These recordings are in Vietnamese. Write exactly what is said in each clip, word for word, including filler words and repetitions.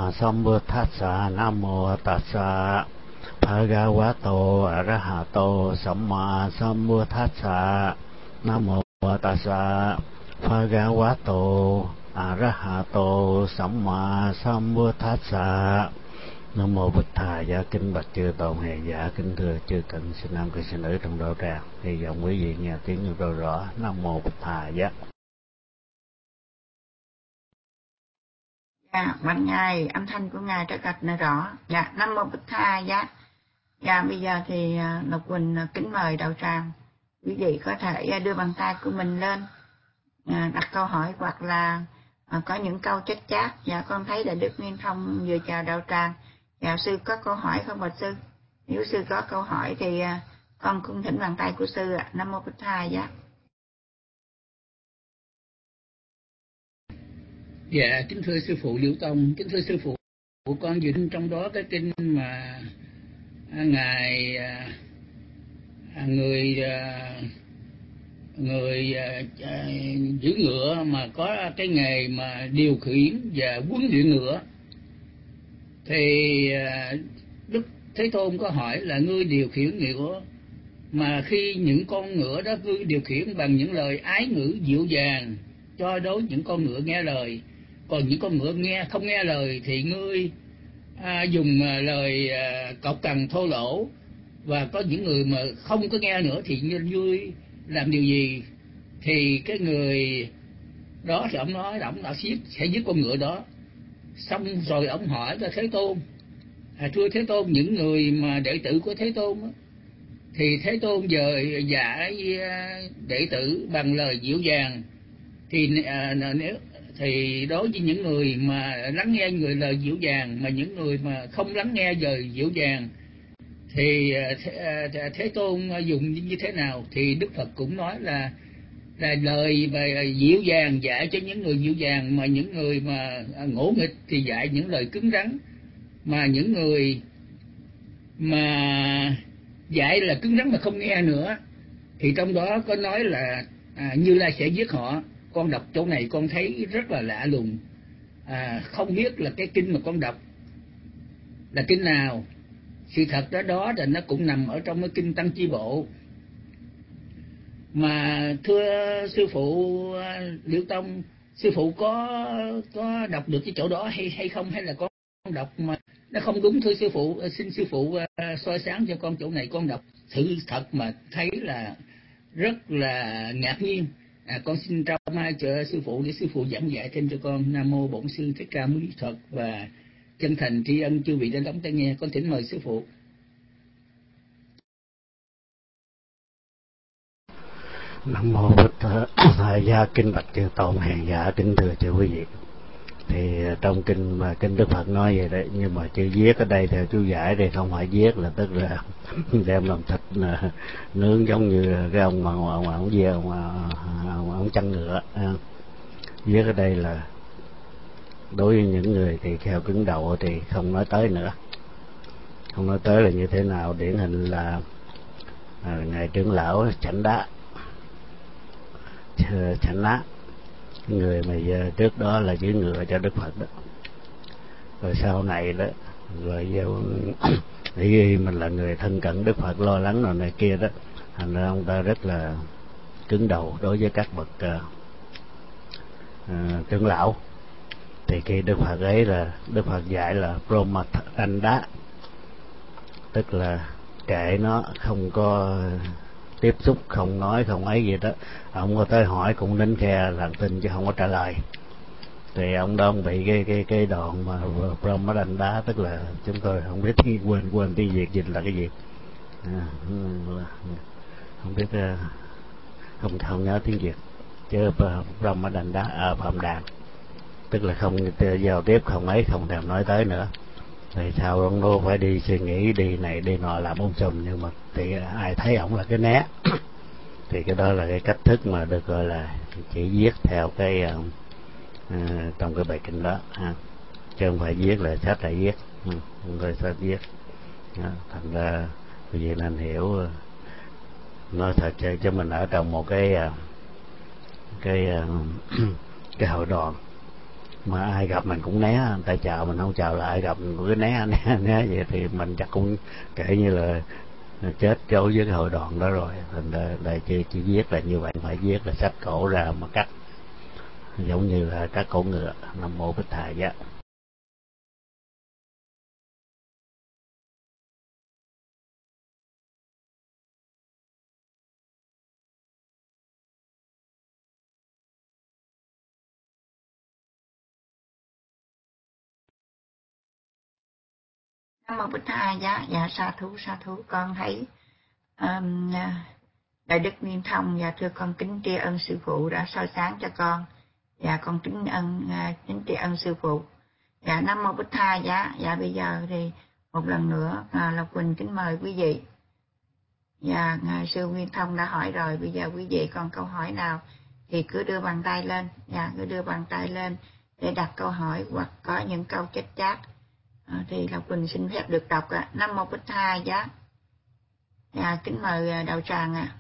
สัมพุทธัสสะนะโมตัสสะภะคะวะโตอะระหะโตสัมมาสัมพุทธัสสะนะโมตัสสะภะคะวะโตอะระหะโตสัมมาสัมพุทธัสสะNam mô Bụt Thầy. Dạ kính bạch chư tôn hiền giả, kính thưa chư cận sư nam cư sư nữ trong đạo tràng, hy vọng quý vị nghe tiếng rõ rõ. Nam mô Bụt Thầy. Dạ. Dạ, bạch ngài, âm thanh của ngài rất là rõ. Dạ, Nam mô Bụt Thầy. Dạ. Dạ, bây giờ thì Ngọc Quỳnh kính mời đạo tràng, quý vị có thể đưa bàn tay của mình lên, đặt câu hỏi hoặc là có những câu trách chát. Dạ, con thấy là Đức Nguyên Thông vừa chào đạo tràng. Dạ, sư có câu hỏi không bạch sư? Nếu sư có câu hỏi thì con cung thỉnh bàn tay của sư ạ. Nam mô Bụt Thầy. Dạ. Dạ, kính thưa sư phụ Liễu Tông, kính thưa sư phụ, con dự trong đó cái kinh mà ngài người người giữ ngựa mà có cái nghề mà điều khiển và huấn luyện ngựa, thì Đức Thế Tôn có hỏi là ngươi điều khiển ngựa mà khi những con ngựa đó ngươi điều khiển bằng những lời ái ngữ dịu dàng cho đối những con ngựa nghe lời, còn những con ngựa nghe không nghe lời thì ngươi à, dùng lời à, cọc cằn thô lỗ, và có những người mà không có nghe nữa thì như ngươi làm điều gì? Thì cái người đó thì ông nói là ông đã giết sẽ giết con ngựa đó. Xong rồi ông hỏi cho Thế Tôn, à, thưa Thế Tôn, những người mà đệ tử của Thế Tôn đó, thì Thế Tôn giờ dạy đệ tử bằng lời dịu dàng, thì à, nếu thì đối với những người mà lắng nghe người lời dịu dàng, mà những người mà không lắng nghe lời dịu dàng thì Thế, Thế Tôn dùng như thế nào? Thì Đức Phật cũng nói là là lời về dịu dàng dạy cho những người dịu dàng, mà những người mà ngỗ nghịch thì dạy những lời cứng rắn, mà những người mà dạy là cứng rắn mà không nghe nữa thì trong đó có nói là à, Như Lai sẽ giết họ. Con đọc chỗ này con thấy rất là lạ lùng, à, không biết là cái kinh mà con đọc là kinh nào. Sự thật đó đó là nó cũng nằm ở trong cái kinh Tăng Chi Bộ. Mà thưa sư phụ Liễu Tông, sư phụ có có đọc được cái chỗ đó hay hay không, hay là con đọc mà nó không đúng? Thưa sư phụ, xin sư phụ uh, soi sáng cho con chỗ này. Con đọc sự thật mà thấy là rất là ngạc nhiên. À, con xin trao mai cho sư phụ để sư phụ giảng dạy thêm cho con. Nam mô Bổn Sư Thích Ca Mâu Ni Phật. Và chân thành tri ân chư vị đã đóng tai nghe. Con thỉnh mời sư phụ. Nam mô Bụt Thầy. Gia kinh bạch chư tôn hiền giả, kính thưa chư quý vị. Thì trong kinh mà kinh Đức Phật nói vậy đấy, nhưng mà chữ giết ở đây theo chú giải đây không phải giết, là tức là đem làm thịt nướng, giống như cái ông mà ông ông giết ông ông, ông chăn ngựa. Giết ở đây là đối với những người thì theo cứng đầu thì không nói tới nữa. Không nói tới là như thế nào? Điển hình là à, ngài trưởng lão Chánh Đá, Chánh Đá, người mà trước đó là giữ ngựa cho Đức Phật đó, rồi sau này đó rồi nghĩ mình là người thân cận Đức Phật, lo lắng rồi này kia đó, thành ra ông ta rất là cứng đầu đối với các bậc uh, uh, trưởng lão. Thì khi Đức Phật ấy là Đức Phật dạy là Brahmatanda, tức là kệ nó, không có tiếp xúc, không nói, không ấy gì đó. Ông có tới hỏi cũng nín khe lặng tin chứ không có trả lời. Thì ông đó ông bị cái cái cái đoạn mà Brahmatanda, tức là chúng tôi không biết, quên quên tiếng Việt dịch là cái gì, à, không biết, không không nhớ tiếng Việt chứ Brahmatanda à, phạm đàn, tức là không giao tiếp, không ấy, không thèm nói tới nữa. Thì sau ông đô phải đi suy nghĩ, đi này đi nọ làm ông sùm, nhưng mà thì ai thấy ổng là cái né. Thì cái đó là cái cách thức mà được gọi là chỉ viết theo cái uh, uh, trong cái bài kinh đó, ha. Chứ không phải viết là sách lại viết, ừ, không phải sách viết. Đó, thành ra quý vị nên hiểu, uh, nói thật cho, cho mình ở trong một cái uh, cái uh, cái hội đoàn mà ai gặp mình cũng né, người ta chào mình không chào lại, gặp mình cứ né né né vậy thì mình chắc cũng kể như là chết trối với cái hội đoàn đó rồi. Thành ra là chỉ, chỉ viết là như vậy, phải viết là xách cổ ra mà cắt giống như là các cổ ngựa. Nam mô Bích Thà Giá. Nam mô Bích Thà Giá. Dạ sa thú sa thú. Con thấy um, Đại Đức Nguyên Thông, và thưa con kính tri ân sư phụ đã soi sáng cho con, và con kính ân uh, kính tri ân sư phụ. Dạ Nam mô Bích Thà Giá. Dạ bây giờ thì một lần nữa uh, Lộc Quỳnh kính mời quý vị. Dạ uh, sư Nguyên Thông đã hỏi rồi, bây giờ quý vị còn câu hỏi nào thì cứ đưa bàn tay lên. Dạ cứ đưa bàn tay lên để đặt câu hỏi, hoặc có những câu chết chát à, thì Lộc Quỳnh xin phép được đọc ạ. Nam mô Bích Thà Giá. Dạ kính mời đạo tràng ạ. À.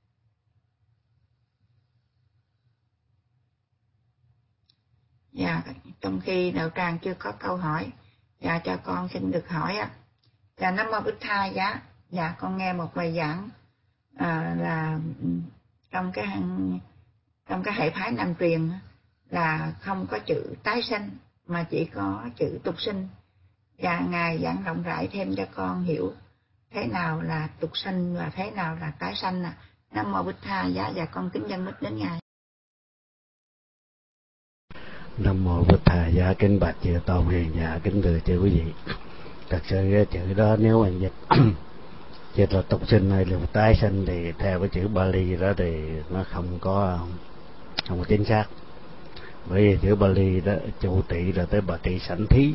Dạ trong khi đạo tràng chưa có câu hỏi, dạ cho con xin được hỏi ạ. À. Dạ Nam mô Bích Thà Giá. Dạ con nghe một bài giảng à, là trong cái trong cái hệ phái Nam truyền là không có chữ tái sinh mà chỉ có chữ tục sinh. Và ngài giảng rộng rãi thêm cho con hiểu thế nào là tục sinh và thế nào là tái sanh. À. Nam mô Bích Thà Giá. Và con kính dân mít đến ngài. Nam mô Bích Thà Giá. Kính bạch chư tôn hiền giả, kính thưa chư quý vị. Thật sự cái chữ đó nếu mà dịch dịch là tục sinh hay là tái sinh thì theo cái chữ Bali đó thì nó không có không có chính xác. Bởi vì chữ Bali đó chủ tị là tới bà tị sảnh thí.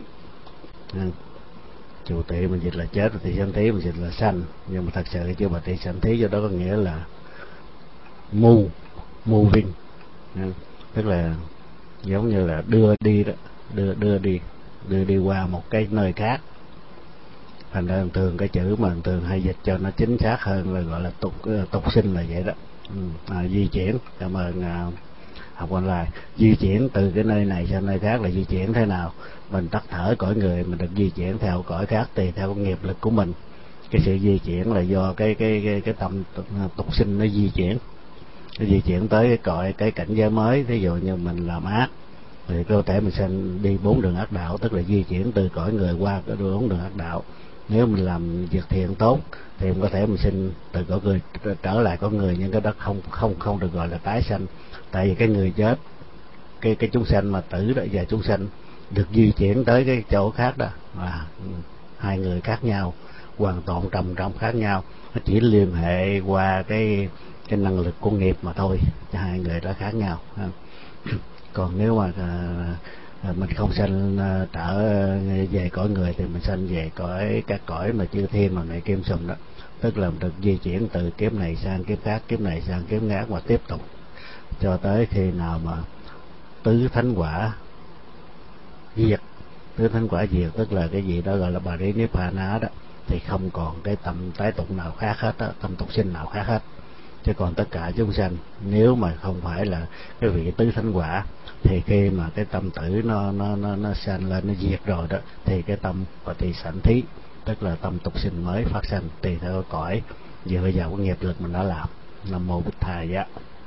Chủ tị mình dịch là chết, bà tị sảnh thí mình dịch là sanh. Nhưng mà thật sự cái chữ bà tị sảnh thí cho đó có nghĩa là move, moving, tức là giống như là đưa đi đó, đưa đưa đi, đưa đi qua một cái nơi khác. Thành ra thường cái chữ mà thường hay dịch cho nó chính xác hơn là gọi là tục tục sinh là vậy đó. À, di chuyển. Cảm ơn à, học online. Di chuyển từ cái nơi này sang nơi khác là di chuyển thế nào? Mình tắt thở cõi người, mình được di chuyển theo cõi khác tùy theo nghiệp lực của mình. Cái sự di chuyển là do cái cái cái, cái tâm tục sinh nó di chuyển. Nó di chuyển tới cái cõi cái cảnh giới mới. Ví dụ như mình làm ác thì cơ thể mình sẽ đi bốn đường ác đạo, tức là di chuyển từ cõi người qua cái bốn đường ác đạo. Nếu mình làm việc thiện tốt thì có thể mình sinh từ cõi người trở lại cõi người, nhưng cái đó không không không được gọi là tái sanh. Tại vì cái người chết, cái cái chúng sanh mà tử đó và chúng sanh được di chuyển tới cái chỗ khác đó là hai người khác nhau, hoàn toàn trầm trọng khác nhau. Nó chỉ liên hệ qua cái cái năng lực của nghiệp mà thôi, hai người đó khác nhau. Còn nếu mà à, mình không sanh à, trở về cõi người thì mình sanh về cõi các cõi mà chư thiên mà này kim sùng đó, tức là mình được di chuyển từ kiếp này sang kiếp khác, kiếp này sang kiếp khác, mà tiếp tục cho tới khi nào mà tứ thánh quả diệt. Tứ thánh quả diệt tức là cái gì đó gọi là bà rí niết bàn á đó, thì không còn cái tâm tái tục nào khác hết đó, tâm tục sinh nào khác hết. Chứ còn tất cả chúng sanh nếu mà không phải là cái vị tứ thánh quả thì khi mà cái tâm tử nó nó nó nó sanh lên, nó diệt rồi đó, thì cái tâm và tỳ sảnh thí tức là tâm tục sinh mới phát sinh tùy theo cõi dựa vào cái nghiệp lực mình đã làm. Nam mô Bích Thà Giá.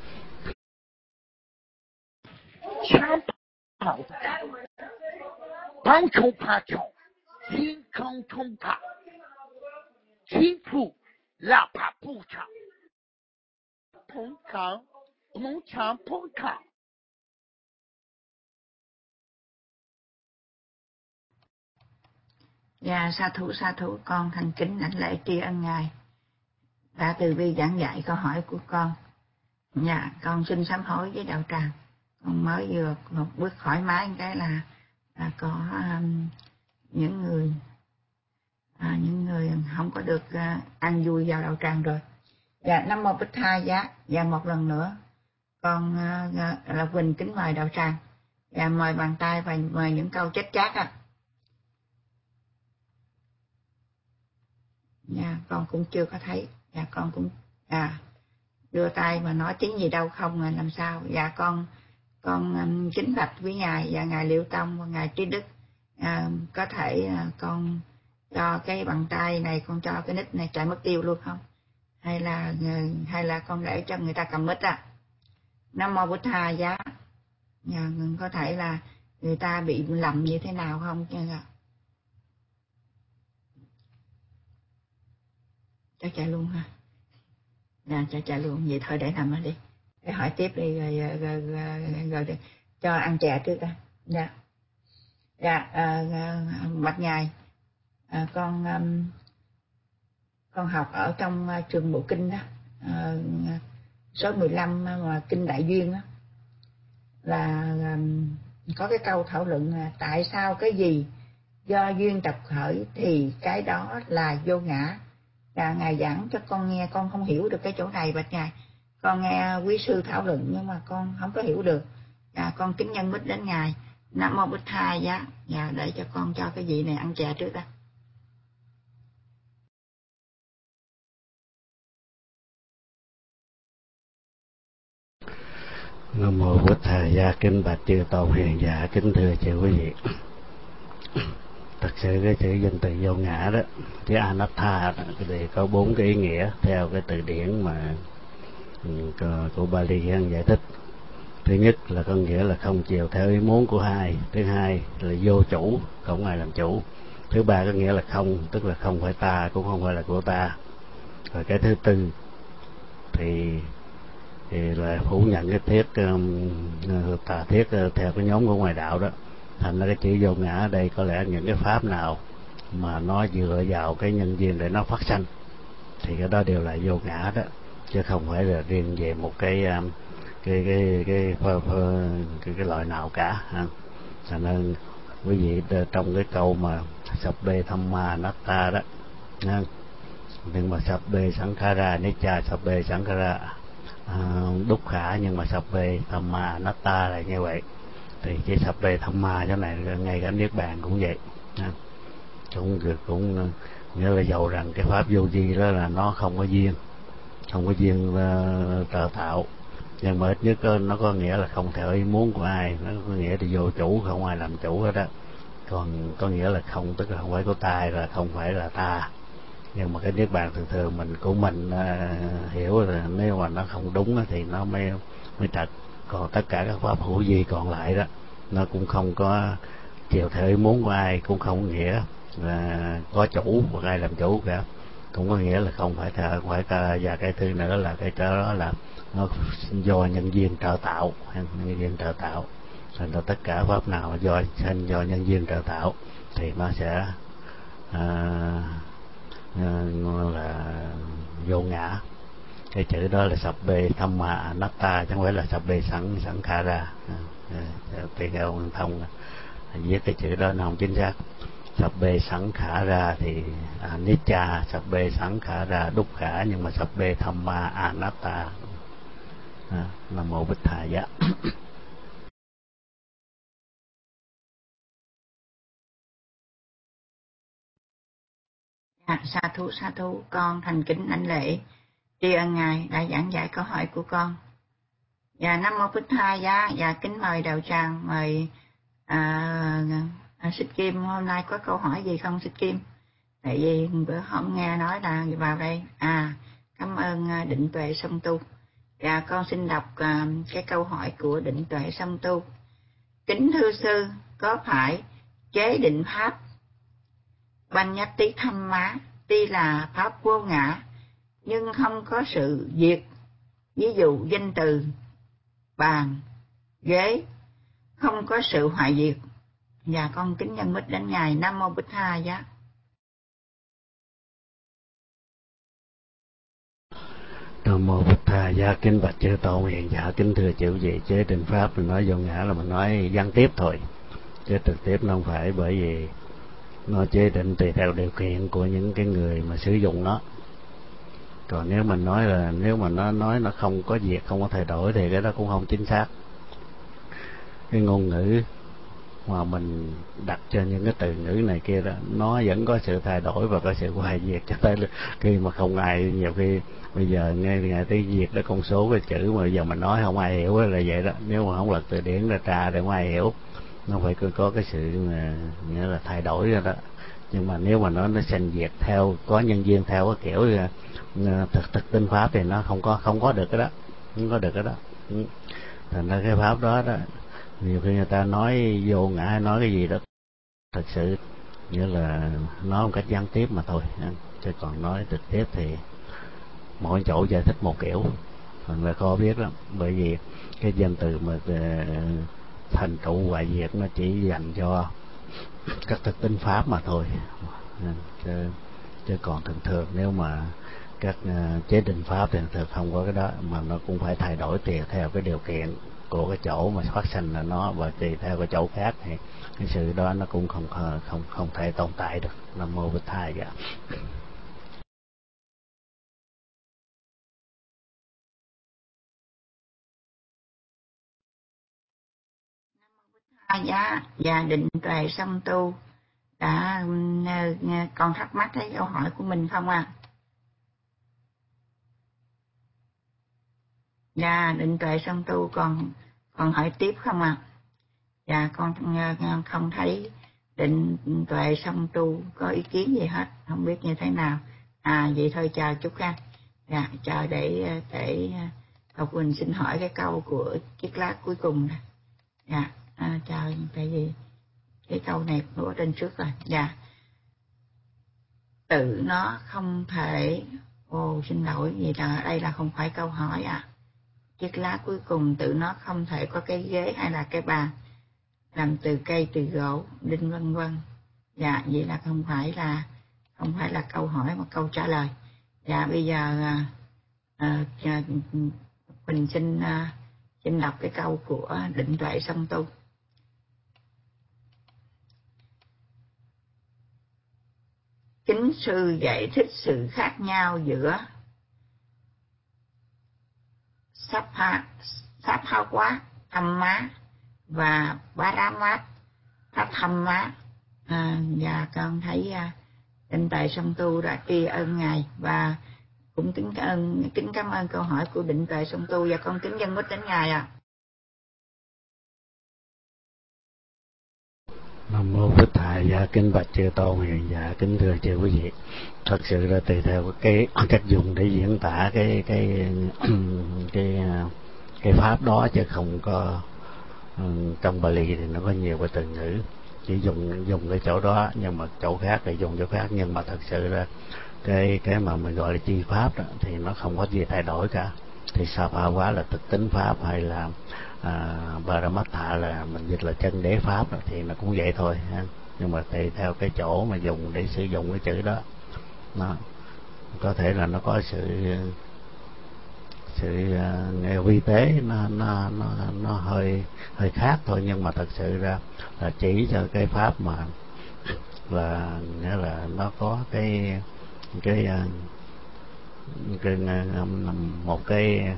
枪跑帮冲怕冲金康冲怕金铺拉怕不长碰扛梦强碰扛。 Dạ sa thú sa thú. Con thành kính đảnh lễ tri ân ngài đã từ bi giảng dạy câu hỏi của con. Dạ con xin sám hối với đạo tràng, con mới vừa một bước khỏi máy cái là là có um, những người à, những người không có được uh, ăn vui vào đạo tràng rồi. Dạ Nam mô Bích Thà Giá. Dạ một lần nữa con uh, là Quỳnh kính mời đạo tràng. Dạ mời bàn tay và mời những câu chết chát ạ. À. Dạ con cũng chưa có thấy. Dạ con cũng à đưa tay mà nói tiếng gì đâu không là làm sao. Dạ con con um, kính bạch quý ngài và ngài Liễu Tông và ngài Trí Đức, à, có thể à, con cho cái bàn tay này, con cho cái nick này chạy mất tiêu luôn không, hay là hay là con để cho người ta cầm mic à? Nam mô Bụt Thà giá. Nhà có thể là người ta bị lầm như thế nào không chứ? Cho chạy luôn ha. Dạ, cho chạy luôn, vậy thôi để nằm ở đi. Để hỏi tiếp đi rồi, rồi, rồi, rồi, rồi, rồi cho ăn chè trước đã. Dạ. Dạ, à, bạch ngài, à, con um, con học ở trong uh, trường Bộ Kinh đó, uh, số mười lăm mà Kinh Đại Duyên đó, là um, có cái câu thảo luận là tại sao cái gì do duyên tập khởi thì cái đó là vô ngã. Và ngài giảng cho con nghe, con không hiểu được cái chỗ này bạch ngài. Con nghe quý sư thảo luận nhưng mà con không có hiểu được. Và con kính nhân mít đến ngài. Nam mô Bụt Thà giá. Và để cho con cho cái vị này ăn chè trước đó. Nam mô Bụt Thà giá. Kính bạch chư tôn hiền giả, kính thưa chư quý vị. Thật sự cái chữ danh từ vô ngã đó, chữ anatta thì có bốn cái ý nghĩa theo cái từ điển mà của Bali hắn giải thích. Thứ nhất là có nghĩa là không chiều theo ý muốn của hai. Thứ hai là vô chủ, không ai làm chủ. Thứ ba có nghĩa là không, tức là không phải ta, cũng không phải là của ta. Rồi cái thứ tư thì thì là phủ nhận cái thiết um, tà thiết theo cái nhóm của ngoại đạo đó. Thành ra cái chữ vô ngã ở đây có lẽ những cái pháp nào mà nó dựa vào cái nhân duyên để nó phát sanh thì cái đó đều là vô ngã đó, chứ không phải là riêng về một cái um, cái cái cái cái, cái, cái loại nào cả ha. Cho nên quý vị trong cái câu mà sập bê tham ma natta đó ha, nhưng mà sập bê sankhara nicca, sập bê sankhara à, đúc khả, nhưng mà sập bê tham ma natta là như vậy. Thì cái sập bê tham ma chỗ này ngay cả niết bàn cũng vậy ha. cũng cũng nghĩa là dầu rằng cái pháp vô vi đó là nó không có duyên, không có duyên uh, trợ tạo, nhưng mà ít nhất nó có nghĩa là không theo ý muốn của ai, nó có nghĩa là vô chủ, không ai làm chủ hết đó. Còn có nghĩa là không, tức là không phải của ta, là không phải là ta. Nhưng mà cái niết bàn thường thường mình của mình uh, hiểu là nếu mà nó không đúng thì nó mới mới trật. Còn tất cả các pháp hữu vi còn lại đó, nó cũng không có chiều theo ý muốn của ai, cũng không nghĩa là có chủ hoặc ai làm chủ cả, cũng có nghĩa là không phải thờ, không phải ta. Và cái thứ nữa là cái đó, đó là nó do nhân duyên trợ tạo, nhân duyên trợ tạo. Thành ra tất cả pháp nào do do nhân duyên trợ tạo thì nó sẽ à, à, là vô ngã. Cái chữ đó là sập bê tham ma anatta, chẳng phải là sập bê sẵn sẵn khả ra. Thì cái ông thông viết cái chữ đó nó không chính xác. Sập bê sẵn khả ra thì anicca, sập bê sẵn khả ra đúc khả, nhưng mà sập bê tham ma anatta. Nam mô Bụt Thà giá. À, sa thú sa thú, con thành kính đảnh lễ tri ân ngài đã giảng giải câu hỏi của con. Và Nam mô Bụt Thà giá. Và kính mời đạo tràng, mời à, à, Xích Kim. Hôm nay có câu hỏi gì không Xích Kim? Tại vì bữa hôm nghe nói là vào đây. À, cảm ơn Định Tuệ Song Tu. Và con xin đọc uh, cái câu hỏi của Định Tuệ Song Tu. Kính thưa sư, có phải chế định pháp Banyati Tham Má tuy là pháp vô ngã nhưng không có sự diệt, ví dụ danh từ, bàn, ghế, không có sự hoại diệt? Và con kính nhân mít đến ngài. Nam mô Bụt Thà giá. Nam mô Bụt Thà giá. Kính bạch chư tôn hiền giả, kính thưa chư vị, chế định pháp mình nói vô ngã là mình nói gián tiếp thôi, chứ trực tiếp nó không phải, bởi vì nó chế định tùy theo điều kiện của những cái người mà sử dụng nó. Còn nếu mình nói là nếu mà nó nói nó không có việc, không có thay đổi thì cái đó cũng không chính xác. Cái ngôn ngữ mà mình đặt cho những cái từ ngữ này kia đó, nó vẫn có sự thay đổi và có sự hoài diệt cho tới khi mà không ai, nhiều khi bây giờ nghe nghe tới Việt đó, con số cái chữ mà bây giờ mình nói không ai hiểu là vậy đó. Nếu mà không lật từ điển ra tra để không ai hiểu, nó phải có cái sự mà nghĩa là thay đổi ra đó. Nhưng mà nếu mà nó nó sanh diệt theo, có nhân viên theo cái kiểu thực thực tinh pháp thì nó không có không có được cái đó, không có được cái đó. Thành ra cái pháp đó đó, nhiều khi người ta nói vô ngã hay nói cái gì đó, thật sự nghĩa là nói một cách gián tiếp mà thôi, chứ còn nói trực tiếp thì mỗi chỗ giải thích một kiểu, mình phải khó biết lắm. Bởi vì cái danh từ mà thành trụ hoại diệt nó chỉ dành cho các thực tinh pháp mà thôi, chứ, chứ còn thường thường nếu mà các uh, chế định pháp thì thường không có cái đó, mà nó cũng phải thay đổi tùy theo cái điều kiện của cái chỗ mà phát sinh là nó, và tùy theo cái chỗ khác thì cái sự đó nó cũng không không không thể tồn tại được. Nam mô Bụt Thầy. Dạ. Dạ, dạ định tuệ song tu đã, con thắc mắc thấy câu hỏi của mình không ạ? À? Dạ, định tuệ song tu còn còn hỏi tiếp không ạ? À? Dạ, con không thấy định tuệ song tu có ý kiến gì hết, không biết như thế nào. À vậy thôi chờ chút ha. Dạ, chờ để để Ngọc Quỳnh xin hỏi cái câu của chiếc lá cuối cùng nè. Dạ, à, chờ tại vì cái câu này của trên trước rồi. Dạ. Tự nó không thể, ồ xin lỗi, vậy là đây là không phải câu hỏi ạ. À. Chiếc lá cuối cùng tự nó không thể có cái ghế hay là cái bàn làm từ cây, từ gỗ, đinh vân vân. Dạ, vậy là không phải là không phải là câu hỏi mà câu trả lời. Dạ, bây giờ à, à, mình xin à, xin đọc cái câu của định tuệ song tu. Kính sư giải thích sự khác nhau giữa Sáp Hao Quá, Thăm Má và Bá Rám Mát, Pháp Thăm Má. À, và con thấy à, định tuệ song tu đã tri ân Ngài và cũng kính ơn kính cảm ơn câu hỏi của định tuệ song tu, và con kính dân mít đến Ngài ạ. À. Nam mô Bụt Thầy. Dạ kính bạch chư tôn hiền. Dạ kính thưa chư quý vị, thật sự là tùy theo cái cách dùng để diễn tả cái cái cái cái pháp đó, chứ không có trong Bali thì nó có nhiều cái từ ngữ chỉ dùng dùng cái chỗ đó, nhưng mà chỗ khác thì dùng chỗ khác. Nhưng mà thật sự là cái cái mà mình gọi là chi pháp đó thì nó không có gì thay đổi cả. Thì Sa Pha Quá là thực tính pháp, hay là à, Paramattha là mình dịch là chân đế pháp đó, thì nó cũng vậy thôi ha. Nhưng mà tùy theo cái chỗ mà dùng để sử dụng cái chữ đó, nó có thể là nó có sự sự uh, vi tế nó nó nó nó hơi hơi khác thôi. Nhưng mà thật sự ra là chỉ cho cái pháp mà là nghĩa là nó có cái cái cái một cái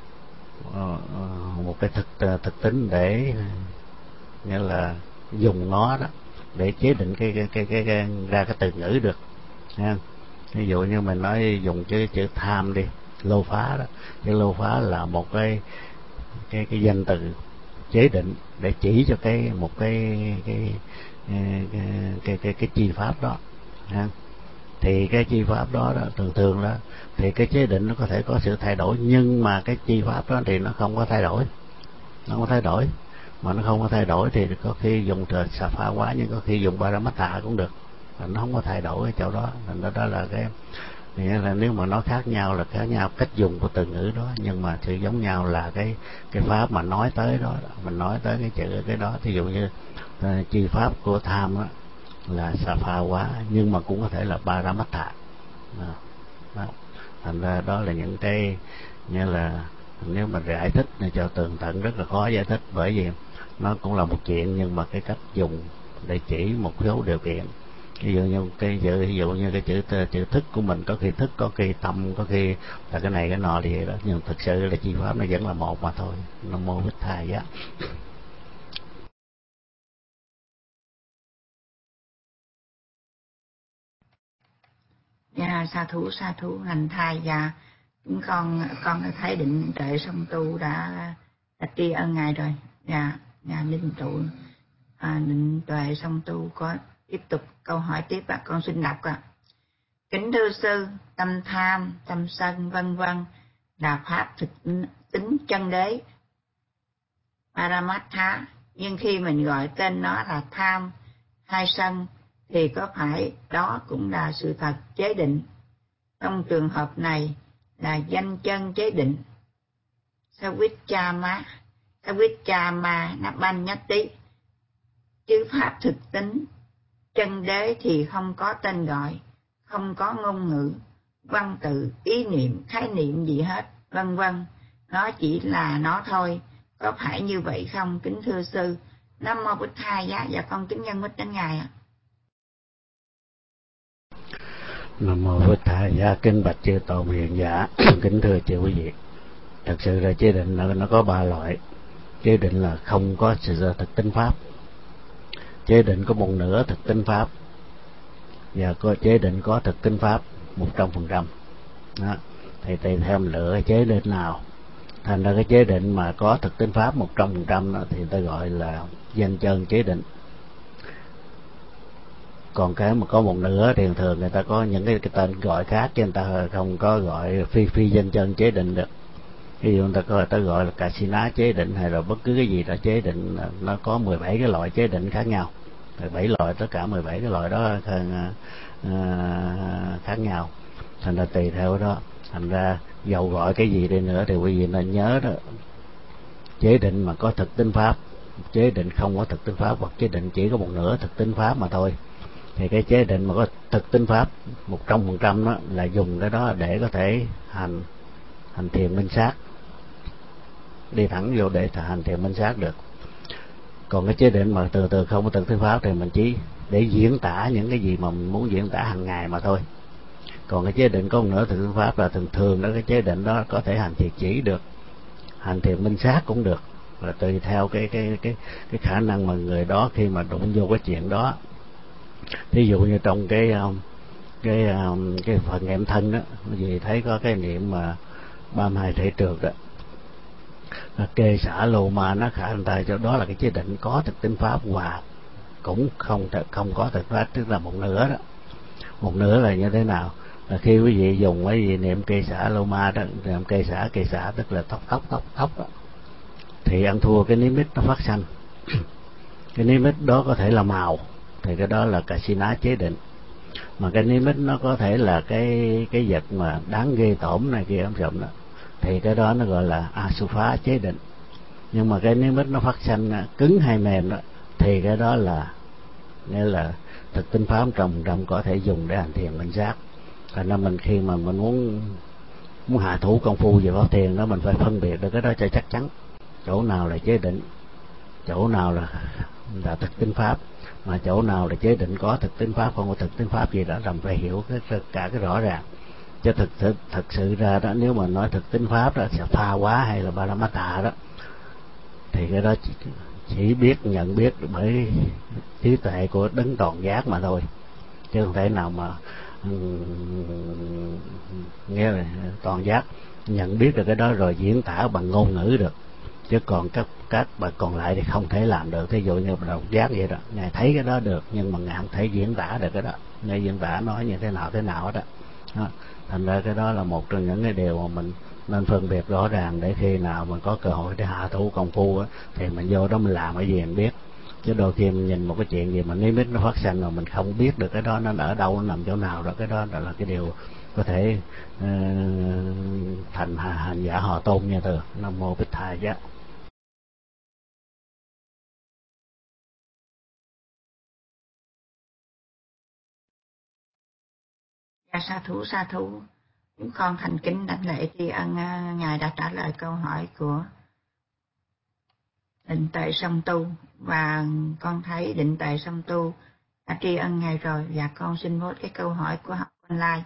một cái thực thực tính để nghĩa là dùng nó đó để chế định cái cái cái, cái, cái ra cái từ ngữ được nha. Ví dụ như mình nói dùng chữ chữ tham đi, lô phá đó, chữ lô phá là một cái cái cái danh từ chế định để chỉ cho cái một cái cái cái cái cái, cái, cái chi pháp đó ha. Thì cái chi pháp đó, đó thường thường đó thì cái chế định nó có thể có sự thay đổi, nhưng mà cái chi pháp đó thì nó không có thay đổi, nó không có thay đổi. Mà nó không có thay đổi thì có khi dùng Sa Pha Quá, nhưng có khi dùng Paramattha cũng được, nó không có thay đổi cái chỗ đó. Thành ra đó là cái nghĩa là nếu mà nó khác nhau là khác nhau cách dùng của từ ngữ đó, nhưng mà sự giống nhau là cái cái pháp mà nói tới đó, mình nói tới cái chữ cái đó. Thí dụ như uh, chi pháp của tham đó là Sa Pha Quá, nhưng mà cũng có thể là Paramattha đó. Đó. Thành ra đó là những cái như là nếu mà giải thích này cho tường tận rất là khó giải thích, bởi vì nó cũng là một chuyện, nhưng mà cái cách dùng để chỉ một số điều kiện. Ví dụ như cái chữ ví dụ như cái chữ chữ thức của mình, có khi thức, có khi tâm, có khi là cái này cái nọ thì vậy đó, nhưng thực sự là chi pháp nó vẫn là một mà thôi. Nam mô Bụt Thầy. Á. Dạ, sa thú sa thú lành thai. Dạ, chúng con con đã thấy định tuệ song tu đã, đã tri ân ngài rồi. Dạ, dạ linh trụ à, định tuệ song tu có tiếp tục câu hỏi tiếp ạ. Con xin đọc ạ. Kính thưa sư, tâm tham, tâm sân vân vân là pháp thực tính chân đế Paramatha, nhưng khi mình gọi tên nó là tham hay sân thì có phải đó cũng là sự thật chế định? Trong trường hợp này là danh chân chế định. Savichama, Savichama Nabanyati, chứ pháp thực tính chân đế thì không có tên gọi, không có ngôn ngữ, văn tự, ý niệm, khái niệm gì hết, vân vân. Nó chỉ là nó thôi. Có phải như vậy không, kính thưa sư? Nam mô Bụt Thầy. Dạ, dạ con kính nhân mít đến ngài ạ. Nam mô Bụt Thầy. Dạ, kính bạch chư tôn hiền giả. Kính thưa chư quý vị, thật sự là chế định nó, nó có ba loại. Chế định là không có sự thực tính pháp, chế định có một nửa thực tính pháp, và có chế định có thực tính pháp một trăm phần trăm. Thì tùy theo mình lựa cái chế định nào. Thành ra cái chế định mà có thực tính pháp một trăm phần trăm thì người ta gọi là danh chân chế định. Còn cái mà có một nửa thì thường người ta có những cái, cái tên gọi khác, chứ người ta không có gọi phi phi danh chân chế định được. Ví dụ người ta, có, người ta gọi là Kasina chế định, hay là bất cứ cái gì đó chế định, nó có mười bảy cái loại chế định khác nhau. mười bảy loại, tất cả mười bảy cái loại đó khác nhau. Thành ra tùy theo đó. Thành ra dầu gọi cái gì đi nữa thì quý vị nên nhớ đó, chế định mà có thực tính pháp, chế định không có thực tính pháp, hoặc chế định chỉ có một nửa thực tính pháp mà thôi, thì cái chế định mà có thực tính pháp một trăm phần trăm đó là dùng cái đó để có thể hành hành thiền minh sát, đi thẳng vô để hành thiền minh sát được. Còn cái chế định mà từ từ không có thực tính pháp thì mình chỉ để diễn tả những cái gì mà mình muốn diễn tả hàng ngày mà thôi. Còn cái chế định có một nửa thực tính pháp là thường thường đó, cái chế định đó có thể hành thiền chỉ được, hành thiền minh sát cũng được, là tùy theo cái cái cái cái khả năng mà người đó khi mà đụng vô cái chuyện đó. Thí dụ như trong cái cái cái phần nghiệm thân đó, vì thấy có cái niệm mà ba mươi hai thể trượt đó, kê xả lô ma nó khả anh ta cho đó là cái chế định có thực tính pháp, và cũng không không có thực pháp, tức là một nửa đó. Một nửa là như thế nào? Là khi quý vị dùng cái gì niệm kê xả lô ma đó, niệm kê xả kê xả tức là tóc tóc tóc tóc đó, thì ăn thua cái nimitz nó phát sanh. Cái nimitz đó có thể là màu, thì cái đó là Kasina chế định. Mà cái nimitz nó có thể là cái cái vật mà đáng ghê tởm này kia, ông rộng đó, thì cái đó nó gọi là Asupha chế định. Nhưng mà cái nimitz nó phát sanh cứng hay mềm đó, thì cái đó là nghĩa là thực tinh pháp trồng trồng có thể dùng để hành thiền minh sát. Thành ra mình khi mà mình muốn muốn hạ thủ công phu về pháp thiền đó, mình phải phân biệt được cái đó cho chắc chắn, chỗ nào là chế định, chỗ nào là là thực tinh pháp, mà chỗ nào là chế định có thực tinh pháp, không có thực tinh pháp gì đó, làm phải hiểu cái cả cái rõ ràng. Chứ thực thực thực sự ra đó, nếu mà nói thực tinh pháp đó sẽ pha quá hay là Paramatha đó, thì cái đó chỉ, chỉ biết nhận biết bởi trí tuệ của đấng toàn giác mà thôi, chứ không thể nào mà um, nghe là toàn giác nhận biết được cái đó rồi diễn tả bằng ngôn ngữ được. Chứ còn các các bà còn lại thì không thể làm được. Thí dụ như độc giác vậy đó, ngài thấy cái đó được nhưng mà ngài không thể diễn tả được cái đó, ngài diễn tả nói như thế nào thế nào đó. đó thành ra cái đó là một trong những cái điều mà mình nên phân biệt rõ ràng, để khi nào mình có cơ hội để hạ thủ công phu á, thì mình vô đó mình làm cái gì mình biết. Chứ đôi khi mình nhìn một cái chuyện gì mà nimitz nó phát sinh rồi mình không biết được cái đó nó ở đâu, nó nằm chỗ nào đó, cái đó là cái điều có thể uh, thành hành giả họ tôn như thường. Nam mô Bích Thầy Giá. Dạ, sa thú sa thú chúng con thành kính đảnh lễ tri ân ngài đã trả lời câu hỏi của định tuệ song tu, và con thấy định tuệ song tu đã tri ân ngài rồi. Và con xin vote cái câu hỏi của học online.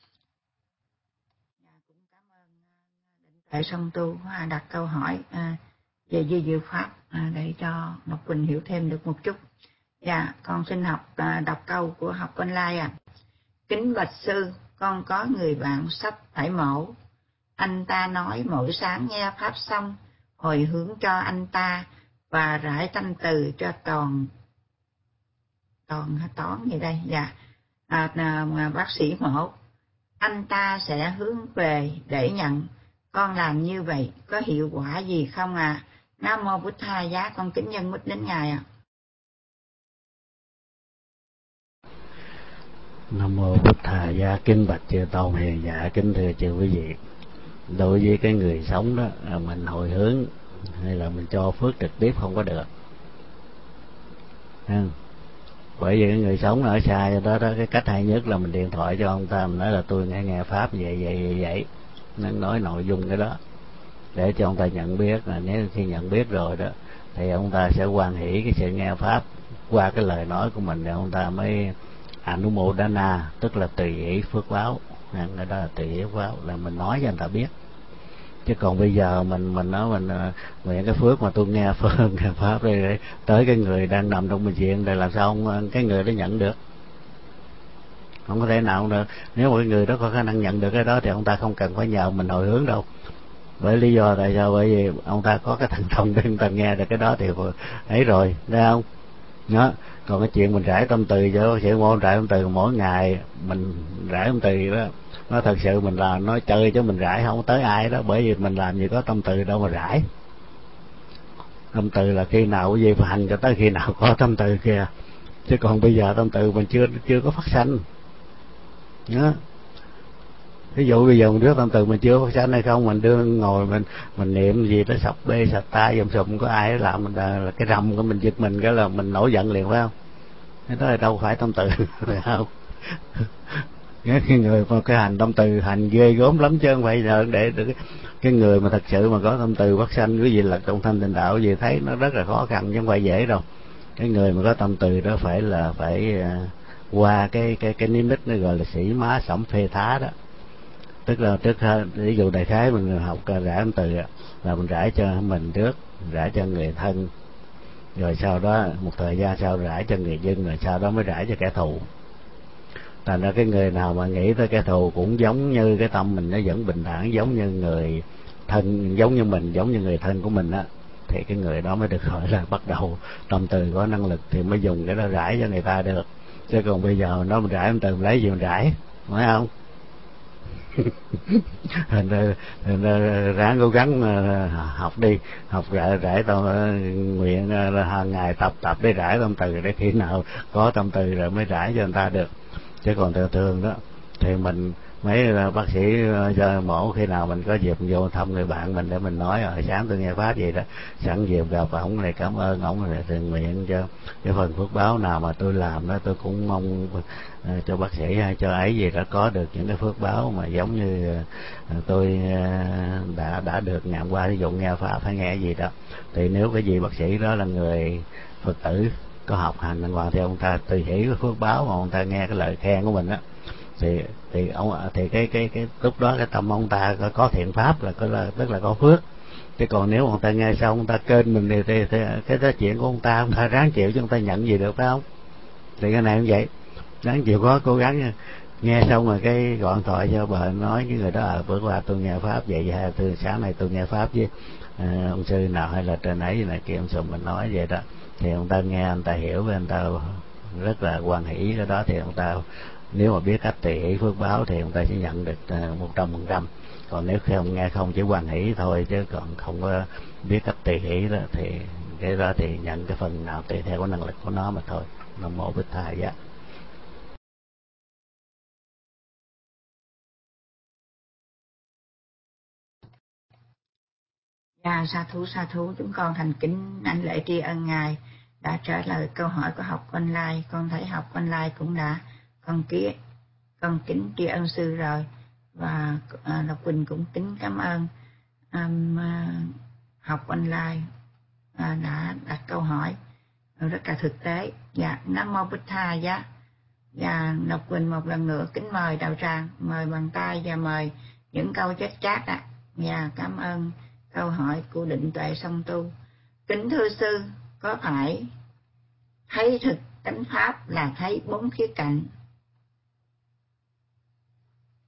Và cũng cảm ơn định tuệ song tu đặt câu hỏi à, về di diệu pháp à, để cho Ngọc Quỳnh hiểu thêm được một chút. Dạ, con xin học à, đọc câu của học online ạ. À. Kính bạch sư, con có người bạn sắp phải mổ. Anh ta nói mỗi sáng nghe pháp xong, hồi hướng cho anh ta và rải tâm từ cho toàn toàn toán gì đây, dạ, à, à, bác sĩ mổ. Anh ta sẽ hướng về để nhận. Con làm như vậy có hiệu quả gì không à? Nam mô Bụt Tha Giá, con kính nhân mít đến ngài ạ. À. Nam mô Bụt Tha Giá, kính bạch chư tôn hiền giả, kính thưa chư quý vị. Đối với cái người sống đó, mình hồi hướng hay là mình cho phước trực tiếp không có được. À, bởi vì cái người sống ở xa đó đó, cái cách hay nhất là mình điện thoại cho ông ta, mình nói là tôi nghe nghe pháp vậy vậy vậy vậy, nên nói nội dung cái đó để cho ông ta nhận biết. Là nếu khi nhận biết rồi đó thì ông ta sẽ hoan hỷ cái sự nghe pháp qua cái lời nói của mình, để ông ta mới Anumodana, tức là tùy ý phước báo. Cái đó là tùy ý phước báo, là mình nói cho người ta biết. Chứ còn bây giờ mình mình nói mình nguyện cái phước mà tôi nghe pháp nghe pháp đây tới cái người đang nằm trong bệnh viện để làm sao ông, cái người đó nhận được? Không có thể nào được. Nếu mọi người đó có khả năng nhận được cái đó thì ông ta không cần phải nhờ mình hồi hướng đâu. Bởi lý do tại sao? Bởi vì ông ta có cái thần thông để ông ta nghe được cái đó thì ấy rồi, thấy không? Đó. Còn cái chuyện mình rải tâm từ cho chuyện môn rải tâm từ mỗi ngày mình rải tâm từ đó, nó thật sự mình làm nói chơi chứ mình rải không tới ai đó, bởi vì mình làm gì có tâm từ đâu mà rải. Tâm từ là khi nào cái gì phải hành cho tới khi nào có tâm từ kìa, chứ còn bây giờ tâm từ mình chưa chưa có phát sanh. Đó. Ví dụ bây giờ một đứa tâm từ mình chưa phát sanh hay không, mình đưa ngồi mình mình niệm gì đó sập bê sập tay dùm sùm, có ai làm mình là, là cái rầm của mình giật mình cái là mình nổi giận liền, phải không? Cái đó là đâu phải tâm từ phải không? Cái người mà cái hành tâm từ hành ghê gớm lắm, chứ không phải là để được cái người mà thật sự mà có tâm từ phát sanh cái gì là trong thanh tịnh đạo gì thấy nó rất là khó khăn chứ không phải dễ đâu. Cái người mà có tâm từ đó phải là phải uh, qua cái cái cái nimitz nó gọi là sĩ má sẩm phê thá đó. Tức là trước ví dụ đại khái mình học rải tâm từ là mình rải cho mình trước, rải cho người thân, rồi sau đó một thời gian sau rải cho người dân, rồi sau đó mới rải cho kẻ thù. Thành ra cái người nào mà nghĩ tới kẻ thù cũng giống như cái tâm mình nó vẫn bình thản, giống như người thân, giống như mình, giống như người thân của mình á, thì cái người đó mới được gọi là bắt đầu tâm từ có năng lực, thì mới dùng cái đó rải cho người ta được. Chứ còn bây giờ nó mình rải tâm từ mình lấy gì mình rải, phải không? Thành ra, thành ra ráng cố gắng học đi, học rải rải tâm nguyện hàng ngày tập tập để rải tâm từ, để khi nào có tâm từ rồi mới rải cho người ta được. Chứ còn thường thường đó thì mình mấy bác sĩ cho mổ, khi nào mình có dịp vô thăm người bạn mình để mình nói hồi sáng tôi nghe pháp gì đó, sẵn dịp gặp ổng này cảm ơn ổng này, thường nguyện cho cái phần phước báo nào mà tôi làm đó, tôi cũng mong uh, cho bác sĩ hay cho ấy gì đã có được những cái phước báo mà giống như uh, tôi uh, đã đã được ngày qua, ví dụ nghe pháp hay nghe gì đó. Thì nếu cái gì bác sĩ đó là người Phật tử có học hành đàng hoàng thì ông ta tùy hỷ cái phước báo mà ông ta nghe cái lời khen của mình á, thì thì ông thì cái cái cái lúc đó cái tâm ông ta có, có thiện pháp là có là tức là có phước. Chứ còn nếu ông ta nghe xong ông ta kênh mình thì, thì, thì cái đó chuyện của ông ta, ông ta ráng chịu chứ ông ta nhận gì được, phải không? Thì cái này cũng vậy, ráng chịu có cố gắng nghe xong rồi cái gọi điện thoại cho bà nói với người đó à, bữa qua tôi nghe pháp vậy vậy, từ sáng nay tôi nghe pháp với à, ông sư nào hay là trên ấy này kia, ông sư mình nói vậy đó, thì ông ta nghe, ông ta hiểu, ông ta rất là hoan hỷ cái đó, thì ông ta nếu mà biết cách tùy hỷ phước báo thì ông ta sẽ nhận được một trăm phần trăm. Còn nếu không nghe không chỉ hoan hỷ thôi, chứ còn không có biết cách tùy hỷ đó thì cái đó thì nhận cái phần nào tùy theo cái năng lực của nó mà thôi. Nam mô Bụt Tha Giá. Dạ, sa thú sa thú, chúng con thành kính anh lễ tri ân ngài đã trả lời câu hỏi của học online. Con thấy học online cũng đã con kia con kính tri ân sư rồi, và à, Lộc Quỳnh cũng kính cảm ơn um, à, học online à, đã đặt câu hỏi rất là thực tế. Dạ, Nam mô Bụt Tha Giá. Và Lộc Quỳnh một lần nữa kính mời đạo tràng, mời bằng tay và mời những câu chết chát ạ. Và cảm ơn câu hỏi của Định Tuệ Song Tu. Kính thưa sư, có phải thấy thực tánh pháp là thấy bốn khía cạnh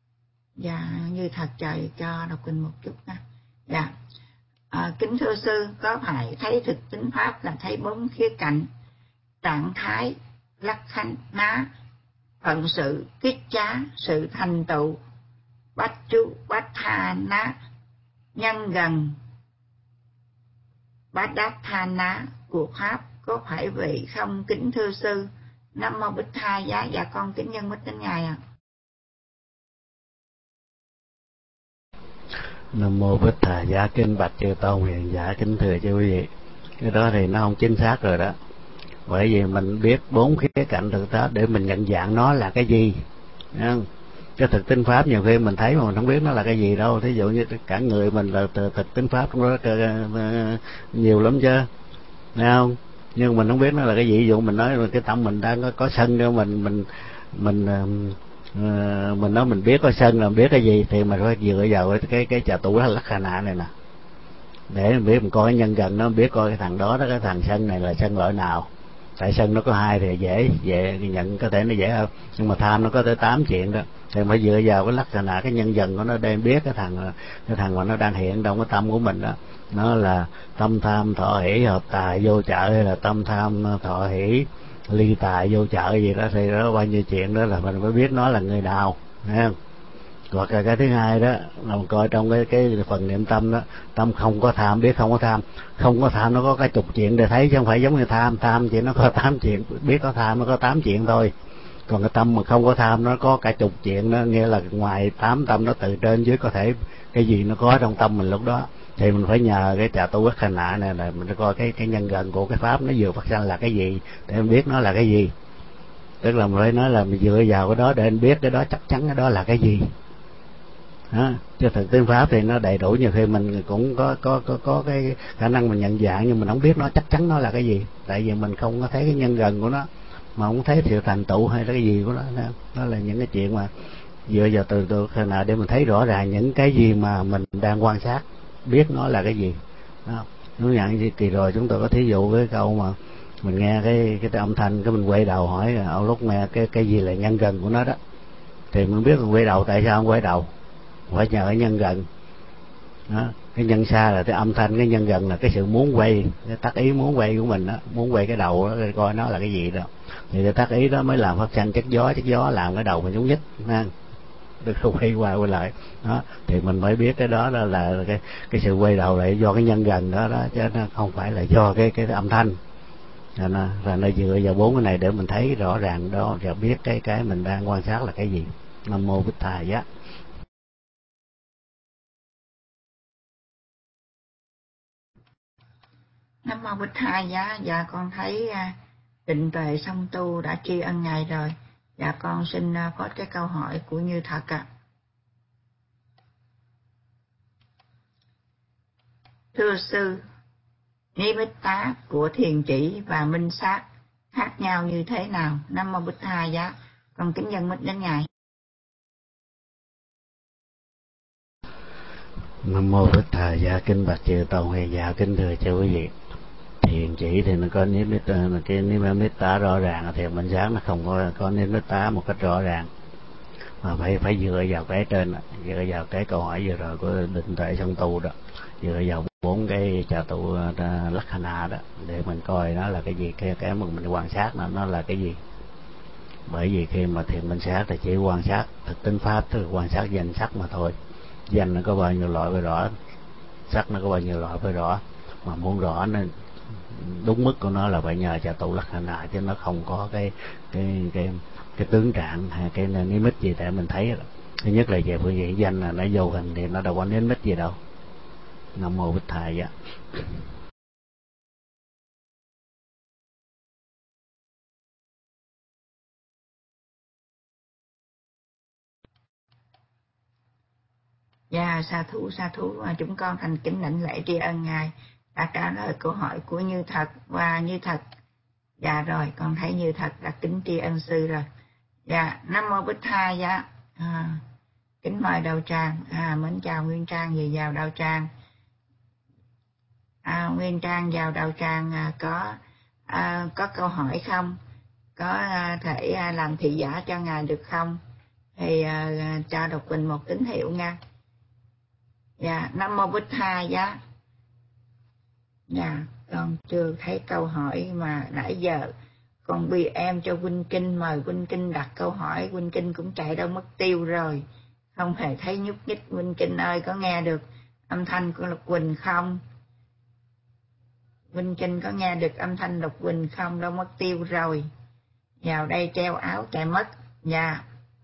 Dạ, Như Thật trời cho Độc Quỳnh một chút nha. Dạ. À, kính thưa sư, có phải thấy thực tính pháp là thấy bốn khía cạnh: trạng thái, lắc khánh ná, phận sự, kích trá, sự thành tựu, bách chú, bách tha ná, nhân gần, bát đát tha ná của pháp, có phải vậy không kính thưa sư? Nam mô Bích Tha Giá. Dạ con kính nhân mít đến ngài ạ. À. Nam mô Bích Tha Giá. Kính bạch chư tôn hiền giả, kính thưa chư quý vị, cái đó thì nó không chính xác rồi đó. Bởi vì mình biết bốn khía cạnh thực tế để mình nhận dạng nó là cái gì. Cái thực tính pháp nhiều khi mình thấy mà mình không biết nó là cái gì đâu. Thí dụ như cả người mình là thực tính pháp trong đó nhiều lắm chứ, thấy không? Nhưng mình không biết nó là cái gì. Ví dụ mình nói cái tâm mình đang có, có sân cho mình mình mình uh, mình nói mình biết có sân là mình biết cái gì, thì mình phải dựa vào cái cái, cái trà tủ lắc khả nạ này nè, để mình biết, mình coi cái nhân gần nó, biết coi cái thằng đó đó, cái thằng sân này là sân loại nào. Tại sân nó có hai thì dễ dễ nhận, có thể nó dễ hơn, nhưng mà tham nó có tới tám chuyện đó, thì phải dựa vào cái lắc khả nạ, cái nhân dần của nó để biết cái thằng cái thằng mà nó đang hiện trong cái tâm của mình đó, nó là tâm tham thọ hỷ hợp tài vô chợ, hay là tâm tham thọ hỷ ly tài vô chợ gì đó, thì đó bao nhiêu chuyện đó là mình phải biết nó là người nào, thấy không? Hoặc là cái thứ hai đó là mình coi trong cái cái phần niệm tâm đó, tâm không có tham, biết không có tham. Không có tham nó có cái chục chuyện để thấy, chứ không phải giống như tham. Tham chỉ nó có tám chuyện, biết có tham nó có tám chuyện thôi. Còn cái tâm mà không có tham nó có cả chục chuyện đó, nghĩa là ngoài tám tâm nó từ trên dưới có thể cái gì nó có trong tâm mình lúc đó. Thì mình phải nhờ cái trà tu bất khanh nạ này là mình coi cái cái nhân gần của cái pháp nó vừa phát sanh là cái gì, để mình biết nó là cái gì. Tức là mình phải nói là mình dựa vào cái đó để anh biết cái đó chắc chắn cái đó là cái gì. Đó. Chứ thực tiên pháp thì nó đầy đủ, nhiều khi mình cũng có có có có cái khả năng mình nhận dạng, nhưng mình không biết nó chắc chắn nó là cái gì, tại vì mình không có thấy cái nhân gần của nó, mà không thấy sự thành tựu hay là cái gì của nó. Đó là những cái chuyện mà dựa vào từ từ khả nào để mình thấy rõ ràng những cái gì mà mình đang quan sát, biết nó là cái gì. Đó. Nếu nhận như kỳ rồi chúng tôi có thí dụ với câu mà mình nghe cái cái âm thanh, cái mình quay đầu hỏi ông lúc nghe cái cái gì là nhân gần của nó đó, thì mình biết mình quay đầu, tại sao không quay đầu? Phải nhờ cái nhân gần đó. Cái nhân xa là cái âm thanh, cái nhân gần là cái sự muốn quay, cái tác ý muốn quay của mình đó, muốn quay cái đầu đó, coi nó là cái gì đó, thì cái tác ý đó mới làm phát sinh chất gió, chất gió làm cái đầu mình nhúc nhích ha, được không, quay qua quay lại đó. Thì mình mới biết cái đó, đó là cái cái sự quay đầu lại do cái nhân gần đó đó, chứ nó không phải là do cái cái âm thanh. Rồi nó, rồi nó dựa vào bốn cái này để mình thấy rõ ràng đó, và biết cái cái mình đang quan sát là cái gì. Nam mô Bích Tha Giá. Nam mô Bích Tha Giá. Dạ con thấy Tịnh Tuệ Song Tu đã tri ân ngài rồi. Dạ con xin có cái câu hỏi của Như Thật ạ. À. Thưa sư, Nimitta của thiền chỉ và minh sát khác nhau như thế nào? Nam mô Bích Tha Giá. Con kính dân mít đến ngài. Nam mô Bích Tha Giá. Kính bạch chư tôn huệ giả, kính thưa chư quý vị. Thiền chỉ thì nó có nimitta, cái nimitta rõ ràng, thì minh sát nó không có có nimitta một cách rõ ràng, mà phải phải dựa vào cái trên, dựa vào cái câu hỏi vừa rồi của Định Tuệ Song Tu đó, dựa vào bốn cái trà tụ lắc hana đó để mình coi nó là cái gì, cái cái mà mình quan sát nó nó là cái gì. Bởi vì khi mà thiền minh sát thì chỉ quan sát thực tính pháp, tức là quan sát danh sắc mà thôi. Danh nó có bao nhiêu loại phải rõ, sắc nó có bao nhiêu loại phải rõ, mà muốn rõ nên đúng mức của nó là phải nhờ trà tụ lắc hana, chứ nó không có cái cái cái cái tướng trạng hay cái niệm mít gì để mình thấy. Thứ nhất là về phương diện danh là nó vô hình thì nó đâu có niệm mít gì đâu. Nam mô Bích Tha Giá. Dạ sa thú sa thú, chúng con thành kính lãnh lễ tri ân ngài đã trả lời câu hỏi của Như Thật. Và Như Thật, dạ rồi, con thấy Như Thật đã kính tri ân sư rồi. Dạ Nam mô Bích Tha Giá. À, kính mời Đạo Tràng. À, mến chào Nguyên Trang về vào Đạo Tràng. À, Nguyên Trang vào Đạo Tràng à, có à, có câu hỏi không? Có à, thể à, làm thị giả cho ngài được không? thì à, cho Độc Quỳnh một tín hiệu nha. Dạ, Nam Mô Bích Tha Giá. Dạ, con chưa thấy câu hỏi mà nãy giờ con bi em cho Quynh Kinh, mời Quynh Kinh đặt câu hỏi, Quynh Kinh cũng chạy đâu mất tiêu rồi, không hề thấy nhúc nhích. Quynh Kinh ơi, có nghe được âm thanh của Lục Quỳnh không? Quynh Kinh có nghe được âm thanh Lục Quỳnh không? Đâu mất tiêu rồi, vào đây treo áo chạy mất. Dạ,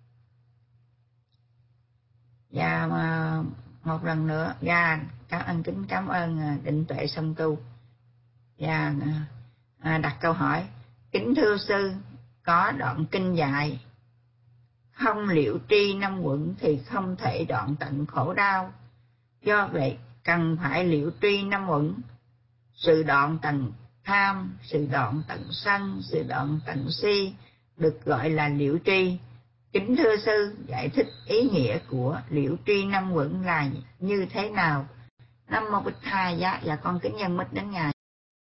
dạ mà một lần nữa, dạ cảm ơn, kính cảm ơn Định Tuệ Song Tu. Dạ, à, đặt câu hỏi: kính thưa sư, có đoạn kinh dạy không liễu tri năm quẩn thì không thể đoạn tận khổ đau, do vậy cần phải liễu tri năm quẩn. Sự đoạn tận tham, sự đoạn tận sân, sự đoạn tận si được gọi là liễu tri. Kính thưa sư, giải thích ý nghĩa của liễu tri năm quẩn là như thế nào? Nam Mô Bích Tha Giá. Dạ con kính nhân mít đến ngài.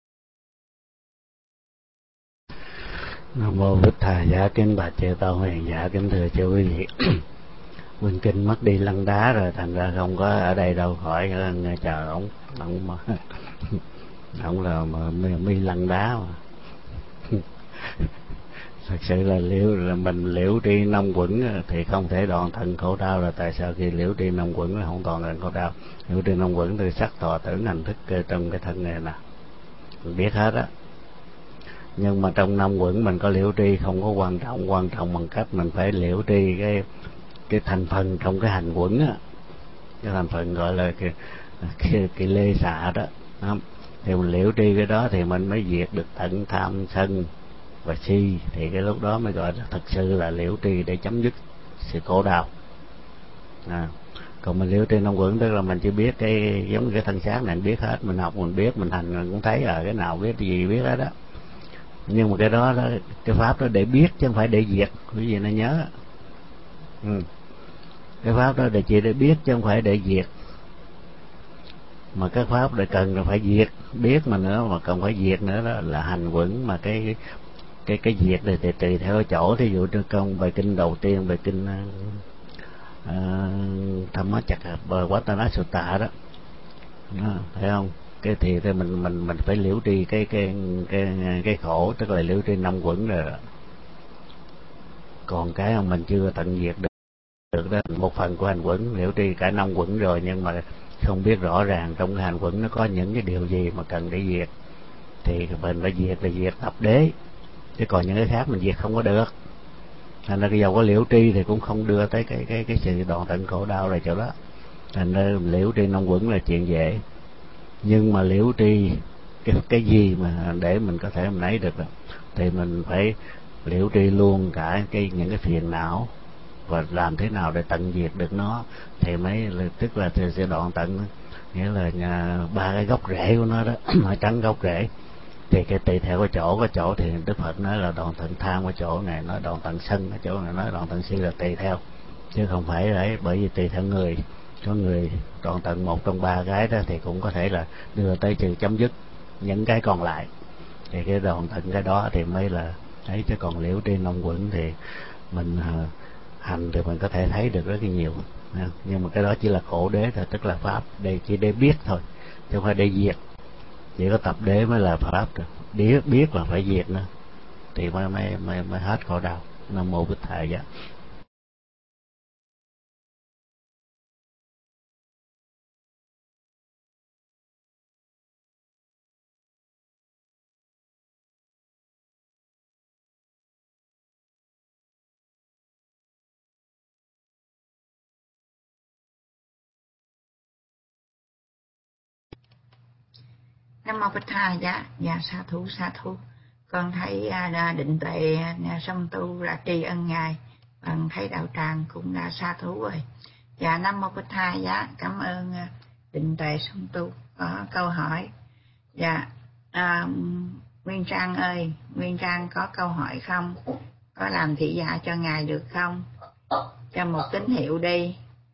Nam Mô Bích Tha Giá. Kính bạch chư tôn hiền giả, kính thưa chư quý vị. Quynh Kinh mất đi lăn đá rồi, thành ra không có ở đây đâu, khỏi chờ ổng. Ổng mà ổng là mi lăn đá mà. Thật sự là liễu là mình liễu tri năm quẩn thì không thể đoạn tận khổ đau, là tại sao khi liễu tri năm quẩn là không đoạn tận khổ đau? Liễu tri năm quẩn từ sắc thọ tưởng hành thức trong cái thân này nè, mình biết hết á. Nhưng mà trong năm quẩn mình có liễu tri không có quan trọng, quan trọng bằng cách mình phải liễu tri cái cái thành phần trong cái hành quẩn á, cái thành phần gọi là cái cái, cái lê xạ đó. Đó, thì mình liễu tri cái đó thì mình mới diệt được tận tham sân và si, thì cái lúc đó mới gọi là thật sự là liễu tri để chấm dứt sự khổ đau. À, còn mình liễu tri năm quẩn tức là mình chỉ biết cái giống cái thân xác này, mình biết hết, mình học mình biết, mình hành mình cũng thấy rồi, cái nào biết cái gì biết hết đó. Nhưng mà cái đó, đó cái pháp đó để biết chứ không phải để diệt, quý vị nên nhớ. Ừ. Cái pháp đó để chỉ để biết chứ không phải để diệt. Mà cái pháp để cần là phải diệt, biết mà nữa, mà cần phải diệt nữa, đó là hành quẩn. Mà cái cái cái diệt này thì tùy theo chỗ. Thí dụ như công bài kinh đầu tiên, bài kinh uh, Thamma Chakkavattana Sutta đó, đó, thấy không? Cái thì, thì mình mình mình phải liễu tri cái cái cái cái khổ, tức là liễu tri năm quẩn rồi. Còn cái mình chưa tận diệt được được đó, một phần của hành quẩn, liễu tri cả năm quẩn rồi, nhưng mà không biết rõ ràng trong cái hành quẩn nó có những cái điều gì mà cần để diệt, thì mình phải diệt là diệt tập đế, chứ còn những cái khác mình diệt không có được. Thành ra cái dầu có liễu tri thì cũng không đưa tới cái cái cái sự đoạn tận khổ đau là chỗ đó. Thành ra liễu tri năm quẩn là chuyện dễ, nhưng mà liễu tri cái cái gì mà để mình có thể mình lấy được đó, thì mình phải liễu tri luôn cả cái những cái phiền não, và làm thế nào để tận diệt được nó thì mới, tức là thì sẽ đoạn tận, nghĩa là nhà, ba cái gốc rễ của nó đó. Mà trắng gốc rễ thì cái tùy theo cái chỗ, cái chỗ thì Đức Phật nói là đoạn tận tham ở chỗ này, nói đoạn tận sân ở chỗ này, nói đoạn tận si, là tùy theo chứ không phải đấy. Bởi vì tùy theo người, có người đoạn tận một trong ba cái đó thì cũng có thể là đưa tới sự chấm dứt những cái còn lại, thì cái đoạn tận cái đó thì mới là thấy. Chứ còn liễu tri năm quẩn thì mình hành thì mình có thể thấy được rất là nhiều, nhưng mà cái đó chỉ là khổ đế thôi, tức là pháp đây chỉ để biết thôi chứ không phải để diệt. Chỉ có tập đế mới là pháp được, biết biết là phải diệt nữa thì mới mới mới, mới hết khổ đau. Nam Mô Bích Tha Giá. Nam Mô Bích Tha Giá. Dạ sa thú sa thú. Con thấy à, Định Tuệ Song Tu là tri ân ngài, con thấy đạo tràng cũng đã sa thú rồi. Dạ Nam Mô Bích Tha Giá. Cảm ơn Định Tuệ Song Tu. Có câu hỏi. Dạ à, Nguyên Trang ơi, Nguyên Trang có câu hỏi không? Có làm thị giả cho ngài được không? Cho một tín hiệu đi.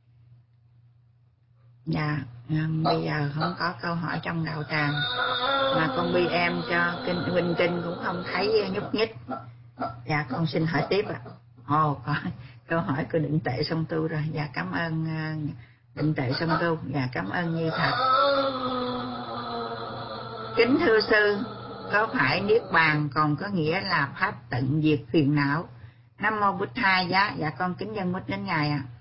Dạ bây giờ không có câu hỏi trong đạo tràng, mà con bi em cho kinh Huynh Kinh cũng không thấy nhúc nhích. Dạ con xin hỏi tiếp ạ. À. Ồ, có câu hỏi của Định Tệ Song Tu rồi. Dạ cảm ơn Định Tệ Song Tu. Dạ cảm ơn Nhi Thật. Kính thưa sư, có phải niết bàn còn có nghĩa là pháp tận diệt phiền não? Nam mô Bụt Tha giá. Dạ con kính dân mít đến ngài ạ. À.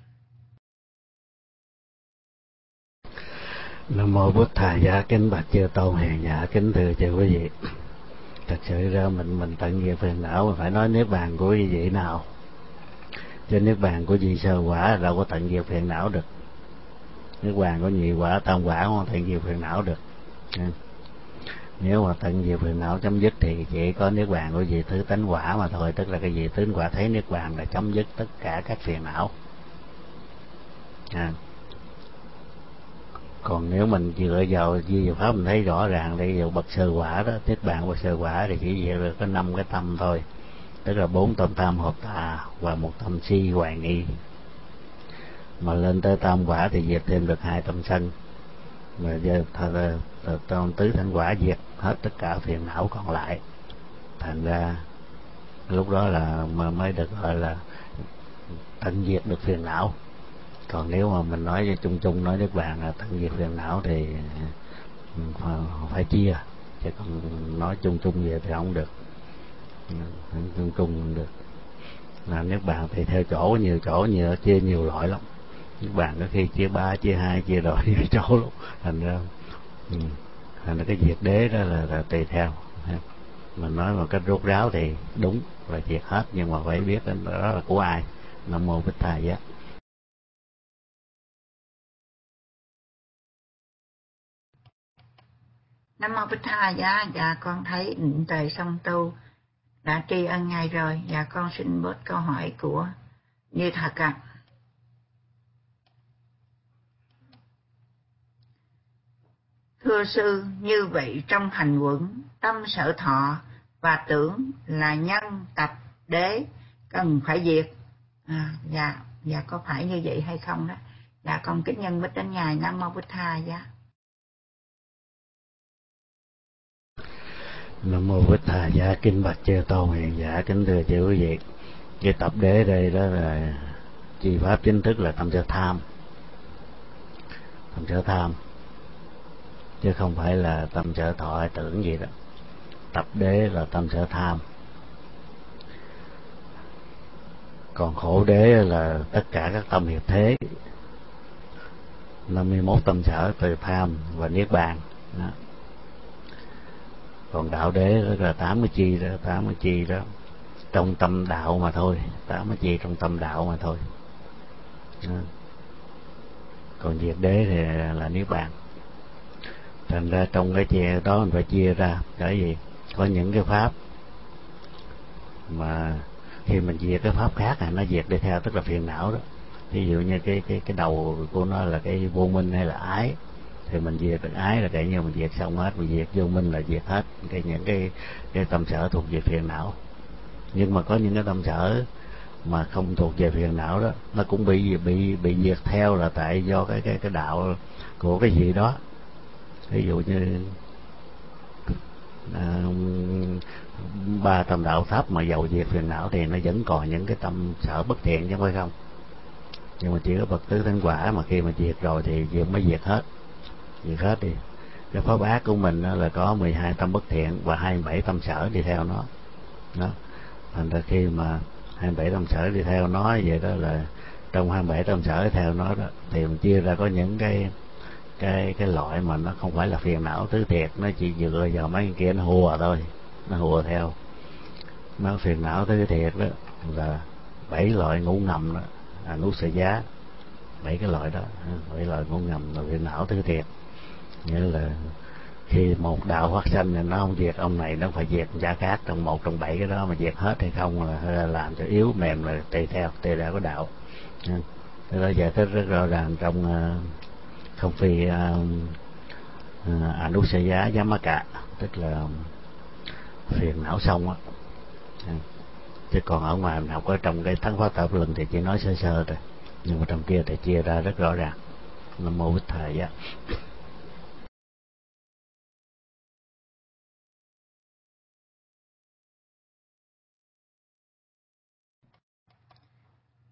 Nam mô Bụt Tha giá. Kính bạch chư tôn hiền giả, kính thưa chư quý vị. Thật sự ra mình mình tận diệt phiền não mình phải nói niết bàn của quý vị nào. Chứ niết bàn của vị sơ quả đâu có tận diệt phiền não được. Niết bàn của nhị quả tam quả không tận diệt phiền não được. Nếu mà tận diệt phiền não chấm dứt thì chỉ có niết bàn của vị thứ tánh quả mà thôi, tức là cái vị tánh quả thấy niết bàn là chấm dứt tất cả các phiền não. À. Còn nếu mình dựa vào di vào pháp mình thấy rõ ràng đây vào bậc sơ quả đó, niết bàn bậc sơ quả thì chỉ việc được có năm cái tâm thôi, tức là bốn tâm tham hợp tà và một tâm si hoài nghi. Mà lên tới tam quả thì diệt thêm được hai tâm sân, mà giờ tâm tứ thánh quả diệt hết tất cả phiền não còn lại. Thành ra lúc đó là mà mới được gọi là tận diệt được phiền não. Còn nếu mà mình nói chung chung nói niết bàn là tận diệt phiền não thì phải chia, chứ còn nói chung chung vậy thì không được, chung chung không được. Là niết bàn thì theo chỗ, nhiều chỗ nhiều chia nhiều loại lắm. Niết bàn có khi chia ba, chia hai, chia đôi nhiều chỗ luôn. Thành ra ừ, thành ra cái diệt đế đó là, là tùy theo. Mình nói một cách rốt ráo thì đúng là diệt hết, nhưng mà phải biết đó là của ai. Nam mô Bích Thầy giá. Nam mô Bích Tha giá. Dạ con thấy Định Tề Song Tu đã tri ân ngài rồi. Dạ con xin bớt câu hỏi của Như Thật ạ. À. Thưa sư, như vậy trong hành quẩn, tâm sở thọ và tưởng là nhân tập đế cần phải diệt. À, dạ, dạ có phải như vậy hay không đó? Dạ con kính nhân bích đến ngài. Nam mô Bích Tha giá. Nam mô Bích Tha giá. Kính bạch chư tôn hiền giả, kính thưa chư quý vị. Cái tập đế đây đó là chi pháp chính thức là tâm sở tham, tâm sở tham chứ không phải là tâm sở thọ hay tưởng gì đó. Tập đế là tâm sở tham, còn khổ đế là tất cả các tâm hiệp thế, năm mươi mốt tâm sở từ tham và niết bàn đó. Còn đạo đế đó là tám mươi chi đó, tám mươi chi đó trong tâm đạo mà thôi, tám mươi chi trong tâm đạo mà thôi đó. Còn diệt đế thì là niết bàn. Thành ra trong cái chia đó mình phải chia ra, bởi vì có những cái pháp mà khi mình diệt cái pháp khác là nó diệt đi theo, tức là phiền não đó. Ví dụ như cái cái cái đầu của nó là cái vô minh hay là ái, thì mình diệt được ái là kể như mình diệt xong hết, mình diệt vô minh là diệt hết cái những cái cái tâm sở thuộc về phiền não. Nhưng mà có những cái tâm sở mà không thuộc về phiền não đó, nó cũng bị bị bị diệt theo là tại do cái cái cái đạo của cái gì đó. Ví dụ như à, ba tâm đạo thấp mà dầu diệt phiền não thì nó vẫn còn những cái tâm sở bất thiện chứ phải không? Nhưng mà chỉ có bậc tứ thánh quả mà khi mà diệt rồi thì diệt mới diệt hết, diệt hết đi. Cái pháp ác của mình là có mười hai tâm bất thiện và hai mươi bảy tâm sở đi theo nó đó. Thành ra khi mà hai mươi bảy tâm sở đi theo nó vậy đó, là trong hai mươi bảy tâm sở theo nó đó, thì mình chia ra có những cái cái cái loại mà nó không phải là phiền não tứ thiệt, nó chỉ dựa vào mấy cái kia nó hùa thôi, nó hùa theo. Nó phiền não tứ thiệt đó là bảy loại ngũ ngầm đó, à, nút sợi giá, bảy cái loại đó, bảy loại ngũ ngầm là phiền não tứ thiệt. Nghĩa là khi một đạo phát sanh thì nó không diệt ông này, nó phải diệt gia khác trong một trong bảy cái đó, mà diệt hết hay không là làm cho yếu mềm là tùy theo tùy theo cái đạo. Thế đó giải thích rất rõ ràng trong uh, không phi uh, uh, Anusaya Yamaka, tức là phiền não xong á. Chứ còn ở ngoài mình học ở trong cái thắng pháp tập lần thì chỉ nói sơ sơ thôi, nhưng mà trong kia thì chia ra rất rõ ràng. Nam mô Bích Thầy á.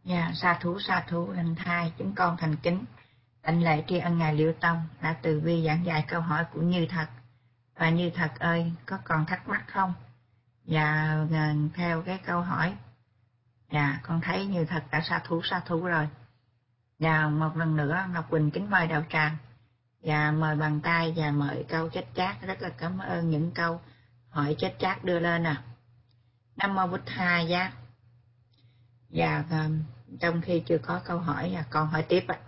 Dạ, sa thú sa thú lành thai, chúng con thành kính đảnh lễ tri ân ngài Liễu Tông đã từ bi giảng dạy câu hỏi của Như Thật. Và Như Thật ơi, có còn thắc mắc không? Dạ, theo cái câu hỏi, dạ con thấy Như Thật đã sa thú sa thú rồi. Và một lần nữa Ngọc Quỳnh kính mời đạo tràng và mời bàn tay và mời câu chết chát. Rất là cảm ơn những câu hỏi chết chát đưa lên à. Nam mô Bụt Tha giá. Và trong khi chưa có câu hỏi, con hỏi tiếp ạ.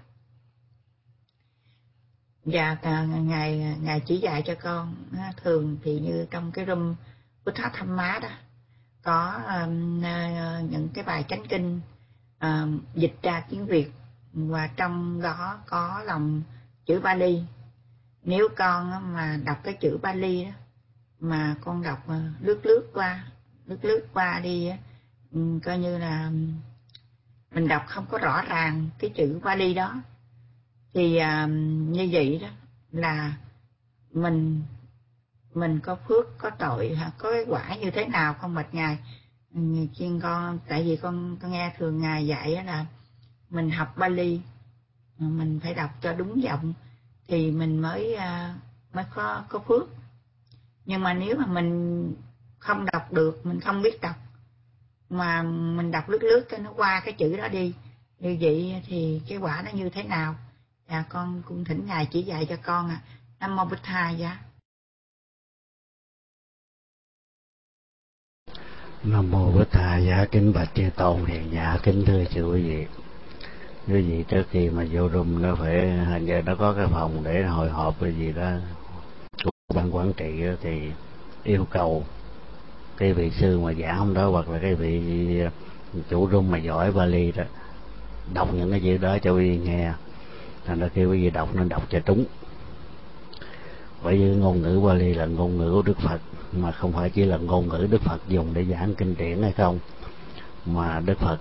Và ngài ngài chỉ dạy cho con, thường thì như trong cái room Bút Thát Thăm Má đó có um, những cái bài chánh kinh um, dịch ra tiếng Việt, và trong đó có lòng chữ Bali. Nếu con mà đọc cái chữ Bali đó mà con đọc lướt lướt qua lướt lướt qua đi, coi như là mình đọc không có rõ ràng cái chữ Bali đó, thì uh, như vậy đó là mình mình có phước có tội, có cái quả như thế nào không bạch ngài? Chuyên con tại vì con con nghe thường ngài dạy là mình học Bali mình phải đọc cho đúng giọng thì mình mới uh, mới có có phước. Nhưng mà nếu mà mình không đọc được, mình không biết đọc mà mình đọc lướt lướt cho nó qua cái chữ đó đi, như vậy thì cái quả nó như thế nào? Dạ con cũng thỉnh ngài chỉ dạy cho con à. Nam mô Bụt Tha giá. Nam mô Bụt Tha giá. Kính bạch chư tôn hiền giả, kính thưa chư quý vị. Quý vị trước khi mà vô room nó phải hình như nó có cái phòng để hội họp cái gì đó của ban quản trị đó, thì yêu cầu cái vị sư mà giảng hôm đó hoặc là cái vị chủ room mà giỏi Bali đó đọc những cái chữ đó cho quý vị nghe. Thành ra khi quý vị đọc nên đọc cho trúng. Bởi vì ngôn ngữ Bali là ngôn ngữ của Đức Phật, mà không phải chỉ là ngôn ngữ Đức Phật dùng để giảng kinh điển hay không, mà Đức Phật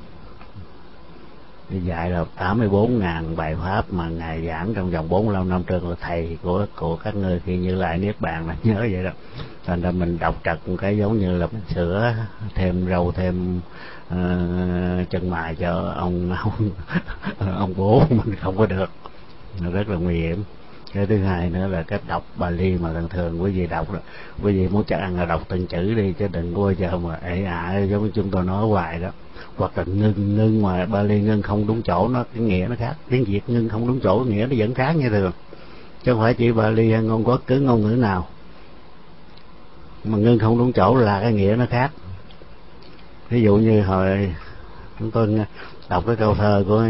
dạy là tám mươi bốn ngàn bài pháp mà ngài giảng trong vòng bốn mươi lăm năm trường, là thầy của của các ngươi khi Như Lai niết bàn, là nhớ vậy đó. Thành ra mình đọc trật một cái giống như là mình sửa thêm râu thêm uh, chân mày cho ông ông ông bố mình không có được, nó rất là nguy hiểm. Cái thứ hai nữa là cách đọc Bali mà thường thường quý vị đọc đó, quý vị muốn chắc ăn là đọc từng chữ đi, chứ đừng có giờ mà ệ ả giống như chúng tôi nói hoài đó. Hoặc là ngưng ngưng mà Bali ngưng không đúng chỗ, nó cái nghĩa nó khác. Tiếng Việt ngưng không đúng chỗ, nghĩa nó vẫn khác như thường, chứ không phải chỉ Bali hay ngôn quốc cứ ngôn ngữ nào mà ngưng không đúng chỗ là cái nghĩa nó khác. Ví dụ như hồi chúng tôi đọc cái câu thơ của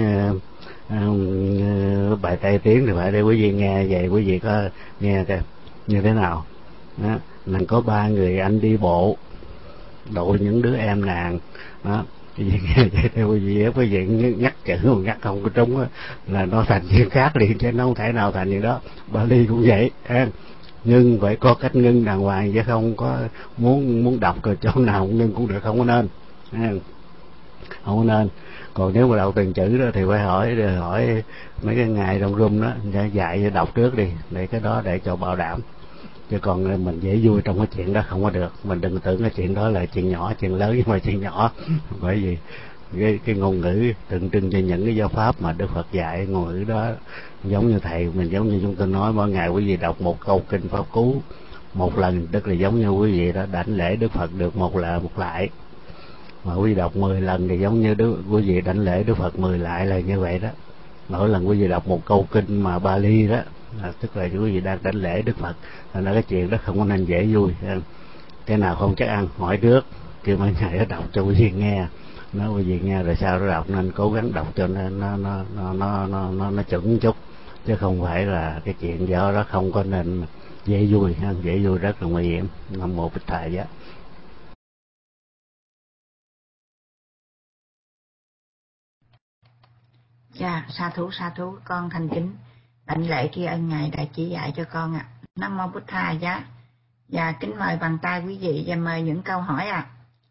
uh, bài Tây Tiến thì phải để quý vị nghe vậy, quý vị có nghe cái như thế nào đó. Là có ba người anh đi bộ đội những đứa em nàng đó, quý vị nghe vậy thì quý vị quý vị nhắc chữ mà nhắc không có trúng đó, là nó thành chuyện khác liền, chứ nó không thể nào thành như đó. Bali cũng vậy ha. Nhưng phải có cách ngưng đàng hoàng, chứ không có muốn muốn đọc rồi chỗ nào cũng ngưng cũng được, không có nên ha. Không có nên. Còn nếu mà đọc từng chữ đó thì phải hỏi hỏi mấy cái ngài trong room đó dạy đọc trước đi, để cái đó để cho bảo đảm. Chứ còn mình dễ vui trong cái chuyện đó không có được. Mình đừng tưởng cái chuyện đó là chuyện nhỏ, chuyện lớn nhưng mà chuyện nhỏ. Bởi vì cái, cái ngôn ngữ tượng trưng cho những cái giáo pháp mà Đức Phật dạy, ngôn ngữ đó giống như thầy mình, giống như chúng tôi nói mỗi ngày quý vị đọc một câu kinh pháp cú một lần, tức là giống như quý vị đã đảnh lễ Đức Phật được một là một lại. Mà quý vị đọc mười lần thì giống như Đức, quý vị đảnh lễ Đức Phật mười lại, là như vậy đó. Mỗi lần quý vị đọc một câu kinh mà Bali đó là tức là quý vị đang đảnh lễ Đức Phật. Thành ra cái chuyện đó không có nên dễ vui. Cái nào không chắc ăn hỏi trước, kêu mấy ngày đó đọc cho quý vị nghe, nói quý vị nghe rồi sau đó đọc, nên cố gắng đọc cho nên nó nó nó nó nó nó, nó chuẩn chút, chứ không phải là cái chuyện do đó không có nên dễ vui ha. Dễ vui rất là nguy hiểm. Nam mô Bụt Tha giá. Dạ, sa thú sa thú, con thành kính đảnh lễ tri ân ngài đã chỉ dạy cho con ạ. À. Nam mô Bụt Tha giá. Và kính mời bàn tay quý vị và mời những câu hỏi ạ. À.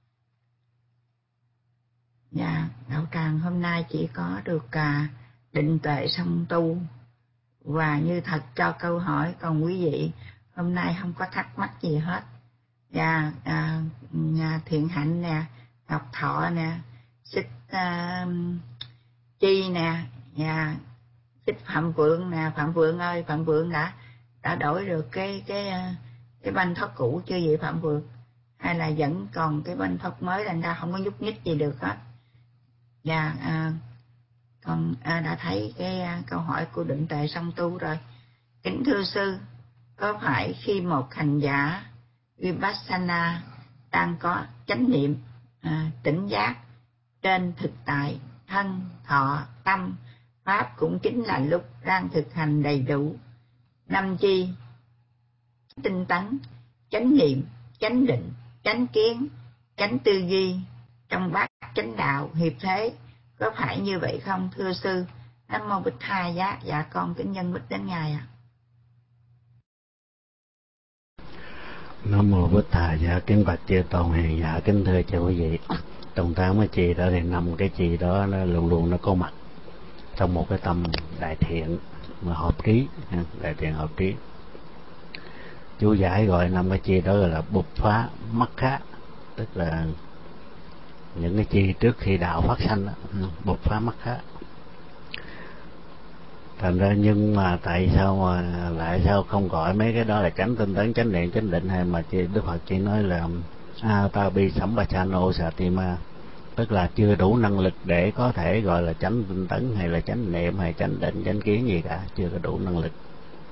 Dạ, đạo tràng hôm nay chỉ có được à, định tuệ song tu và Như Thật cho câu hỏi, còn quý vị hôm nay không có thắc mắc gì hết. Và à, Thiện Hạnh nè, Ngọc Thọ nè, Xích uh, Chi nè, nhà Xích Phạm Vượng nè. Phạm Vượng ơi, Phạm Vượng đã đã đổi được cái cái cái banh thoát cũ chưa vậy Phạm Vượng? Hay là vẫn còn cái banh thoát mới thành ra không có nhúc nhích gì được hết? Dạ, à, con à, đã thấy cái à, câu hỏi của Định Tuệ Song Tu rồi. Kính thưa sư, có phải khi một hành giả Vipassana đang có chánh niệm, à, tỉnh giác trên thực tại thân, thọ, tâm, pháp cũng chính là lúc đang thực hành đầy đủ năm chi, tinh tấn, chánh niệm, chánh định, chánh kiến, chánh tư duy trong bát chánh đạo hiệp thế, có phải như vậy không thưa sư? Nam mô Bích Tha Giá. Dạ con kính nhân bích đến ngài ạ. À. Nam mô Bích Tha Giá. Kính bạch chư tôn hiền giả, kính thưa chư quý vị, trong tám cái chi đó thì năm cái chi đó nó luôn luôn nó có mặt trong một cái tâm đại thiện mà hợp trí, đại thiện hợp trí. Chú giải gọi năm cái chi đó là bộc phá mắc khá, tức là những cái chi trước khi đạo phát sanh đó, bộc phá mắc khá. Thành ra nhưng mà tại sao mà lại sao không gọi mấy cái đó là chánh tinh tấn, chánh niệm, chánh định, hay mà chỉ, Đức Phật chỉ nói là Atapi Sampachano Satima, tức là chưa đủ năng lực để có thể gọi là chánh tinh tấn hay là chánh niệm hay chánh định, chánh kiến gì cả, chưa có đủ năng lực.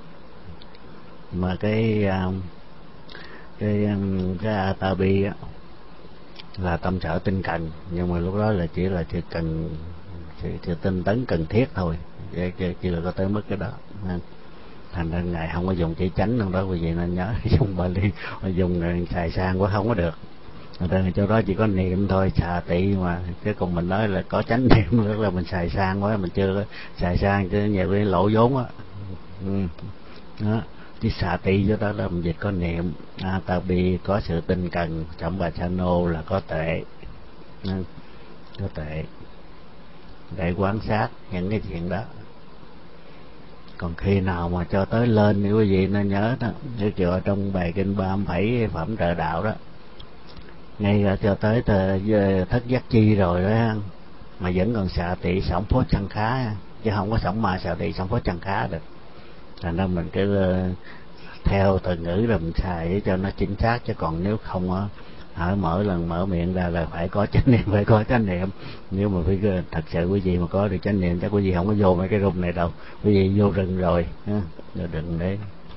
Mà cái cái cái Atapi á là tâm sở tinh cần, nhưng mà lúc đó là chỉ là chỉ cần chỉ, chỉ tinh tấn cần thiết thôi, chứ chưa có tới mức cái đó. Thành ra ngài không có dùng chữ chánh trong đó, quý vị nên nhớ dùng Bali dùng xài sang quá không có được. Nên chỗ đó chỉ có niệm thôi, xà tị mà, chứ còn mình nói là có chánh niệm tức là mình xài sang quá, mình chưa có xài sang chứ nhiều cái lỗ vốn á. Ừ. Đó, chứ xà tị chỗ đó là mình dịch có niệm, Atapi có sự tinh cần, Sampachano là có tuệ, có tuệ để quan sát những cái chuyện đó. Còn khi nào mà cho tới lên thì quý vị nên nhớ đó, như kiểu ở trong bài kinh ba mươi bảy phẩm trợ đạo đó, ngay cho tới thất giác chi rồi đó mà vẫn còn xạ tị sổng phốt sanh khá, chứ không có sổng ma xạ tị sổng phốt sanh khá được. Thành ra mình cứ theo từ ngữ rồi mình xài để cho nó chính xác, chứ còn nếu không á, ở mỗi lần mở miệng ra là phải có chánh niệm, phải có chánh niệm. Nếu mà phải thật sự quý vị mà có được chánh niệm, chắc quý vị không có vô mấy cái rung này đâu, quý vị vô rừng rồi, rồi đừng để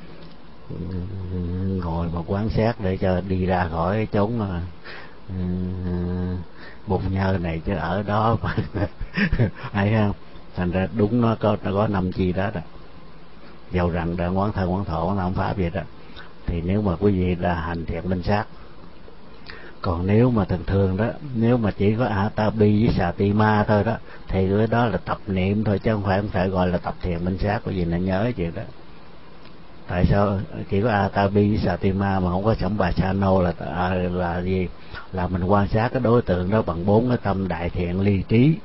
ngồi mà quán sát để cho đi ra khỏi cái chốn mà bụng nhơ này, chứ ở đó mà hay không. Thành ra đúng nó có nó có năm chi đó đó, dầu rằng đã quán thân quán thọ quán tâm pháp vậy đó, thì nếu mà quý vị là hành thiện minh sát. Còn nếu mà thường thường đó, nếu mà chỉ có Atapi với Satima thôi đó, thì cái đó là tập niệm thôi, chứ không phải không thể gọi là tập thiền minh sát. Quý vị nên nhớ chuyện đó. Tại sao chỉ có Atapi với Satima mà không có Sampachano là là, là gì? Là mình quan sát cái đối tượng đó bằng bốn cái tâm đại thiện ly trí.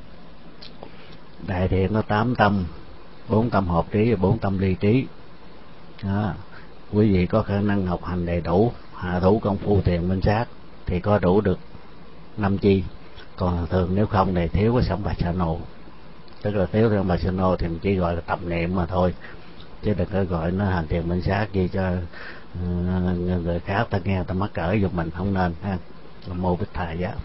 Đại thiện có tám tâm, bốn tâm hợp trí và bốn tâm ly trí. Đó. Quý vị có khả năng học hành đầy đủ, hạ thủ công phu thiền minh sát thì có đủ được năm chi. Còn thường nếu không thì thiếu cái Sampachano, tức là thiếu Sampachano thì mình chỉ gọi là tập niệm mà thôi, chứ đừng có gọi nó hành thiền minh sát gì cho uh, người khác ta nghe ta mắc cỡ giùm mình, không nên ha. Nam mô Bích Tha Giá.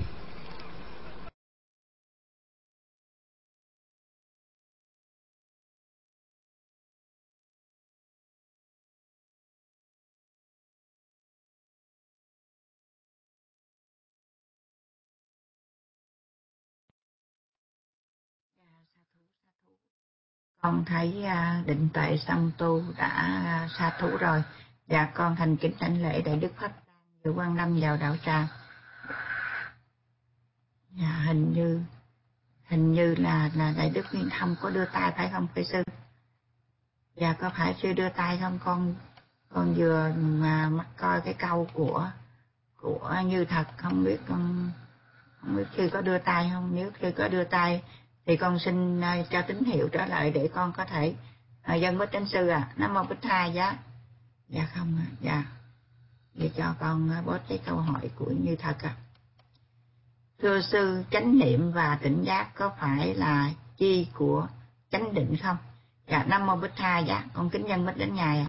Con thấy Định Tuệ Song Tu đã sa thú rồi. Dạ con thành kính đảnh lễ Đại Đức Pháp Dự Quan Lâm vào đạo tràng. Dạ hình như hình như là là Đại Đức Nguyên Thông có đưa tay phải không phải sư? Dạ có phải sư đưa tay không? Con con vừa mà mắt coi cái câu của của Như Thật, không biết con không biết sư có đưa tay không. Nếu sư có đưa tay thì con xin uh, cho tín hiệu trở lại để con có thể uh, dân bích đến sư à. Nam mô Bích Tha Giá. Dạ không à. Dạ để cho con uh, bớt cái câu hỏi của Như Thật à. Thưa sư, chánh niệm và tỉnh giác có phải là chi của chánh định không? Dạ, Nam Mô Bích Tha Giá, con kính nhân mít đến Ngài ạ.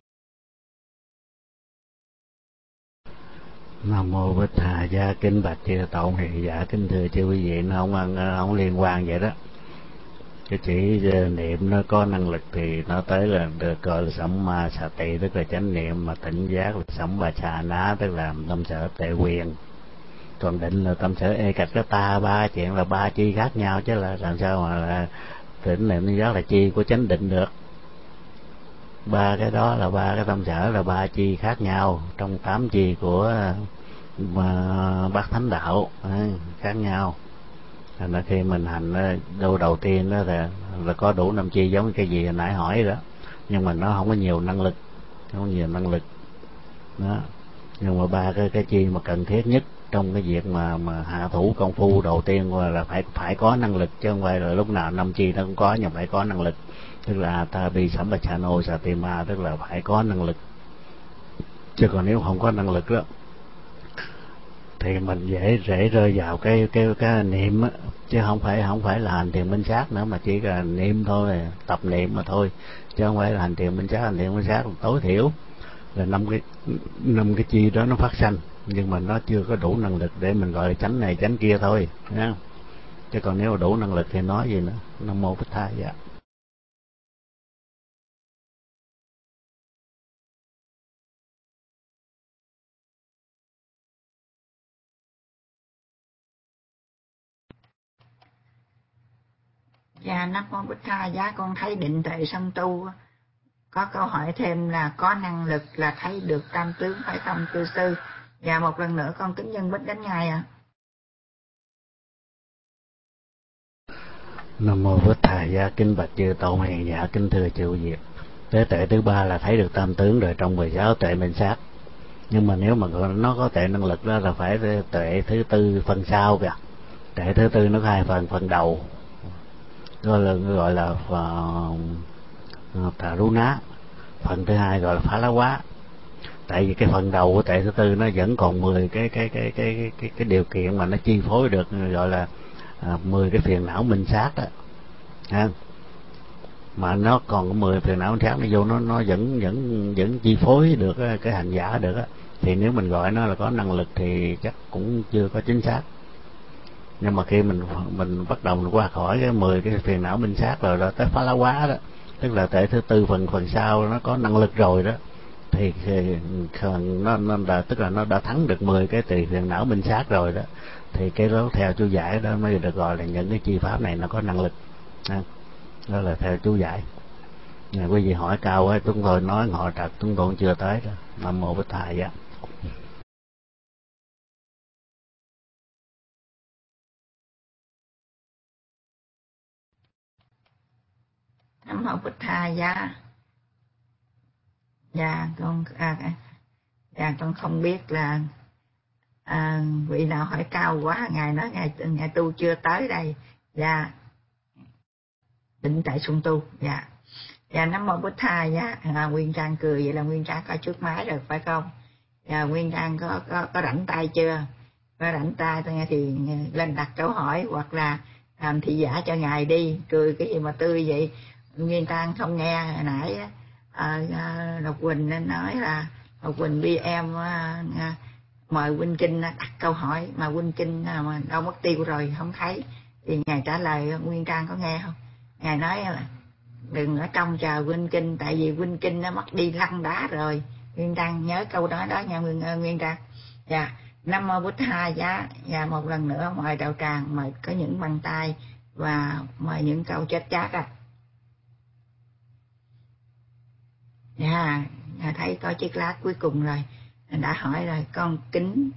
Nam Mô Bích Tha Giá, kính bạch chư Tôn Hiền Giả, kính thưa chư quý vị, nó không, không liên quan vậy đó. Cái chỉ niệm nó có năng lực thì nó tới là được gọi là Sẩm Ma Xà Tỳ, tức là chánh niệm, mà tỉnh giác là Sẩm Ba Xà Ná, tức là tâm sở tệ quyền. Còn định là tâm sở ê cạch ta, ba chuyện là ba chi khác nhau, chứ là làm sao mà là tỉnh niệm tỉnh giác là chi của chánh định được. Ba cái đó là ba cái tâm sở là ba chi khác nhau trong tám chi của mà bát thánh đạo khác nhau. Thành ra khi mình hành đâu đầu tiên đó là, là có đủ năm chi giống cái gì hồi nãy hỏi đó, nhưng mà nó không có nhiều năng lực, không có nhiều năng lực đó. Nhưng mà ba cái cái chi mà cần thiết nhất trong cái việc mà mà hạ thủ công phu đầu tiên là phải phải có năng lực, chứ không phải là lúc nào năm chi nó cũng có, nhưng phải có năng lực. Tức là ta bi sẩm bạch chano sa ti ma, tức là phải có năng lực. Chứ còn nếu không có năng lực đó thì mình dễ dễ rơi vào cái cái cái niệm á, chứ không phải không phải là hành thiền minh sát nữa, mà chỉ là niệm thôi, tập niệm mà thôi, chứ không phải là hành thiền minh sát. Hành thiền minh sát tối thiểu là năm cái năm cái chi đó nó phát sanh, nhưng mà nó chưa có đủ năng lực để mình gọi là chánh này chánh kia thôi nha. Chứ còn nếu mà đủ năng lực thì nói gì nữa. Nam Mô Bích Tha Giá. Dạ, Nam Mô Bích Tha Giá, con thấy định tuệ song tu. Có câu hỏi thêm là có năng lực là thấy được tam tướng phải không thưa sư? Dạ, một lần nữa con kính nhân bích đến Ngài ạ. À. Nam Mô Bích Tha Giá, kính bạch chư Tôn Hiền Giả, kính thưa chư Việt. Tế tuệ thứ ba là thấy được tam tướng rồi trong mười sáu tuệ minh sát. Nhưng mà nếu mà nó có tuệ năng lực đó là phải tuệ thứ tư phần sau kìa. Tuệ thứ tư nó có hai phần, phần đầu gọi là gọi là Thà Rú Ná, phần thứ hai gọi là Phá Lá Quá. Tại vì cái phần đầu của tuệ thứ tư nó vẫn còn mười cái cái cái cái cái cái điều kiện mà nó chi phối được, gọi là à, mười cái phiền não minh sát đó ha. Mà nó còn có mười phiền não minh sát, nó vô nó nó vẫn vẫn vẫn chi phối được cái hành giả được á, thì nếu mình gọi nó là có năng lực thì chắc cũng chưa có chính xác. Nhưng mà khi mình mình bắt đầu mình qua khỏi cái mười cái phiền não minh sát rồi đó tới Phá Lá Quá đó, tức là tuệ thứ tư phần phần sau nó có năng lực rồi đó, thì, thì nó, nó đã, tức là nó đã thắng được mười cái tùy phiền não minh sát rồi đó, thì cái đó theo chú giải đó mới được gọi là những cái chi pháp này nó có năng lực à, đó là theo chú giải. Nhà quý vị hỏi cao ấy, chúng tôi nói họ trật, chúng tôi chưa tới đó. Nam Mô Bích Tha Giá. Nam Mô Bích Tha Giá. Dạ con à, dạ con không biết là à, vị nào hỏi cao quá, ngài nói ngài ngài tu chưa tới đây. Dạ, định tại sung tu. Dạ, dạ Nam Mô Bích Tha Giá. À, Nguyên Trang cười vậy là Nguyên Trang có trước máy rồi phải không? Dạ, Nguyên Trang có có có rảnh tay chưa? Có rảnh tay thì lên đặt câu hỏi hoặc là làm thị giả cho ngài đi. Cười cái gì mà tươi vậy? Nguyên Trang không nghe hồi nãy à, à, Lộc Quỳnh nên nói là Lộc Quỳnh bi em à, à, mời Huynh Kinh đặt câu hỏi mà Huynh Kinh à, mà đâu mất tiêu rồi không thấy, thì ngài trả lời. Nguyên Trang có nghe không? Ngài nói là đừng ở trong chờ Huynh Kinh, tại vì Huynh Kinh nó mất đi lăn đá rồi. Nguyên Trang nhớ câu đó đó nha Nguyên, Nguyên Trang. Dạ, Nam Mô Bích Tha Giá. Và một lần nữa mời đạo tràng, mời có những bàn tay và mời những câu chết chát à. Dạ, yeah, thấy có chiếc lá cuối cùng rồi, đã hỏi rồi. Con kính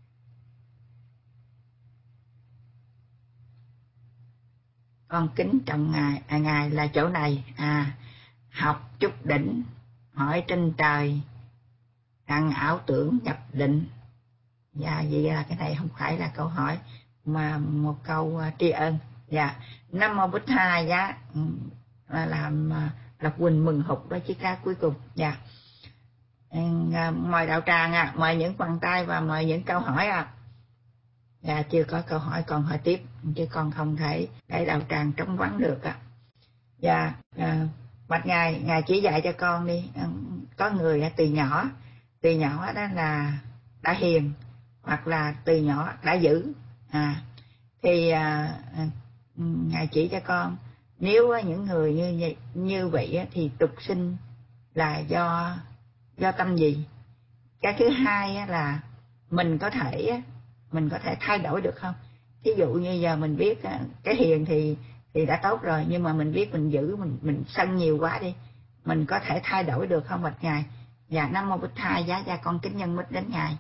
con kính trọng ngài, à, ngài là chỗ này à, học chút đỉnh, hỏi trên trời, đặng ảo tưởng nhập định. Dạ, vậy là cái này không phải là câu hỏi mà một câu uh, tri ân. Dạ, Nam Mô Bích Tha Giá. Là làm uh, Lộc Quỳnh mừng hụt đó chiếc lá cuối cùng. Dạ, uh, mời đạo tràng à, mời những bàn tay và mời những câu hỏi à. Dạ, chưa có câu hỏi, con hỏi tiếp, chứ con không thể để đạo tràng trống vắng được á. Dạ, à, bạch Ngài, Ngài chỉ dạy cho con đi, có người từ nhỏ, từ nhỏ đó là đã hiền, hoặc là từ nhỏ đã dữ, à, thì à, Ngài chỉ cho con, nếu những người như vậy, như vậy thì tục sinh là do do tâm gì? Cái thứ hai là mình có thể mình có thể thay đổi được không? Ví dụ như giờ mình biết cái hiền thì thì đã tốt rồi, nhưng mà mình biết mình giữ mình mình sân nhiều quá đi, mình có thể thay đổi được không bạch Ngài? Dạ, Nam Mô Bích Tha Giá, gia con kính nhân mít đến Ngài.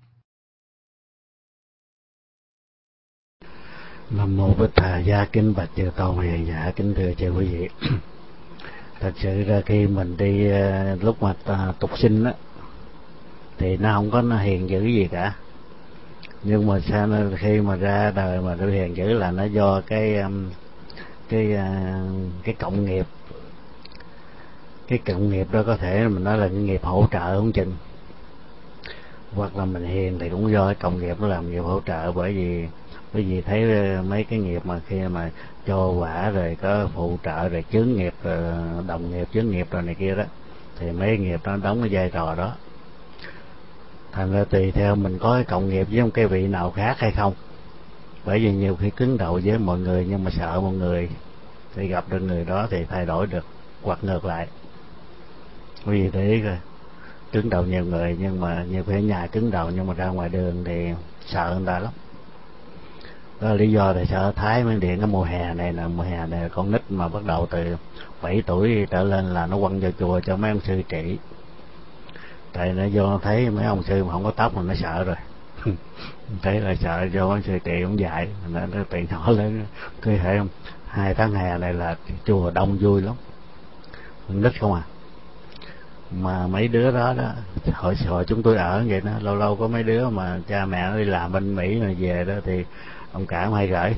Nam Mô Bích Tha Giá, kính bạch chư tôn hiền giả, kính thưa chư quý vị. Thật sự ra khi mình đi lúc mà tục sinh á thì nó không có nó hiền dữ gì cả, nhưng mà sao khi mà ra đời mà nó hiền dữ là nó do cái cái cái cộng nghiệp. Cái cộng nghiệp đó có thể mình nói là cái nghiệp hỗ trợ không chừng, hoặc là mình hiền thì cũng do cái cộng nghiệp nó làm nghiệp hỗ trợ. Bởi vì bởi vì thấy mấy cái nghiệp mà khi mà cho quả rồi có phụ trợ rồi chướng nghiệp, đồng nghiệp chướng nghiệp rồi này kia đó, thì mấy nghiệp đó đóng cái vai trò đó. Thành ra tùy theo mình có cái cộng nghiệp với một cái vị nào khác hay không. Bởi vì nhiều khi cứng đầu với mọi người nhưng mà sợ mọi người thì gặp được người đó thì thay đổi được, hoặc ngược lại. Bởi vì thế coi, cứng đầu nhiều người nhưng mà nhiều khi ở nhà cứng đầu nhưng mà ra ngoài đường thì sợ người ta lắm. Đó là lý do tại sao Thái Miến Điện cái mùa hè này là mùa hè này con nít mà bắt đầu từ bảy tuổi trở lên là nó quăng vào chùa cho mấy ông sư trị. Tại nó vô thấy mấy ông sư mà không có tóc là nó sợ rồi. Thấy là sợ cho ông sư trị cũng dạy, nó, nó từ nhỏ lên cứ hệ không. Hai tháng hè này là chùa đông vui lắm, con nít không à. Mà mấy đứa đó đó, hồi hồi chúng tôi ở vậy đó, lâu lâu có mấy đứa mà cha mẹ nó đi làm bên Mỹ rồi về đó thì ông cả hay gửi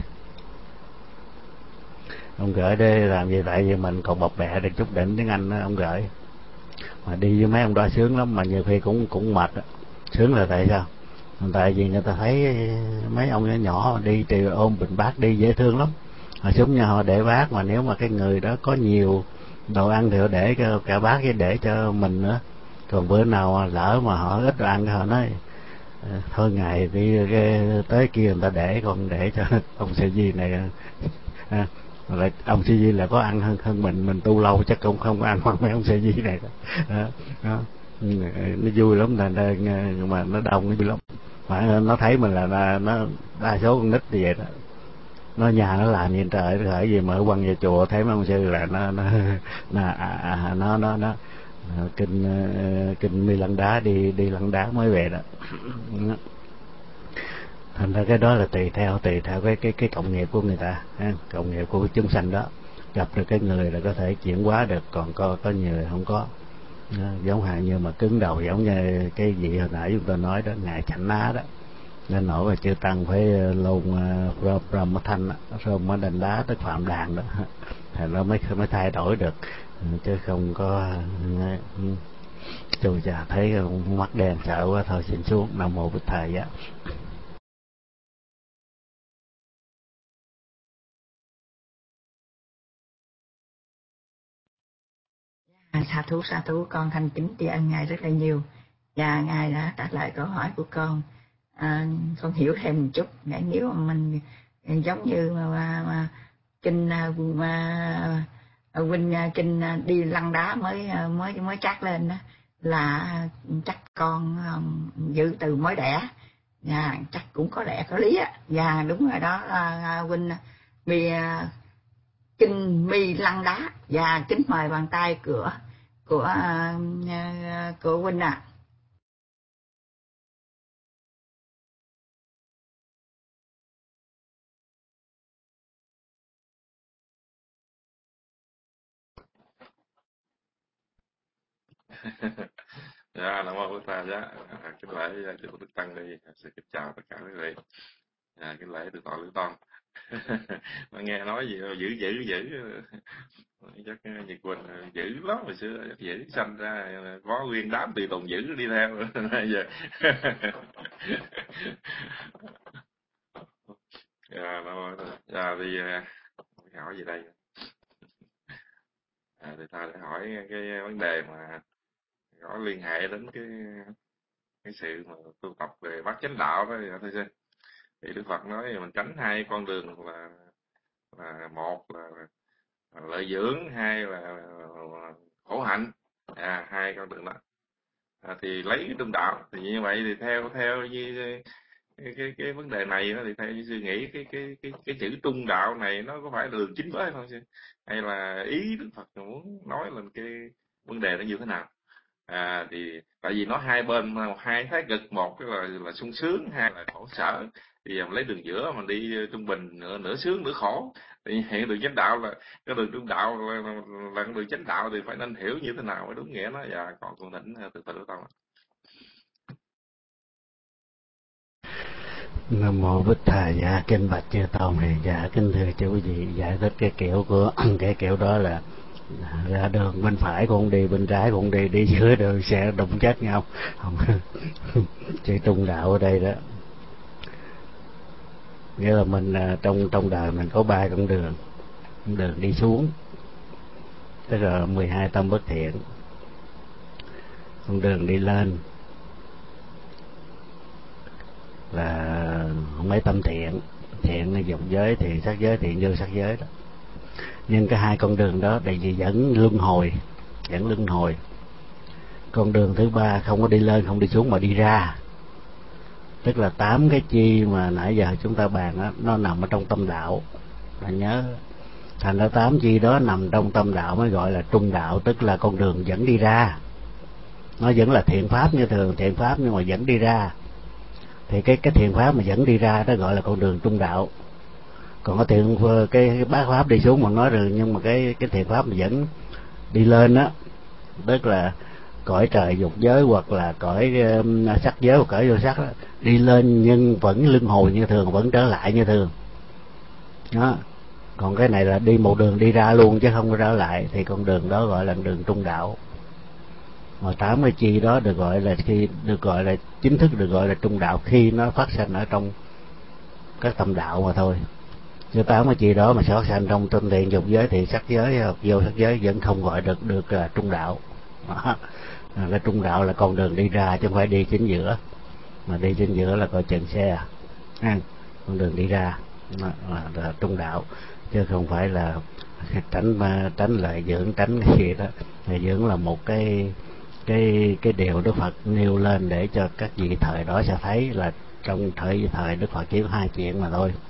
ông gửi để làm gì, tại vì mình còn bập bẹ được chút đỉnh tiếng Anh đó, ông gửi. Mà đi với mấy ông đó sướng lắm, mà nhiều khi cũng cũng mệt đó. Sướng là tại sao? Tại vì người ta thấy mấy ông nhỏ nhỏ đi thì ôm bình bát đi dễ thương lắm. Họ xuống nhà họ để bát, mà nếu mà cái người đó có nhiều đồ ăn thì họ để cả bát với để cho mình nữa. Còn bữa nào lỡ mà họ ít đồ ăn họ nói thôi ngày đi tới kia người ta để, còn để cho ông Sư Di này à, lại ông Sư Di là có ăn hơn hơn mình mình tu lâu chắc cũng không có ăn bằng mấy ông Sư Di này đó. Đó, đó. Nó vui lắm, là mà nó đông, nó vui lắm. Mà nó thấy mình là nó đa số con nít như vậy đó, nó nhà nó làm gì trời khởi gì mở quăng về chùa thấy mấy ông sư là nó nó nó à, à, nó nó nó kinh kinh mi lăn đá, đi đi lăn đá mới về đó. Thành ra cái đó là tùy theo tùy theo cái cái cái cộng nghiệp của người ta, cộng nghiệp của chúng sanh đó. Gặp được cái người là có thể chuyển hóa được, còn có có nhiều người không có. Giống hạn như mà cứng đầu, giống như cái gì hồi nãy chúng tôi nói đó, ngài Chánh Ná đó, nên nổi và chư tăng phải lôn rơm mất thanh rơm mất đành đá tới phạm đàn đó thì nó mới mới thay đổi được, chứ không có chù chà thấy mắt đen sợ quá thôi xin xuống. Nam Mô Bích Tha Giá. À, sa thú sa thú con thành kính tri ân ngài rất là nhiều, và ngài đã trả lời câu hỏi của con. À, con hiểu thêm một chút. Nếu mà mình giống như mà, mà, mà kinh mà, huynh kinh đi lăn đá mới mới mới trát lên đó, là chắc con giữ từ mới đẻ, và chắc cũng có lẽ có lý á. Và đúng rồi đó, huynh bị kinh mi lăn đá, và kính mời bàn tay của của uh, của huynh ạ. Dạ, Nam Mô Bổn Tha Giá. À, kính lễ chư Đức Tăng đi, xin kính chào tất cả quý vị. À, kính lễ từ tọa Lưu Tôn. Mà nghe nói gì dữ dữ dữ chắc Nhật Quỳnh dữ lắm, hồi xưa dữ sanh ra có nguyên đám tùy tùng dữ đi theo giờ. Dạ, nó dạ thì à, hỏi gì đây? À, thì ta để hỏi cái vấn đề mà có liên hệ đến cái cái sự mà tu tập về bát chánh đạo đó dạ thưa sư. Thì Đức Phật nói mình tránh hai con đường là là một là, là lợi dưỡng, hai là, là khổ hạnh. À, hai con đường đó. À, thì lấy cái trung đạo thì như vậy thì theo theo như cái cái, cái vấn đề này đó, thì theo như suy nghĩ cái cái cái cái chữ trung đạo này nó có phải là đường chính với không sư, hay là ý Đức Phật muốn nói là cái vấn đề nó như thế nào? À, thì tại vì nó hai bên mà hai thái cực, một cái là là sung sướng, hai là khổ sở, thì mình lấy đường giữa, mình đi trung bình, nửa, nửa sướng nửa khổ. Thì hiện đường chánh đạo là cái đường trung đạo là, là, là cái đường chánh đạo, thì phải nên hiểu như thế nào mới đúng nghĩa nó. Và còn con thỉnh từ từ tao. Nam mô Bích Thầy. Dạ kinh bạch chư tôn. Thì dạ kính thưa chú quý vị, giải thích cái kiểu của cái kiểu đó là ra đường bên phải cũng đi, bên trái cũng đi, đi giữa đường sẽ đụng chết nhau không. Chữ trung đạo ở đây đó nghĩa là mình trong trong đời mình có ba con đường. Con đường đi xuống tức là mười hai tâm bất thiện, con đường đi lên là mấy tâm thiện, thiện là dục giới, thiện sắc giới, thiện vô sắc giới đó. Nhưng cái hai con đường đó để gì dẫn luân hồi, dẫn luân hồi. Con đường thứ ba không có đi lên không đi xuống mà đi ra, tức là tám cái chi mà nãy giờ chúng ta bàn đó, nó nằm ở trong tâm đạo. Bạn nhớ, thành ra tám chi đó nằm trong tâm đạo mới gọi là trung đạo, tức là con đường dẫn đi ra. Nó vẫn là thiện pháp như thường, thiện pháp nhưng mà dẫn đi ra. Thì cái cái thiện pháp mà dẫn đi ra đó gọi là con đường trung đạo. Còn có thiện cái, cái bát pháp đi xuống mà nói rồi, nhưng mà cái cái thiện pháp mà dẫn đi lên đó, tức là cõi trời dục giới hoặc là cõi um, sắc giới hoặc cõi vô sắc đó, đi lên nhưng vẫn luân hồi như thường, vẫn trở lại như thường đó. Còn cái này là đi một đường đi ra luôn chứ không có trở lại, thì con đường đó gọi là đường trung đạo. Mà tám cái chi đó được gọi là khi được gọi là chính thức được gọi là trung đạo khi nó phát sinh ở trong các tâm đạo mà thôi. Chứ tám cái chi đó mà phát sinh trong tinh thiện dục giới thì sắc giới hoặc vô sắc giới vẫn không gọi được được là trung đạo. Đó. Cái trung đạo là con đường đi ra chứ không phải đi chính giữa. Mà đi chính giữa là coi chừng xe à, con đường đi ra là, là, là trung đạo, chứ không phải là tránh tránh lợi dưỡng, tránh cái gì đó. Lợi dưỡng là một cái cái cái điều Đức Phật nêu lên để cho các vị thời đó sẽ thấy là trong thời thời Đức Phật chỉ có hai chuyện mà thôi.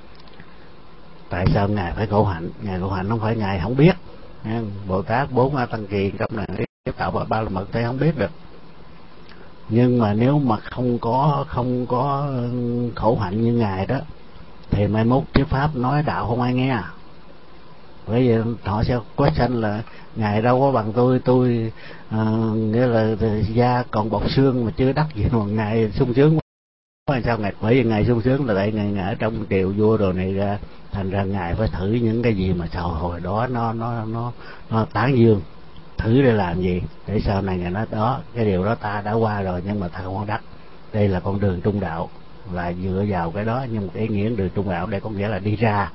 Tại sao ngài phải khổ hạnh? Ngài khổ hạnh không phải ngài không biết. Bồ Tát bốn A Tăng Kỳ trong này cái tạo ba la mật thế không biết được. Nhưng mà nếu mà không có không có khổ hạnh như ngài đó thì mai mốt thuyết pháp nói đạo không ai nghe. Bởi vì họ sẽ question là ngài đâu có bằng tôi, tôi uh, nghĩa là da còn bọc xương mà chưa đắc gì mà ngài sung sướng quá. Sao ngài? Bởi vì ngài sung sướng là tại ngài, ngài ở trong triều vua đồ này ra, thành ra ngài phải thử những cái gì mà sau hồi đó nó nó nó nó tán dương. Thử để làm gì? Để sau này ngài nói đó, cái điều đó ta đã qua rồi nhưng mà ta không có đắc. Đây là con đường trung đạo, là dựa vào cái đó. Nhưng cái nghĩa đường trung đạo đây có nghĩa là đi ra,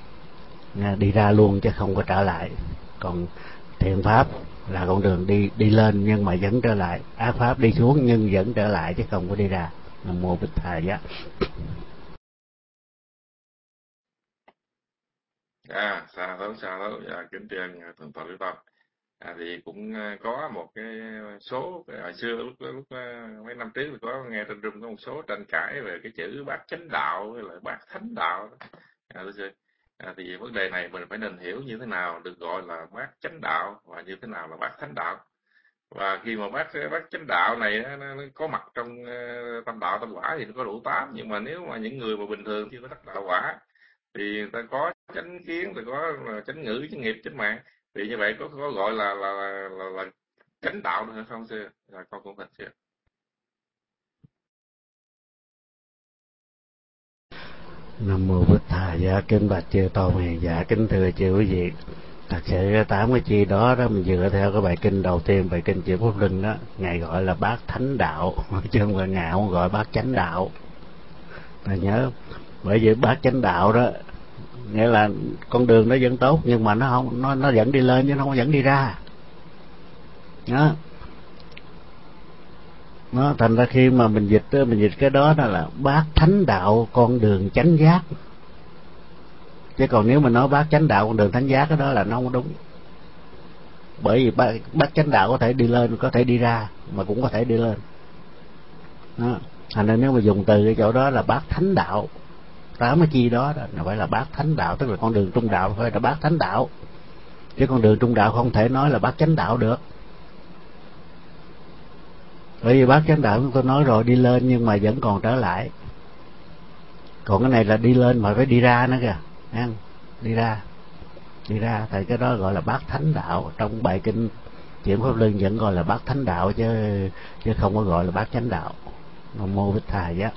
đi ra luôn chứ không có trở lại. Còn thiện pháp là con đường đi đi lên nhưng mà vẫn trở lại, ác pháp đi xuống nhưng vẫn trở lại chứ không có đi ra. Nam mô Bích Thầy á. À, xa thấu xa thấu dạ, kính tri thượng tọa Lý Tâm. À, thì cũng có một cái số hồi xưa lúc lúc mấy năm trước thì có nghe trên rừng có một số tranh cãi về cái chữ bát chánh đạo với lại bát thánh đạo. À, à, thì vấn đề này mình phải nên hiểu như thế nào được gọi là bát chánh đạo và như thế nào là bát thánh đạo. Và khi mà bát bát chánh đạo này nó, nó có mặt trong uh, tâm đạo tâm quả thì nó có đủ tám, nhưng mà nếu mà những người mà bình thường chưa có đắc đạo quả thì người ta có chánh kiến, người ta có chánh ngữ, chánh nghiệp, chánh mạng, thì như vậy có có gọi là là là, là, là chánh đạo được hay không xưa? Là con cũng thật xưa. Nam mô Bích Thầy. Dạ kính bạch chư tôn hiền. Dạ kính thưa chư quý vị, thật sự tám cái chi đó đó mình dựa theo cái bài kinh đầu tiên, bài kinh Chuyển Pháp Luân đó, ngài gọi là bát thánh đạo chứ không phải ngài không gọi bát chánh đạo. Ta nhớ Bởi vì bát chánh đạo đó nghĩa là con đường nó vẫn tốt, nhưng mà nó không nó nó dẫn đi lên chứ nó không dẫn đi ra đó. Nó thành ra khi mà mình dịch mình dịch cái đó đó là bát thánh đạo con đường chánh giác, chứ còn nếu mình nói bát chánh đạo con đường thánh giác, cái đó là nó không đúng. Bởi vì bát, bát chánh đạo có thể đi lên, có thể đi ra, mà cũng có thể đi lên đó. Thành ra nếu mà dùng từ cái chỗ đó là bát thánh đạo, tám cái chi đó, đó là phải là bát thánh đạo, tức là con đường trung đạo phải là bát thánh đạo, chứ con đường trung đạo không thể nói là bát chánh đạo được. Bởi vì bát chánh đạo chúng tôi nói rồi, đi lên nhưng mà vẫn còn trở lại. Còn cái này là đi lên mà phải đi ra nữa kìa, đi ra đi ra thì cái đó gọi là bát thánh đạo. Trong bài kinh Chuyển Pháp Luân vẫn gọi là bát thánh đạo, chứ chứ không có gọi là bát chánh đạo. Nam mô Bích Thầy giác.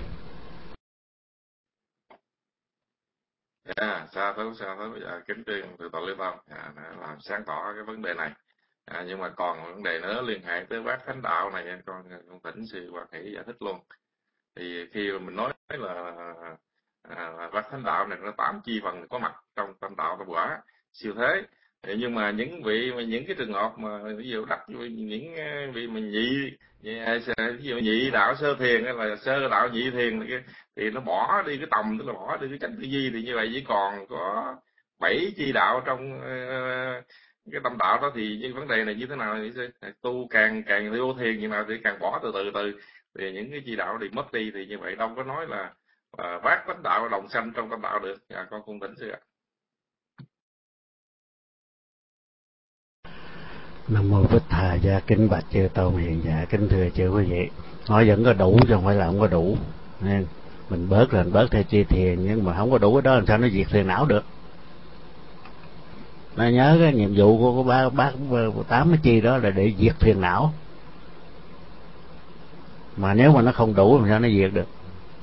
À, xa thấu xa thấu dạ, kính truyền từ tọa Lê Tông à, làm sáng tỏ cái vấn đề này. À, nhưng mà còn vấn đề nữa liên hệ tới bát thánh đạo này, con con thỉnh sư Hòa Hỷ giải thích luôn. Thì khi mà mình nói là à, bát thánh đạo này nó tám chi phần có mặt trong tam đạo tam quả siêu thế. Thì nhưng mà những vị mà những cái trường hợp mà ví dụ đặt những vị mà nhị ví dụ nhị đạo sơ thiền hay là sơ đạo nhị thiền thì, thì nó bỏ đi cái tầm, tức là bỏ đi cái chánh tư duy, thì như vậy chỉ còn có bảy chi đạo trong uh, cái tâm đạo đó. Thì những vấn đề này như thế nào, thì tu càng càng vô thiền như nào thì càng bỏ từ từ từ thì những cái chi đạo thì mất đi, thì như vậy đâu có nói là uh, bát chánh đạo đồng sanh trong tâm đạo được. À, con cung thỉnh sư ạ. Nam mô Bích Thầy gia, kính bạch chư tôn hiền giả, kính thưa chư quý vị. Nói vẫn có đủ chứ không phải là không có đủ. Nên mình bớt là mình bớt theo chi thiền, nhưng mà không có đủ cái đó làm sao nó diệt phiền não được. Nó nhớ cái nhiệm vụ của ba bác tám cái chi đó là để diệt phiền não, mà nếu mà nó không đủ làm sao nó diệt được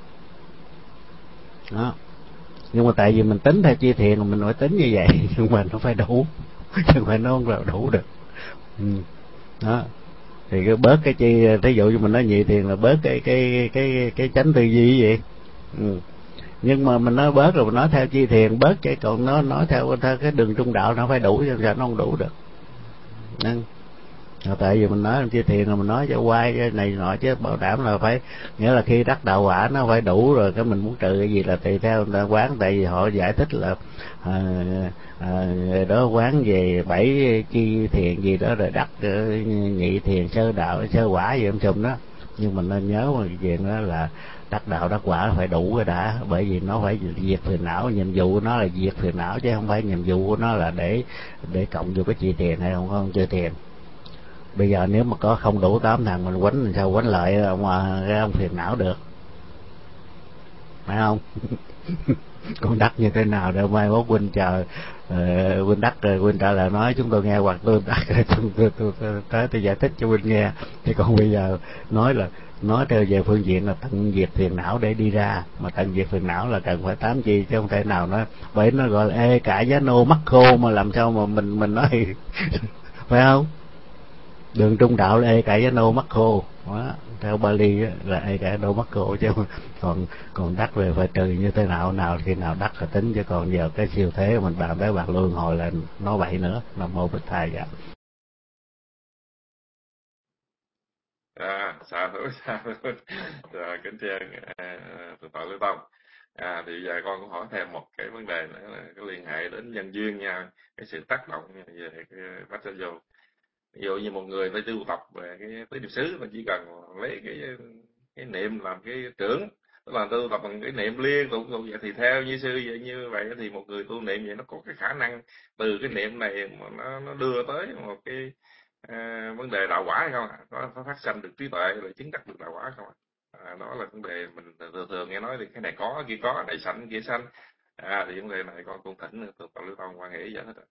đó. Nhưng mà tại vì mình tính theo chi thiền mình phải tính như vậy, nhưng mà nó phải đủ, chứ không phải nó không là đủ được. Ừ. Đó thì cái bớt cái chi, thí dụ như mình nói nhị thiền là bớt cái cái cái cái chánh tư duy vậy. Ừ. Nhưng mà mình nói bớt rồi mình nói theo chi thiền bớt, chứ còn nó nói theo, theo cái đường trung đạo nó phải đủ, chứ sao nó không đủ được. Nên tại vì mình nói chi thiền là mình nói cho quay cái này nọ, chứ bảo đảm là phải, nghĩa là khi đắc đạo quả nó phải đủ rồi, cái mình muốn trừ cái gì là tùy theo người ta quán. Tại vì họ giải thích là à, à, người đó quán về bảy chi thiền gì đó rồi đắc nhị thiền sơ đạo sơ quả gì em chùm đó. Nhưng mình nên nhớ một chuyện đó là đắc đạo đắc quả phải đủ cái đã, bởi vì nó phải diệt phiền não. Nhiệm vụ của nó là diệt phiền não, chứ không phải nhiệm vụ của nó là để để cộng vô cái chi thiền hay không không chi thiền. Bây giờ nếu mà có không đủ tám thằng mình quánh làm sao quánh lại mà cái ông phiền não được, phải không? Con đắc như thế nào để mai mốt huynh chờ uh, huynh đắc rồi huynh trả lời nói chúng tôi nghe, hoặc tôi đắc rồi tôi tôi tôi tôi tới tôi giải thích cho huynh nghe. Thì còn bây giờ nói là nói theo về phương diện là tận diệt phiền não để đi ra, mà tận diệt phiền não là cần phải tám chi, chứ không thể nào nói bởi nó gọi là ê cả giá nô mắt khô mà làm sao mà mình mình nói phải không? Đường trung đạo là ê cải giá nô mắt khô đó, theo Bali là ê cải nô mắt khô, chứ còn còn đắc về phải trừ như thế nào, nào khi nào đắc là tính, chứ còn giờ cái siêu thế mình bàn tới bạc luân hồi là nói bậy nữa. Nam mô Bích Thầy dạ. À, xa thú xa thú rồi, kính thưa từ tội Lê Tông. À, thì giờ con cũng hỏi thêm một cái vấn đề nữa là cái liên hệ đến nhân duyên nha, cái sự tác động về cái bát chánh vô. Ví dụ như một người phải tu tập về cái tứ niệm xứ, mà chỉ cần lấy cái cái niệm làm cái trưởng, tức là tu tập bằng cái niệm liên tục tục vậy, thì theo như sư vậy, như vậy thì một người tu niệm vậy nó có cái khả năng từ cái niệm này mà nó nó đưa tới một cái à, vấn đề đạo quả hay không ạ? Nó, nó phát sinh được trí tuệ rồi chứng đắc được đạo quả không ạ? À, đó là vấn đề mình thường thường nghe nói thì cái này có kia có, này sanh kia sanh. À, thì vấn đề này con cũng thỉnh từ Tọa Lưu Tông quan hệ giải thích.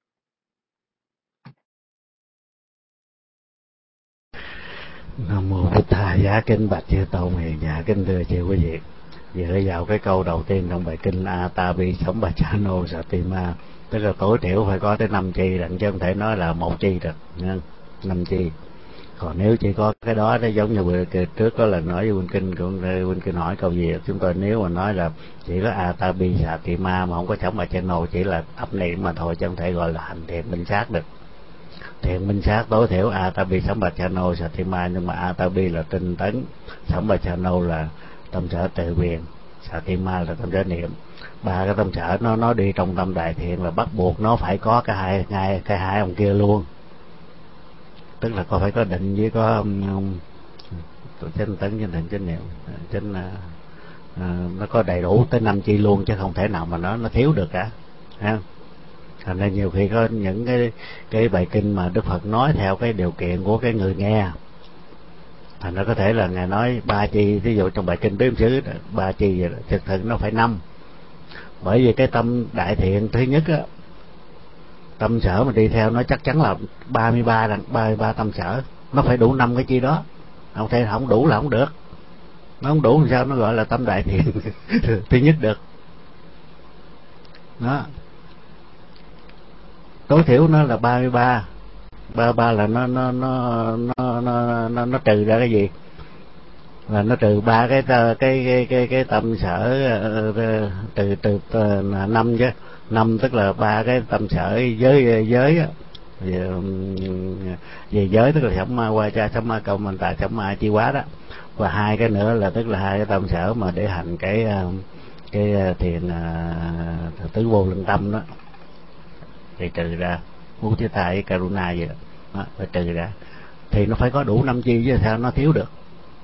Nam mô Bích Thầy giá, kính bạch chư tôn hiền giả, kính thưa chư quý vị. Dựa vào cái câu đầu tiên trong bài kinh Atapi Sống Bà Cha Nô Satima, tức là tối thiểu phải có tới năm chi, đặng chứ không thể nói là một chi được nha. Năm chi Còn nếu chỉ có cái đó nó giống như vừa trước có lần nói với Quynh Kinh, cũng Quynh Kinh hỏi câu gì chúng tôi nếu mà nói là chỉ có Atabi Satima mà không có Sống Bà Channel, chỉ là ấp niệm mà thôi chứ không thể gọi là hành thiện minh sát được. Thiện minh sát tối thiểu Atabi Sống Bà Channel Satima, nhưng mà Atabi là tinh tấn, Sống Bà Channel là tâm sở tự quyền, Satima là tâm sở niệm. Ba cái tâm sở nó nó đi trong tâm đại thiện là bắt buộc nó phải có cái hai ngay cái hai ông kia luôn, tức là có phải có định với có um, chánh tấn chánh thiện chánh niệm chánh uh, nó có đầy đủ tới năm chi luôn, chứ không thể nào mà nó nó thiếu được cả, ha. Thành ra nhiều khi có những cái cái bài kinh mà Đức Phật nói theo cái điều kiện của cái người nghe, thành ra có thể là ngài nói ba chi, ví dụ trong bài kinh Tứ Xứ ba chi vậy đó, thực thực nó phải năm, bởi vì cái tâm đại thiện thứ nhất á, tâm sở mà đi theo nó chắc chắn là ba mươi ba ba mươi ba tâm sở, nó phải đủ năm cái chi đó, không thể không đủ là không được, nó không đủ làm sao nó gọi là tâm đại thiện thứ nhất được đó. Tối thiểu nó là ba mươi ba, ba mươi ba là nó nó nó nó nó nó, nó trừ ra cái gì, là nó trừ ba cái cái cái cái cái tâm sở, trừ trừ năm chứ, năm tức là ba cái tâm sở giới giới về, về giới tức là Sống Ma Qua Cha, Sống Ma Cầu Mình Tà, Sống Ma Chi Quá đó, và hai cái nữa là tức là hai cái tâm sở mà để hành cái cái thiền tứ vô lượng tâm đó, thì trừ ra Mudita với Karuna vậy đó, đó phải trừ ra thì nó phải có đủ năm chi chứ sao nó thiếu được.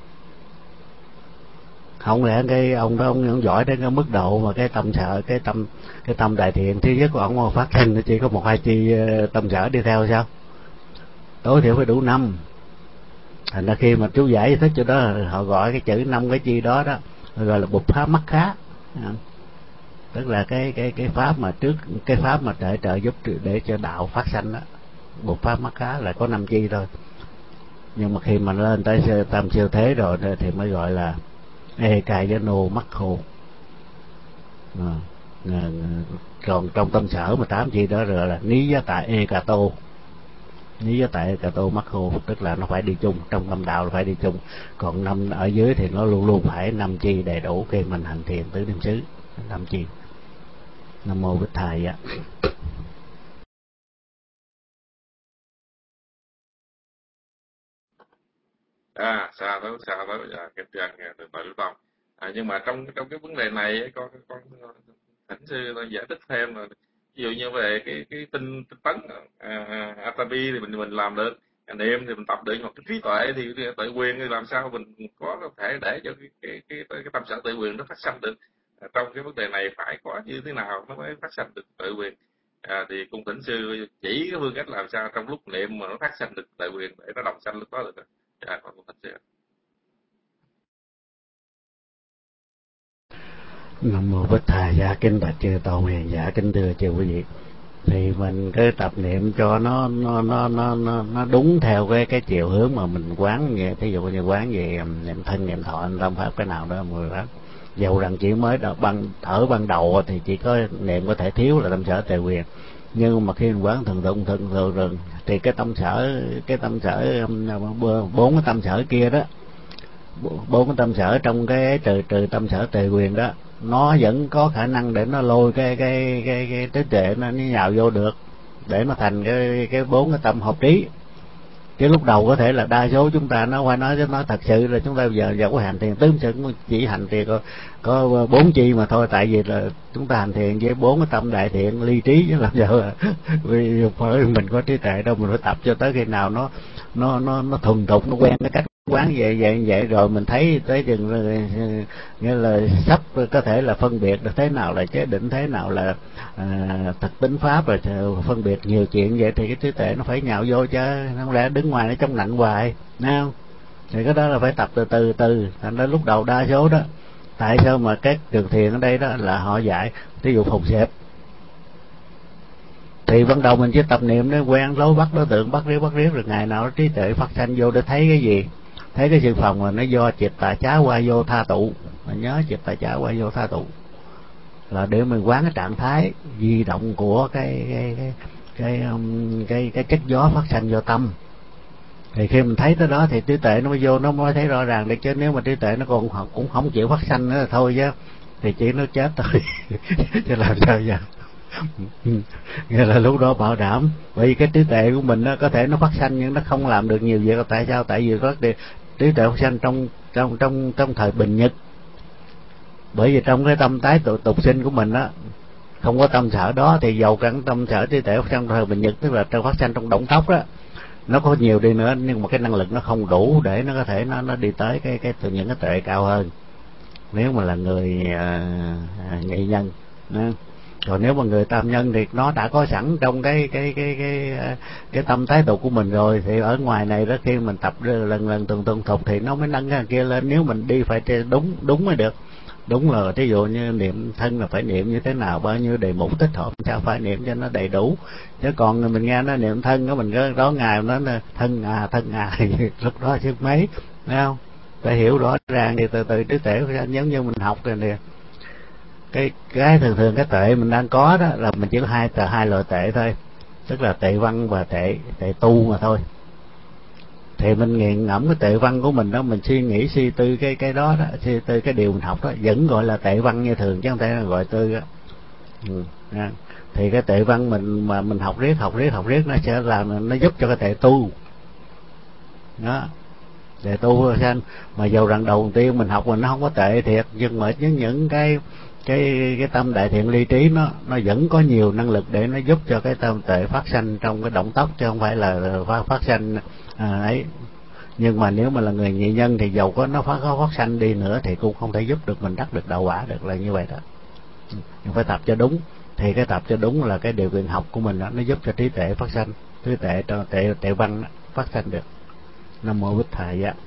Không lẽ cái ông đó ông, ông giỏi đến cái mức độ mà cái tâm sở cái tâm cái tâm đại thiện thứ nhất của ông mà phát sinh nó chỉ có một hai chi tâm sở đi theo sao? Tối thiểu phải đủ năm. Thành ra khi mà chú giải thích cho đó họ gọi cái chữ năm cái chi đó đó gọi là bục pháp mắc khá, tức là cái cái cái pháp mà trước cái pháp mà để trợ giúp để cho đạo phát sanh đó, bục pháp mắc khá là có năm chi thôi. Nhưng mà khi mà lên tới tam siêu thế rồi thì mới gọi là ê cài với nô mắc khô. À, còn trong tâm sở mà tám chi đó rồi là ní giá tại ê cà tô, ní giá tại ê cà tô mắc khô, tức là nó phải đi chung, trong tâm đạo là phải đi chung. Còn năm ở dưới thì nó luôn luôn phải năm chi đầy đủ khi mình hành thiền tứ niệm xứ, năm chi. Nam mô Bích Thầy ạ. À, xa đó, xa đó, dạ, cái trang từ từ lúc đông. À, nhưng mà trong trong cái vấn đề này con con thỉnh sư giải thích thêm là ví dụ như về cái cái tinh tinh tấn à, Atabi thì mình mình làm được, niệm thì mình tập được, hoặc cái trí tuệ thì, thì tự quyền thì làm sao mình có thể để cho cái cái cái, cái, cái tâm sở tự quyền nó phát sanh được. À, trong cái vấn đề này phải có như thế nào nó mới phát sanh được tự quyền. À, thì cung thỉnh sư chỉ cái phương cách làm sao trong lúc niệm mà nó phát sanh được tự quyền để nó đồng sanh lúc đó được. Dạ, con cung thỉnh sư. Nam mô Bích Thầy. Dạ kính bạch chư Tôn Hiền, dạ kính thưa chư quý vị. Thì mình cứ tập niệm cho nó nó nó nó nó đúng theo cái cái chiều hướng mà mình quán, về thí dụ như quán về niệm thân niệm thọ tâm pháp cái nào đó mười pháp. Dầu rằng chỉ mới đọc ban thở ban đầu thì chỉ có niệm có thể thiếu là tâm sở tề quyền, nhưng mà khi mình quán thường thường thường thường rồi thì cái tâm sở cái tâm sở bốn cái tâm sở kia đó, bốn cái tâm sở trong cái trừ trừ tâm sở tề quyền đó, nó vẫn có khả năng để nó lôi cái cái cái cái trí tuệ nó nhào vô được để nó thành cái cái bốn cái tâm hợp trí. Chứ lúc đầu có thể là đa số chúng ta nó phải nói nói thật sự là chúng ta bây giờ giờ có hành thiền tứ sự chỉ hành thiền có có bốn chi mà thôi, tại vì là chúng ta hành thiền với bốn cái tâm đại thiện ly trí chứ làm sao là vì phải mình có trí tuệ đâu, mình phải tập cho tới khi nào nó nó nó nó thuần thục, nó quen cái cách quán vậy vậy vậy rồi mình thấy tới chừng nghĩa là sắp có thể là phân biệt được thế nào là chế định, thế nào là à, thực tính pháp, rồi phân biệt nhiều chuyện vậy thì cái trí tuệ nó phải nhào vô chứ không lẽ đứng ngoài nó trong lạnh hoài, thấy không? Thì cái đó là phải tập từ từ từ. Thành ra lúc đầu đa số đó, tại sao mà các trường thiền ở đây đó là họ dạy ví dụ phục xẹp thì ban đầu mình chỉ tập niệm để quen lối bắt đối tượng, bắt riết bắt riết rồi ngày nào trí tuệ phát sanh vô để thấy cái gì, thấy cái sự phòng là nó doจิตtà chá qua vô tha tụ, mình nhớจิตtà chá qua vô tha tụ là để mình quán cái trạng thái di động của cái cái cái cái cái, cái, cái chất gió phát sanh vô tâm. Thì khi mình thấy tới đó thì trí tuệ nó mới vô, nó mới thấy rõ ràng được. Chứ nếu mà trí tuệ nó còn cũng không chịu phát sanh nữa là thôi chứ, thì chỉ nó chết thôi. Chứ làm sao giờ. Nghĩa là lúc đó bảo đảm, bởi vì cái trí tuệ của mình nó có thể nó phát sanh nhưng nó không làm được nhiều việc. Tại sao? Tại vì có trí tuệ phát sanh trong trong trong trong thời bình nhật. Bởi vì trong cái tâm tái tục, tục sinh của mình á, không có tâm sở đó, thì dầu cả tâm sở trí tuệ phát sanh thời bình nhật, tức là trong phát sanh trong động tốc đó, nó có nhiều đi nữa, nhưng mà cái năng lực nó không đủ để nó có thể nó nó đi tới cái cái từ những cái tuệ cao hơn. Nếu mà là người à, nghệ nhân đó. Còn nếu mà người tam nhân thì nó đã có sẵn trong cái cái cái cái cái, cái tâm tái tục của mình rồi, thì ở ngoài này đó khi mình tập lần lần tuần tuần thục thì nó mới nâng cái kia lên. Nếu mình đi phải đúng đúng mới được. Đúng là ví dụ như niệm thân là phải niệm như thế nào, bao nhiêu đề mục tích hợp sao phải niệm cho nó đầy đủ. Chứ còn mình nghe nó niệm thân đó, mình có đó ngày nó là thân à thân à lúc đó chứ mấy, thấy không? Phải hiểu rõ ràng thì từ từ trí tuệ giống như mình học rồi nè. Cái cái thường thường cái tuệ mình đang có đó là mình chỉ có hai tờ hai loại tuệ thôi, tức là tuệ văn và tuệ tuệ tu mà thôi. Thì mình nghiền ngẫm cái tuệ văn của mình đó, mình suy nghĩ suy tư cái cái đó đó, suy tư cái điều mình học đó, vẫn gọi là tuệ văn như thường chứ không thể gọi tư đó. Ừ, nha. Thì cái tuệ văn mình mà mình học riết học riết học riết nó sẽ làm, nó giúp cho cái tuệ tu đó. Tuệ tu xanh mà dầu rằng đầu tiên mình học mình nó không có tệ thiệt, nhưng mà những những cái cái cái tâm đại thiện ly trí nó nó vẫn có nhiều năng lực để nó giúp cho cái tâm tuệ phát sanh trong cái động tốc, chứ không phải là phát phát sanh à, ấy. Nhưng mà nếu mà là người nghệ nhân thì dầu có nó phát có phát sanh đi nữa thì cũng không thể giúp được mình đắc được đạo quả được, là như vậy đó. Nhưng phải tập cho đúng, thì cái tập cho đúng là cái điều kiện học của mình đó, nó giúp cho trí tuệ phát sanh, trí tuệ tuệ tuệ văn đó, phát sanh được. Nam mô Bích Thầy á.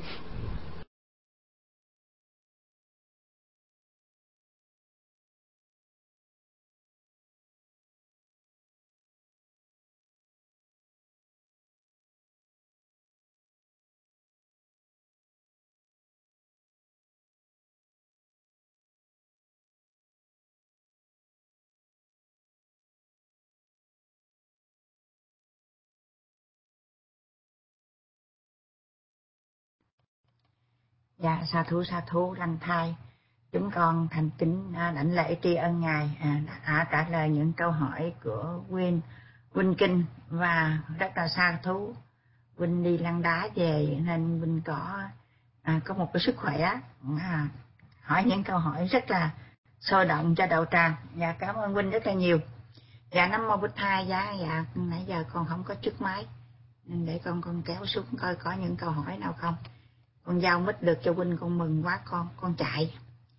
Dạ, sa thú sa thú lành thai. Chúng con thành kính à, đảnh lễ tri ân Ngài à, đã trả lời những câu hỏi của Win, Win Kinh, và rất là sa thú. Win đi lăn đá về nên Win có à, có một cái sức khỏe à, hỏi những câu hỏi rất là sôi động cho đạo tràng. Dạ, cảm ơn Win rất là nhiều. Dạ, Nam Mô Bích Thai. Dạ, dạ, nãy giờ con không có chiếc máy nên để con con kéo xuống coi có những câu hỏi nào không. Con giao mic được cho Win, con mừng quá, con con chạy.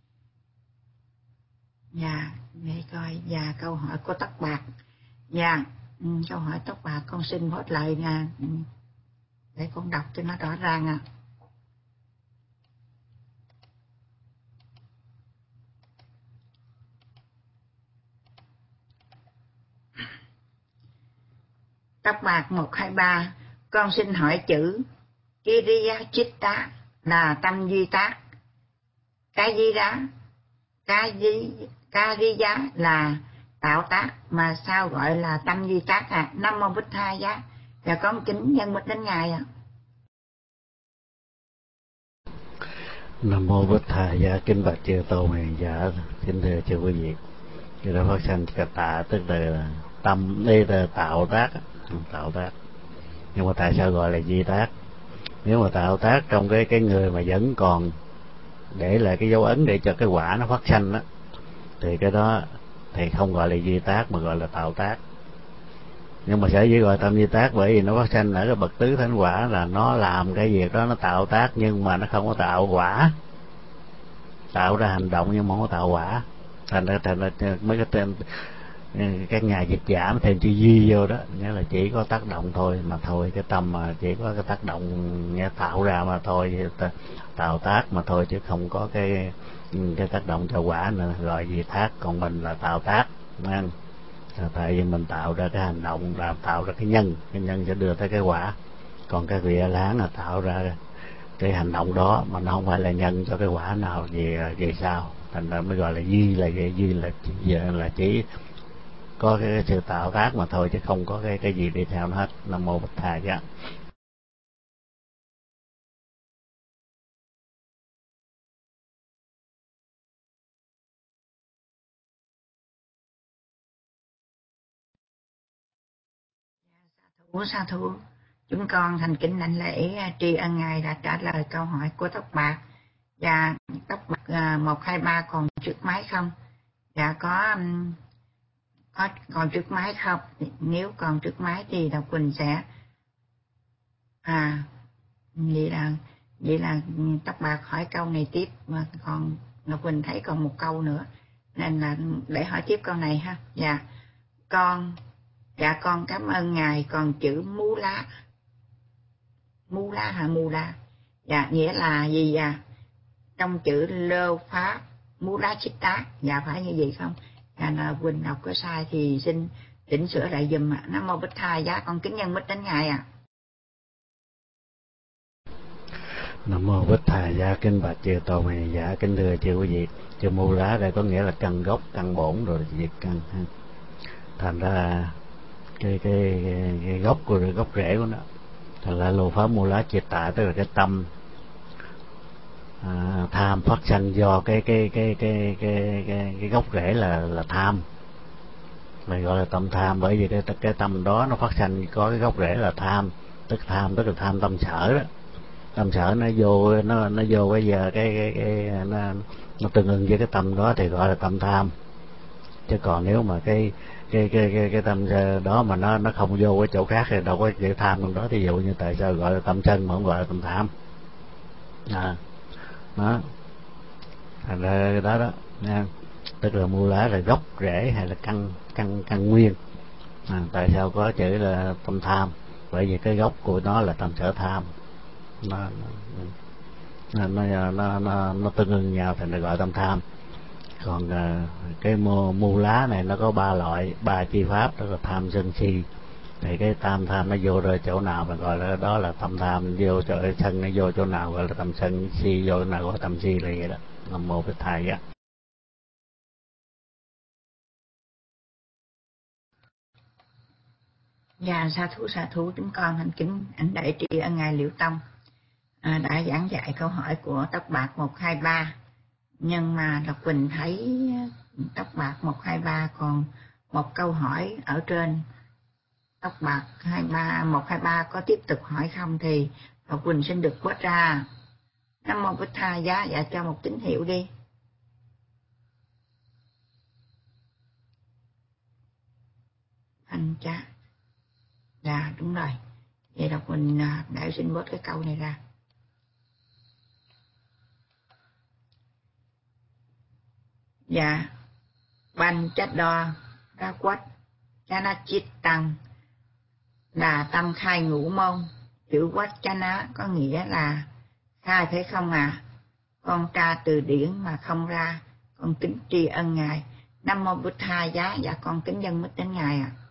Dạ, để coi. Dạ, câu hỏi của Tóc Bạc. Dạ, ừ, câu hỏi Tóc Bạc con xin hết lời nha, ừ, để con đọc cho nó rõ ràng à. Tóc Bạc một hai ba, con xin hỏi chữ Kiriya Chitta là tâm duy tác, Kajira Kariya là tạo tác, mà sao gọi là tâm duy tác à? Nam Mô Bích Thai. Giá và con kính nhân mít đến Ngài ạ. À. Nam Mô Bích Thầy. Giá kính bạch chư tôn hiền giả, kính thưa chư quý vị. Khi đó phát sanh cái tạ tức là tâm, đây là tạo tác, tạo tác. Nhưng mà tại sao gọi là di tác? Nếu mà tạo tác trong cái cái người mà vẫn còn để lại cái dấu ấn để cho cái quả nó phát sanh đó, thì cái đó thì không gọi là di tác mà gọi là tạo tác. Nhưng mà sở dĩ gọi tâm di tác bởi vì nó phát sanh ở cái bậc tứ thánh quả, là nó làm cái việc đó, nó tạo tác nhưng mà nó không có tạo quả, tạo ra hành động nhưng mà không có tạo quả. Thành ra thành ra mấy cái tên các nhà dịch giả thêm chữ di vô đó, nghĩa là chỉ có tác động thôi mà thôi, cái tâm mà chỉ có cái tác động nghe tạo ra mà thôi, tạo tác mà thôi, chứ không có cái cái tác động cho quả nữa, gọi gì thác. Còn mình là tạo tác, nên tại vì mình tạo ra cái hành động, là tạo ra cái nhân, cái nhân sẽ đưa tới cái quả. Còn cái vị A-la-hán là tạo ra cái hành động đó mà nó không phải là nhân cho cái quả nào về về sau, thành ra mới gọi là di, là vậy. Di là là chỉ có cái sự tạo tác mà thôi, chứ không có cái cái gì đi theo nó hết. Nam Mô Bích Thầy. Ủa sa thú, chúng con thành kính đảnh lễ tri ân Ngài đã trả lời câu hỏi của Tóc Bạc. Và Tóc Bạc một hai ba còn trước máy không? Dạ có có còn trước máy không? Nếu còn trước máy thì Đào Quỳnh sẽ à vậy là vậy là Tóc Bạc hỏi câu này tiếp, mà còn Đào Quỳnh thấy còn một câu nữa nên là để hỏi tiếp câu này ha. Dạ con dạ con cảm ơn Ngài. Còn chữ mú lá mú lá hả mù la dạ nghĩa là gì? Dạ trong chữ lơ pháp mú lá chích tá, dạ phải như vậy không? Dạ là Quỳnh đọc có sai thì xin chỉnh sửa lại dùm ạ. Nam mô Bích Tha giá con kính nhân mít đến Ngài ạ. À. Nam mô Bích Tha giá kính bạch chư tôn này giả kính thưa chư quý vị. Chữ mù lá đây có nghĩa là căn gốc, căn bổn rồi diệt căn. Thành ra cái cái, cái, cái gốc của gốc rễ của nó, thành ra lô pháp mù lá triệt tạ, tức là cái tâm à, tham phát sanh do cái cái cái cái cái cái, cái gốc rễ là là tham, mình gọi là tâm tham. Bởi vì cái cái tâm đó nó phát sanh có cái gốc rễ là tham, tức tham tức là tham tâm sở đó. Tâm sở nó vô nó nó vô bây giờ cái cái cái nó nó tương ứng với cái tâm đó thì gọi là tâm tham. Chứ còn nếu mà cái cái cái cái, cái tâm đó mà nó nó không vô cái chỗ khác thì đâu có chữ tham trong đó. Thì dụ như tại sao gọi là tâm sân mà không gọi là tâm tham à, đó thành ra cái đó đó nha. Tức là mua lá là gốc rễ hay là căn căn căn nguyên à, tại sao có chữ là tâm tham? Bởi vì cái gốc của nó là tâm sở tham, nó nó nó nó, nó, nó tương ứng nhau thành ra gọi tâm tham. Còn à, cái mô, mô lá này nó có ba loại, ba chi pháp, đó là tham sân si. Thì cái tam tham nó vô rồi chỗ nào mà gọi là đó là tâm tham, vô chỗ sân nó vô chỗ nào gọi là tâm sân, si vô chỗ nào gọi là tâm si, là vậy đó. Nam mô Bích Tha giá. Dạ sa thú sa thú, chúng con thành kính ảnh đại tri ân Ngài Liễu Tông à, đã giảng dạy câu hỏi của Tóc Bạc một hai ba. Nhưng mà Lộc Quỳnh thấy Tóc Bạc một hai ba còn một câu hỏi ở trên Tóc Bạc hai ba một hai ba có tiếp tục hỏi không thì Lộc Quỳnh xin được bớt ra. Nam mô Bích Tha giá, dạ cho một tín hiệu đi. Anh cha. Dạ đúng rồi. Vậy Lộc Quỳnh để xin bớt cái câu này ra. Dạ ban chất đo ra quất cha na chít tăng là tâm khai ngũ môn. Chữ quất cha na có nghĩa là khai phải không à? Con tra từ điển mà không ra, con kính tri ân Ngài. Nam mô Bích Tha giá, dạ con kính dân mít đến Ngài ạ. À.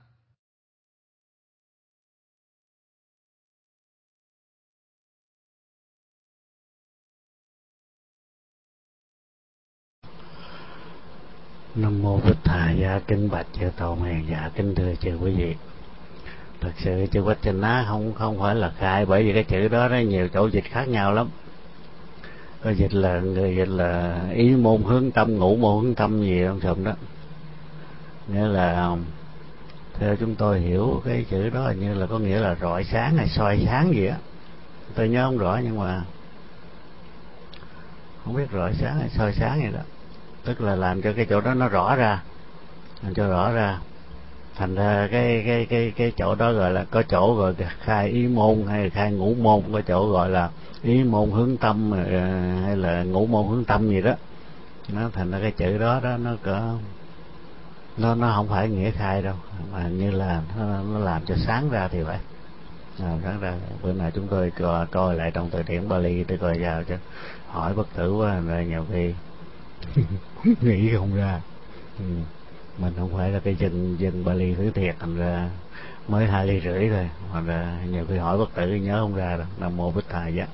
Nam mô Bích Tha giá kính bạch chư tôn hiền dạ kính thưa chư quý vị. Thật sự chữ Quách Chanh Á không không phải là khai, bởi vì cái chữ đó nó nhiều chỗ dịch khác nhau lắm. Có dịch là người dịch là ý môn hướng tâm, ngũ môn hướng tâm gì không sụm đó. Nghĩa là theo chúng tôi hiểu cái chữ đó như là có nghĩa là rọi sáng hay soi sáng gì á. Tôi nhớ không rõ nhưng mà không biết rọi sáng hay soi sáng gì đó. Tức là làm cho cái chỗ đó nó rõ ra, làm cho rõ ra. Thành ra cái cái cái cái chỗ đó gọi là có chỗ gọi là khai ý môn hay là khai ngũ môn, có chỗ gọi là ý môn hướng tâm hay là ngũ môn hướng tâm gì đó. Nó thành ra cái chữ đó đó nó có nó nó không phải nghĩa khai đâu, mà như là nó, nó làm cho sáng ra thì vậy. À, sáng ra bữa nào chúng tôi coi, coi lại trong từ điển Bali để coi vào chứ hỏi bất tử quá rồi nhiều khi nghĩ không ra. Ừ. Mình không phải là cái dân dân Bali thứ thiệt, thành ra mới hai ly rưỡi thôi, hoặc là nhiều khi hỏi bất tử nhớ không ra đâu. Nam mô Bích Tha giá.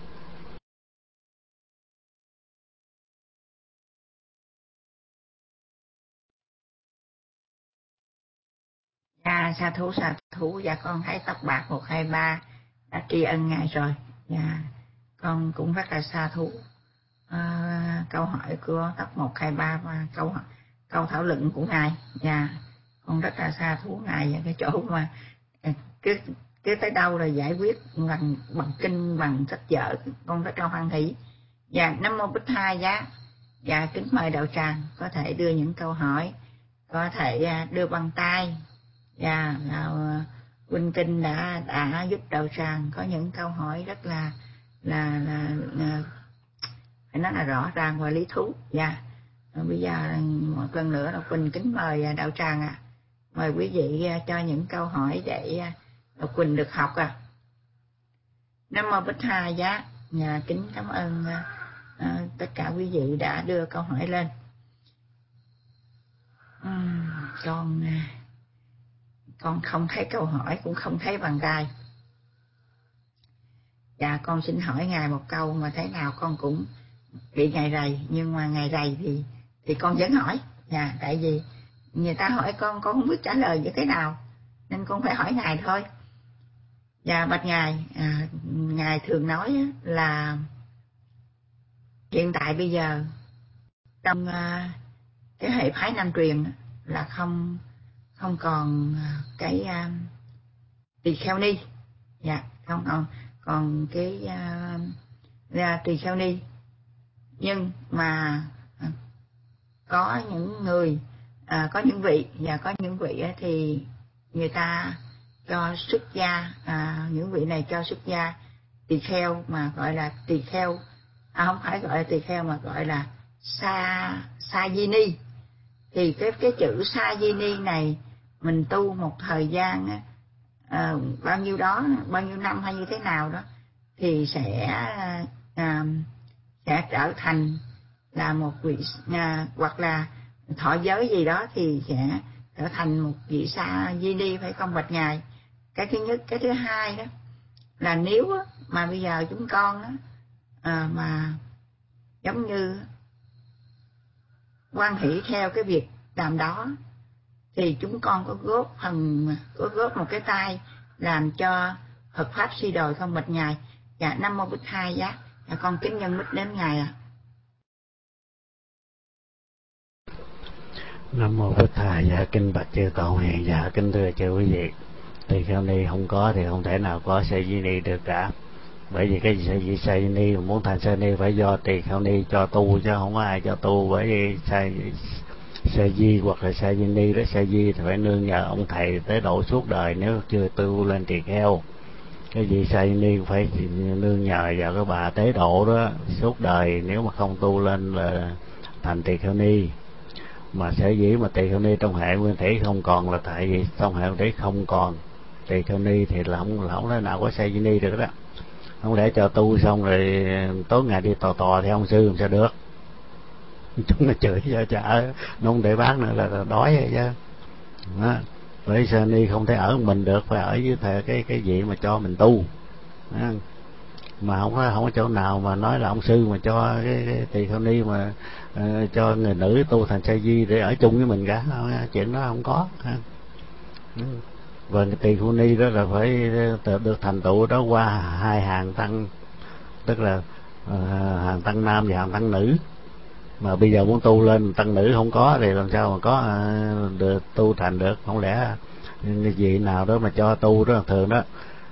Dạ sa thú sa thú, dạ con thấy Tóc Bạc một hai ba đã tri ân Ngài rồi. Dạ con cũng rất là sa thú à, câu hỏi của Tóc một hai ba và câu câu thảo luận của Ngài. Dạ con rất là sa thú Ngài ở cái chỗ mà cứ cứ tới đâu là giải quyết bằng bằng kinh, bằng sách vở, con rất là hoan hỷ. Và Nam Mô Bích Tha Giá. Và kính mời đạo tràng có thể đưa những câu hỏi, có thể đưa bằng tay. Và Huynh Kinh đã đã giúp đạo tràng có những câu hỏi rất là là là, là phải nói là rõ ràng và lý thú. Dạ. Bây giờ một lần nữa là Quỳnh kính mời đạo tràng à, mời quý vị cho những câu hỏi để Quỳnh được học à. Nam Mô Bích Tha Giá. Nhà kính cảm ơn à, tất cả quý vị đã đưa câu hỏi lên. uhm, con con không thấy câu hỏi, cũng không thấy bàn tay. Dạ con xin hỏi ngài một câu mà thế nào con cũng bị ngài rầy, nhưng mà ngài rầy thì thì con vẫn hỏi. Dạ, tại vì người ta hỏi con con không biết trả lời như thế nào nên con phải hỏi ngài thôi. Dạ bạch ngài, à, ngài thường nói là hiện tại bây giờ trong uh, cái hệ phái Nam truyền là không không còn cái uh, tỳ kheo ni. Dạ không còn còn cái uh, tỳ kheo ni, nhưng mà uh, có những người uh, có những vị và có những vị uh, thì người ta cho xuất gia, à, những vị này cho xuất gia tỳ kheo mà gọi là tỳ kheo, à, không phải gọi là tỳ kheo mà gọi là sa sa di ni. Thì cái cái chữ sa di ni này mình tu một thời gian à, bao nhiêu đó, bao nhiêu năm hay như thế nào đó thì sẽ à, sẽ trở thành là một vị à, hoặc là thọ giới gì đó thì sẽ trở thành một vị sa di ni, phải không bạch ngài? Cái thứ nhất. Cái thứ hai đó là nếu mà bây giờ chúng con đó, à, mà giống như hoan hỷ theo cái việc làm đó thì chúng con có góp phần, có góp một cái tay làm cho Phật pháp suy đồi không bạch ngài? Dạ Nam Mô Bích Tha Giá. Dạ con kính nhân mít đến ngài ạ. À. Nam Mô Bích Tha Giá. Kinh bạch chư Tổ Hiền. Dạ kính thưa chư quý vị, tỳ kheo ni không có thì không thể nào có sa di ni được cả. Bởi vì cái gì sa di ni muốn thành sa ni phải do tỳ kheo ni cho tu, chứ không có ai cho tu. Bởi vì sa sa di hoặc là sa di ni đó, sa di thì phải nương nhờ ông thầy tế độ suốt đời nếu chưa tu lên tỳ kheo. Cái gì sa di ni phải nương nhờ vào cái bà tế độ đó suốt đời, nếu mà không tu lên là thành tỳ kheo ni. Mà sở dĩ mà tỳ kheo ni trong hệ nguyên thủy không còn là tại vì trong hệ nguyên thủy không còn tỳ kheo ni thì là không là không thể nào có sa di ni được đó. Không lẽ cho tu xong rồi tối ngày đi tò tò thì ông sư làm sao được? Chúng nó chửi cho chợ nó không để bán nữa là, là đói vậy chứ. Đó. Bởi sa ni không thể ở mình được, phải ở với thầy cái cái gì mà cho mình tu. Đó. Mà không có không có chỗ nào mà nói là ông sư mà cho cái, cái tỳ kheo ni mà uh, cho người nữ tu thành sa di để ở chung với mình cả. Chuyện đó không có. Và cái tỳ kheo ni đó là phải được thành tựu đó qua hai hàng tăng, tức là uh, hàng tăng nam và hàng tăng nữ. Mà bây giờ muốn tu lên tăng nữ không có thì làm sao mà có uh, được tu thành được? Không lẽ cái gì nào đó mà cho tu đó thường đó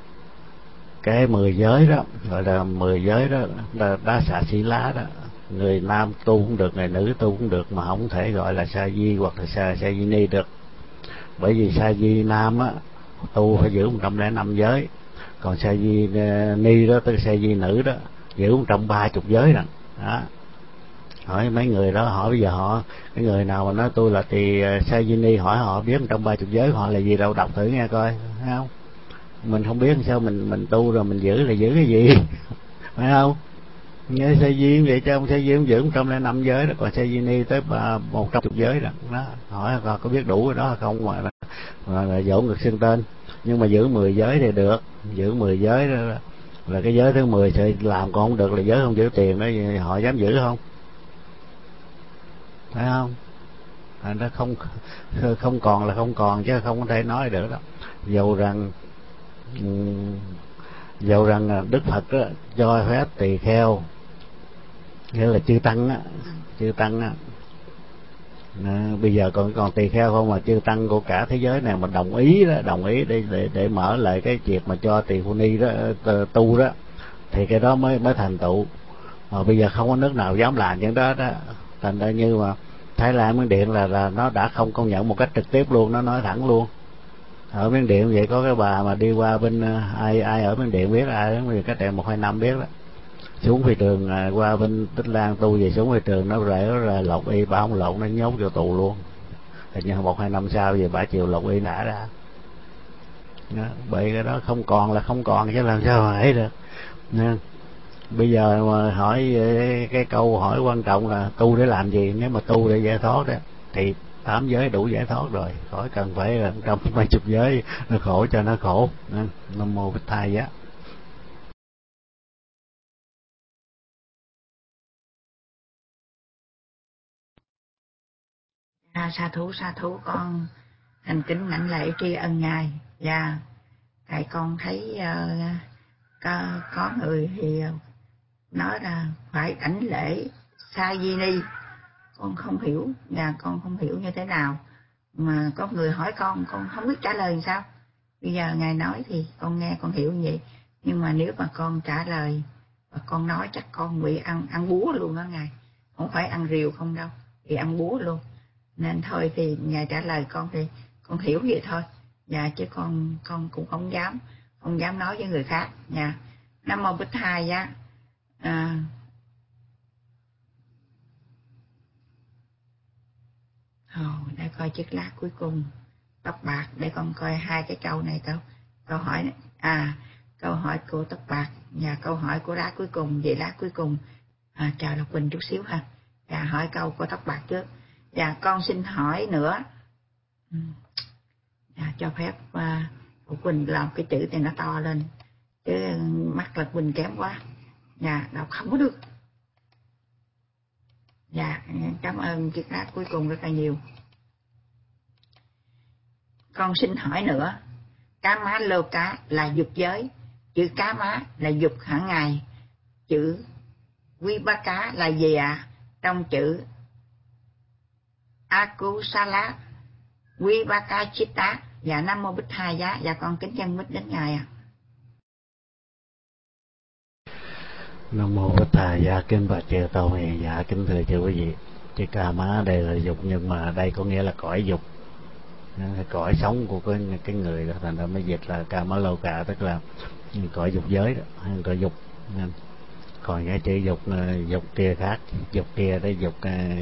cái mười giới đó gọi là mười giới đó là đa xà xí lá đó, người nam tu cũng được, người nữ tu cũng được, mà không thể gọi là sa di hoặc là sa sa di ni được. Bởi vì sa di nam á tu phải giữ một trăm lẻ năm giới, còn sa di ni đó, tức sa di nữ đó giữ một trăm ba chục giới đó. Đó. Hỏi mấy người đó, hỏi bây giờ họ cái người nào mà nói tôi là tỳ sa di ni, hỏi họ biết một trăm ba chục giới họ là gì đâu, đọc thử nghe coi, thấy không? Mình không biết sao mình mình tu rồi mình giữ là giữ cái gì, phải không? Nghe sa di vậy chứ ông sa di cũng giữ một trăm lẻ năm giới đó, còn sa di ni tới một trăm chục giới đó. Đó. Hỏi coi có biết đủ rồi đó không mà, mà, mà dỗ ngực xưng tên. Nhưng mà giữ mười giới thì được, giữ mười giới đó là cái giới thứ mười thì làm còn không được là giới không giữ tiền đó, họ dám giữ không? Phải không? Nó không không còn là không còn chứ không có thể nói được đó. Dầu rằng dầu rằng Đức Phật đó, cho phép tỳ kheo nghĩa là chư tăng á, chư tăng á À, bây giờ còn còn tỳ kheo không mà chư tăng của cả thế giới này mà đồng ý đó, đồng ý để để để mở lại cái việc mà cho tỳ khưu ni đó tu đó, thì cái đó mới mới thành tựu. Mà bây giờ không có nước nào dám làm những đó đó, thành ra như mà Thái Lan, Miến Điện là là nó đã không công nhận một cách trực tiếp luôn, nó nói thẳng luôn. Ở Miến Điện vậy có cái bà mà đi qua bên, ai ai ở Miến Điện biết, ai đó cách đây một hai năm biết đó, xuống phi trường à, qua bên Tích Lan tu về xuống phi trường nó rễ là lột y, bà không lột nó nhốt vô tù luôn. Thì như một hai năm sau về bà chịu lột y đã ra đó, bởi cái đó không còn là không còn chứ làm sao mà ấy được nha. Bây giờ mà hỏi cái câu hỏi quan trọng là tu để làm gì? Nếu mà tu để giải thoát đó thì tám giới đủ giải thoát rồi, khỏi cần phải là trong mấy chục giới nó khổ cho nó khổ. Nam mô Bích Thai Giá. À, sa thú sa thú con thành kính lãnh lễ tri ân ngài. Và tại con thấy uh, có, có người thì nói là phải đảnh lễ Sa Di Ni, con không hiểu, và con không hiểu như thế nào, mà có người hỏi con con không biết trả lời làm sao. Bây giờ ngài nói thì con nghe con hiểu như vậy, nhưng mà nếu mà con trả lời và con nói chắc con bị ăn ăn búa luôn đó ngài, không phải ăn rìu không đâu, thì ăn búa luôn. Nên thôi thì ngài trả lời con thì con hiểu vậy thôi, dạ, chứ con con cũng không dám không dám nói với người khác nha. Nam mô Bích Thai Giá. À, oh, để coi chiếc lá cuối cùng, tóc bạc, để con coi hai cái câu này. Câu câu hỏi này. À, câu hỏi của tóc bạc và câu hỏi của lá cuối cùng. Vậy lá cuối cùng, à, chờ Lộc Quỳnh chút xíu ha. Và hỏi câu của tóc bạc trước. Và con xin hỏi nữa, à, cho phép uh, Lộc Quỳnh làm cái chữ này nó to lên, chứ mắt Lộc Quỳnh kém quá, dạ, đọc không có được. Dạ, cảm ơn chiếc lá cuối cùng rất là nhiều. Con xin hỏi nữa, cá má lô cá là dục giới, chữ cá má là dục hàng ngày, chữ quý bá cá là gì ạ? À? Trong chữ Akusala quý bá cá chitta. Dạ, Nam mô Bích Thai Giá. Dạ, con kính chân mít đến ngài ạ. À. Nam mô Bích Thai Giá. Kính bạch chư tôn hiền giả, kính thưa chư quý vị, chữ ca má đây là dục, nhưng mà đây có nghĩa là cõi dục, cõi sống của cái cái người đó, thành ra mới dịch là ca má lô cả, tức là cõi dục giới đó, cõi dục. Còn cái chữ dục dục kia khác, dục kia đấy, dục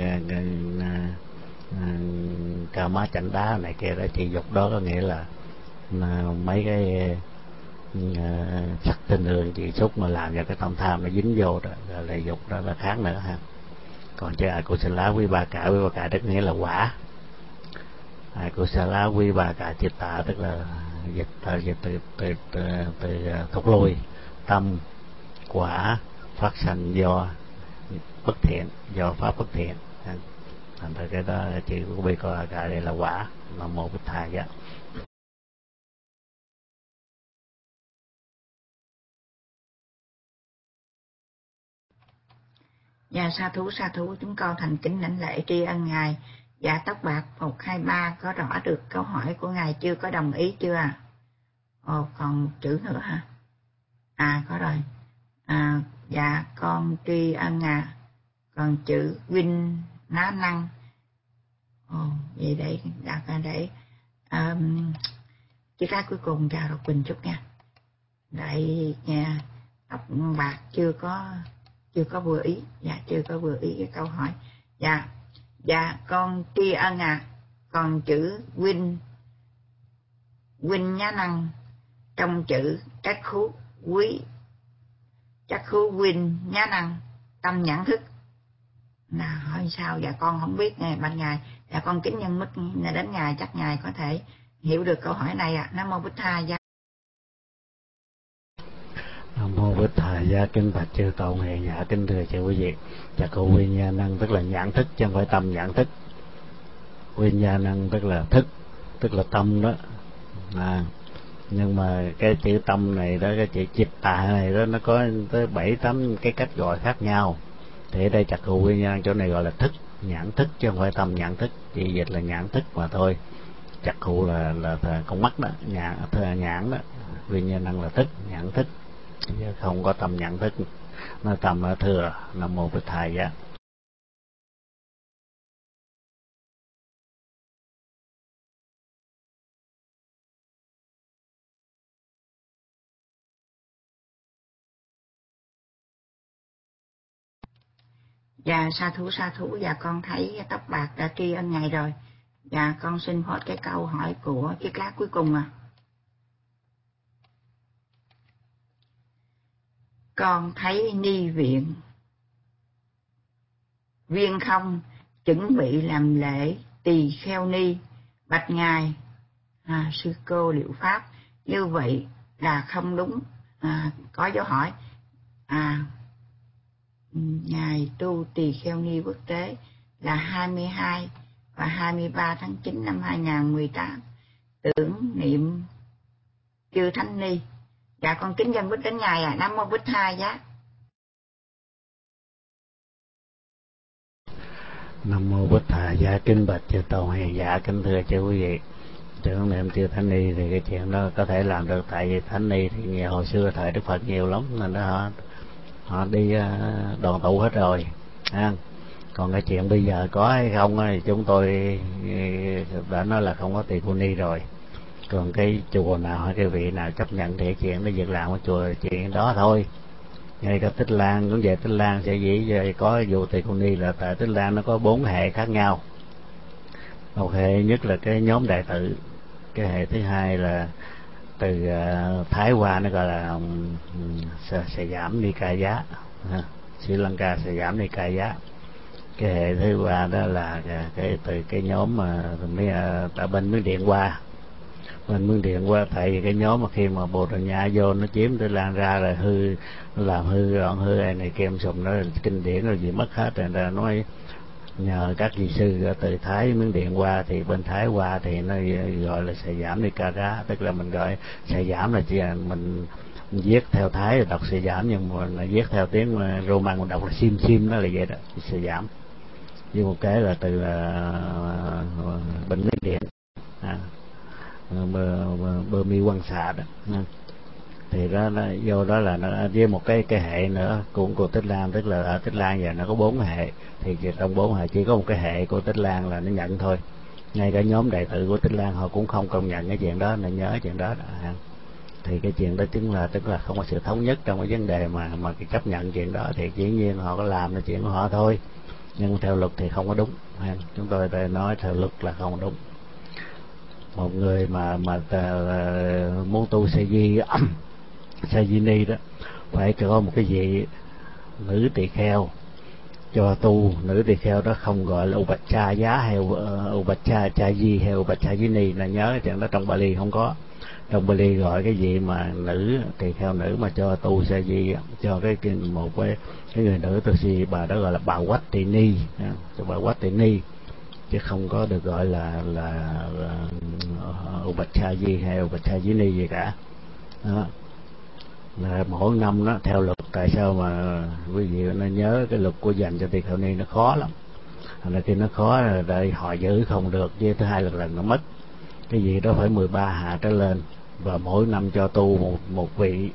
ca má chảnh đá này kia đó, chỉ dục đó có nghĩa là mấy cái sắc tình hương chỉ xúc mà làm cho cái tâm tham nó dính vô đó, là dục, đó là khác nữa ha. Còn chữ a cô sa lá quý ba cả, quý ba cả tức nghĩa là quả. a cô sa lá quý ba cả chitta tạ tức là dịch dịch từ từ từ, từ thục lui, tâm quả phát sanh do bất thiện, do pháp bất thiện. Thành ra cái đó chữ của bi ca cả đây là quả. Nam mô Bích Thai Giá. Dạ, sa thú sa thú, chúng con thành kính lãnh lễ tri ân ngài. Dạ, tóc bạc một hai ba có rõ được câu hỏi của ngài chưa, có đồng ý chưa? Ồ, còn một chữ nữa hả? À, có rồi. À, dạ, con tri ân à. Còn chữ Vinh Ná Năng. Ồ, vậy để đặt ra để um, chiếc lá cuối cùng chào Độc Quỳnh chút nha. Đại nha, tóc bạc chưa có chưa có vừa ý. Dạ, chưa có vừa ý cái câu hỏi. Dạ, dạ, con tri ân à. Còn chữ Vinh Vinh Nhá Năng, trong chữ các khú quý chắc khú Vinh Nhá Năng tâm nhãn thức là hỏi sao? Dạ, con không biết nghe ban ngài. Dạ, con kính nhân mít đến ngài, chắc ngài có thể hiểu được câu hỏi này ạ. À. Nam mô Bích Thai Giá. Nam mô Bích Thai Giá. Kính bạch chư tôn hiền giả, kính thưa chư quý vị, chắc khú Vinh Nhá Năng tức là nhãn thức chứ không phải tâm nhãn thức. Vinh Nhá Năng tức là thức, tức là tâm đó. À, nhưng mà cái chữ tâm này đó, cái chữ chitta tạ này đó, nó có tới bảy tám cái cách gọi khác nhau. Thì ở đây chặt hụ Vinh Nhá Năng chỗ này gọi là thức, nhãn thức chứ không phải tâm nhãn thức, chỉ dịch là nhãn thức mà thôi. Chặt khụ là là, là con mắt đó, nhãn nhãn đó, viên nhân năng là thức, nhãn thức, chứ không có tâm nhãn thức. Nó tâm nó thừa. Nam mô Bích Thầy Giá. Dạ sa thú sa thú, dạ con thấy tóc bạc đã tri ân Ngài rồi. Dạ con xin hỏi cái câu hỏi của chiếc lá cuối cùng à. Con thấy ni viện viên không chuẩn bị làm lễ tỳ kheo ni, bạch Ngài à, sư cô liệu pháp như vậy là không đúng. À, có dấu hỏi. À, ngày tu tỳ kheo ni quốc tế là hai mươi hai và hai mươi ba tháng chín năm hai nghìn không trăm mười tám, tưởng niệm chư Thánh Ni. Dạ con kính dân bích đến Ngài à. Nam mô Bích Thầy Giá. Nam mô Bích Thầy Giá. Kính bạch chư tôn hiền giả, kính thưa chư quý vị, tưởng niệm chư Thánh Ni thì cái chuyện đó có thể làm được, tại vì Thánh Ni thì nhiều, hồi xưa thời Đức Phật nhiều lắm, nên đó họ, họ đi đoàn tụ hết rồi ha. Còn cái chuyện bây giờ có hay không thì chúng tôi đã nói là không có tỳ kheo ni rồi. Còn cái chùa nào hay cái vị nào chấp nhận thì chuyện nó việc làm của chùa chuyện đó thôi. Ngay cả Tích Lan cũng về, Tích Lan sẽ dĩ có vụ tỳ kheo ni là tại Tích Lan nó có bốn hệ khác nhau. Một hệ nhất là cái nhóm đệ tử, cái hệ thứ hai là từ Thái qua, nó gọi là Sài Giảm Ni Ca Giá, Sri Lanka Sài Giảm Ni Ca Giá. Cái hệ thứ ba đó là cái từ cái nhóm mà ở bên Miến Điện qua, bên Miến Điện qua, tại vì cái nhóm mà khi mà Bồ Đà Nha vô nó chiếm tới lan ra rồi hư, nó làm hư loạn hư này, này kem sùng nó kinh điển rồi gì mất hết rồi. Ra nói nhờ các vị sư từ Thái Miến Điện qua, thì bên Thái qua thì nó gọi là Sài Giảm Ni Ca Giá, tức là mình gọi Sài Giảm là chỉ là mình viết theo Thái đọc Sài Giảm, nhưng mà là viết theo tiếng Roman mình đọc là Sim Sim, đó là vậy đó, Sài Giảm. Với một cái là từ uh, bên Miến Điện à, bờ, bờ, bờ mi quan xạ đó à. Thì đó nó vô đó là nó với một cái cái hệ nữa cũng của Tích Lan, tức là ở Tích Lan giờ nó có bốn hệ, thì trong bốn hệ chỉ có một cái hệ của Tích Lan là nó nhận thôi. Ngay cả nhóm đệ tử của Tích Lan họ cũng không công nhận cái chuyện đó, là nhớ chuyện đó à. Thì cái chuyện đó chứng là tức là không có sự thống nhất trong cái vấn đề mà mà cái chấp nhận chuyện đó, thì dĩ nhiên họ có làm là chuyện của họ thôi, nhưng theo luật thì không có đúng ha. Chúng tôi phải nói theo luật là không đúng. Một người mà mà uh, muốn tu sa di sa di ni đó phải có một cái vị nữ tỳ kheo cho tu. Nữ tỳ kheo đó không gọi là Upacha Giá hay uh, Upacha Cha Di hay Upacha Di Ni, là nhớ chuyện đó trong Bali không có. Trong Bali gọi cái gì mà nữ tỳ kheo nữ mà cho tu sa di, cho cái, cái một cái cái người nữ tu si, bà đó gọi là bà Quách Tỳ Ni, cho bà Quách Tỳ Ni, chứ không có được gọi là là, là Upacha Di hay Upacha Di Ni gì cả đó. Là mỗi năm đó theo luật, tại sao mà quý vị nó nhớ cái luật của dành cho tỳ kheo ni nó khó lắm, là khi nó khó là để họ giữ không được, với thứ hai là lần nó mất cái gì đó phải mười ba hạ trở lên, và mỗi năm cho tu một một vị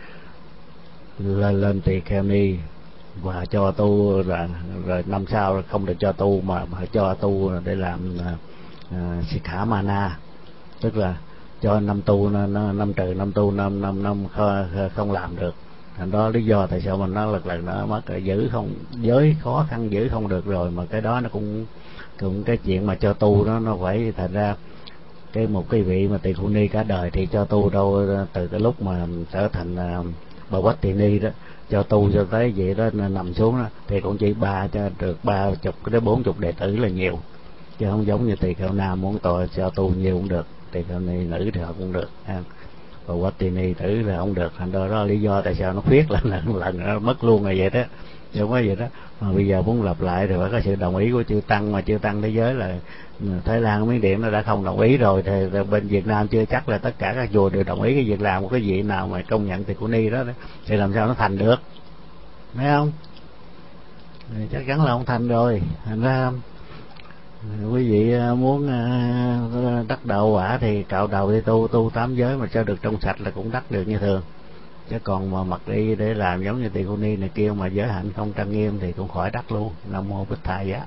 lên lên tỳ kheo ni, và cho tu là rồi năm sau không được cho tu mà mà cho tu để làm uh, Sikha Mana, tức là cho năm tu năm trừ năm tu năm năm năm không làm được. Thành đó lý do tại sao mình nó lần lần nó mất, giữ không giới khó khăn giữ không được rồi, mà cái đó nó cũng cũng cái chuyện mà cho tu đó nó phải thành ra cái một cái vị mà tỳ kheo ni cả đời thì cho tu đâu, từ cái lúc mà trở thành uh, bà Quách Tỳ Ni đó cho tu cho tới vậy đó nằm xuống đó thì cũng chỉ ba cho được ba chục đến bốn chục đệ tử là nhiều, chứ không giống như tỳ kheo nam muốn tội cho tu nhiều cũng được, tỳ kheo ni nữ thì họ cũng được ha. Bà Quách Tỳ Ni tử là không được. Thành đó, đó là lý do tại sao nó khuyết lần lần lần nó mất luôn rồi vậy đó, chứ không có vậy đó. Mà bây giờ muốn lập lại thì phải có sự đồng ý của chư tăng, mà chư tăng thế giới là Thái Lan, Miến Điện nó đã không đồng ý rồi, thì bên Việt Nam chưa chắc là tất cả các chùa đều đồng ý cái việc làm của cái vị nào mà công nhận tỳ kheo ni đó, thì làm sao nó thành được, thấy không? chắc chắn là ông thành rồi. Thành ra quý vị muốn đắc đạo quả thì cạo đầu đi tu tu tám giới mà cho được trong sạch là cũng đắc được như thường. Chứ còn mà mặc đi để làm giống như tỳ kheo ni này kia mà giới hạnh không trang nghiêm thì cũng khỏi đắc luôn. Nam mô Bích Tha Giá.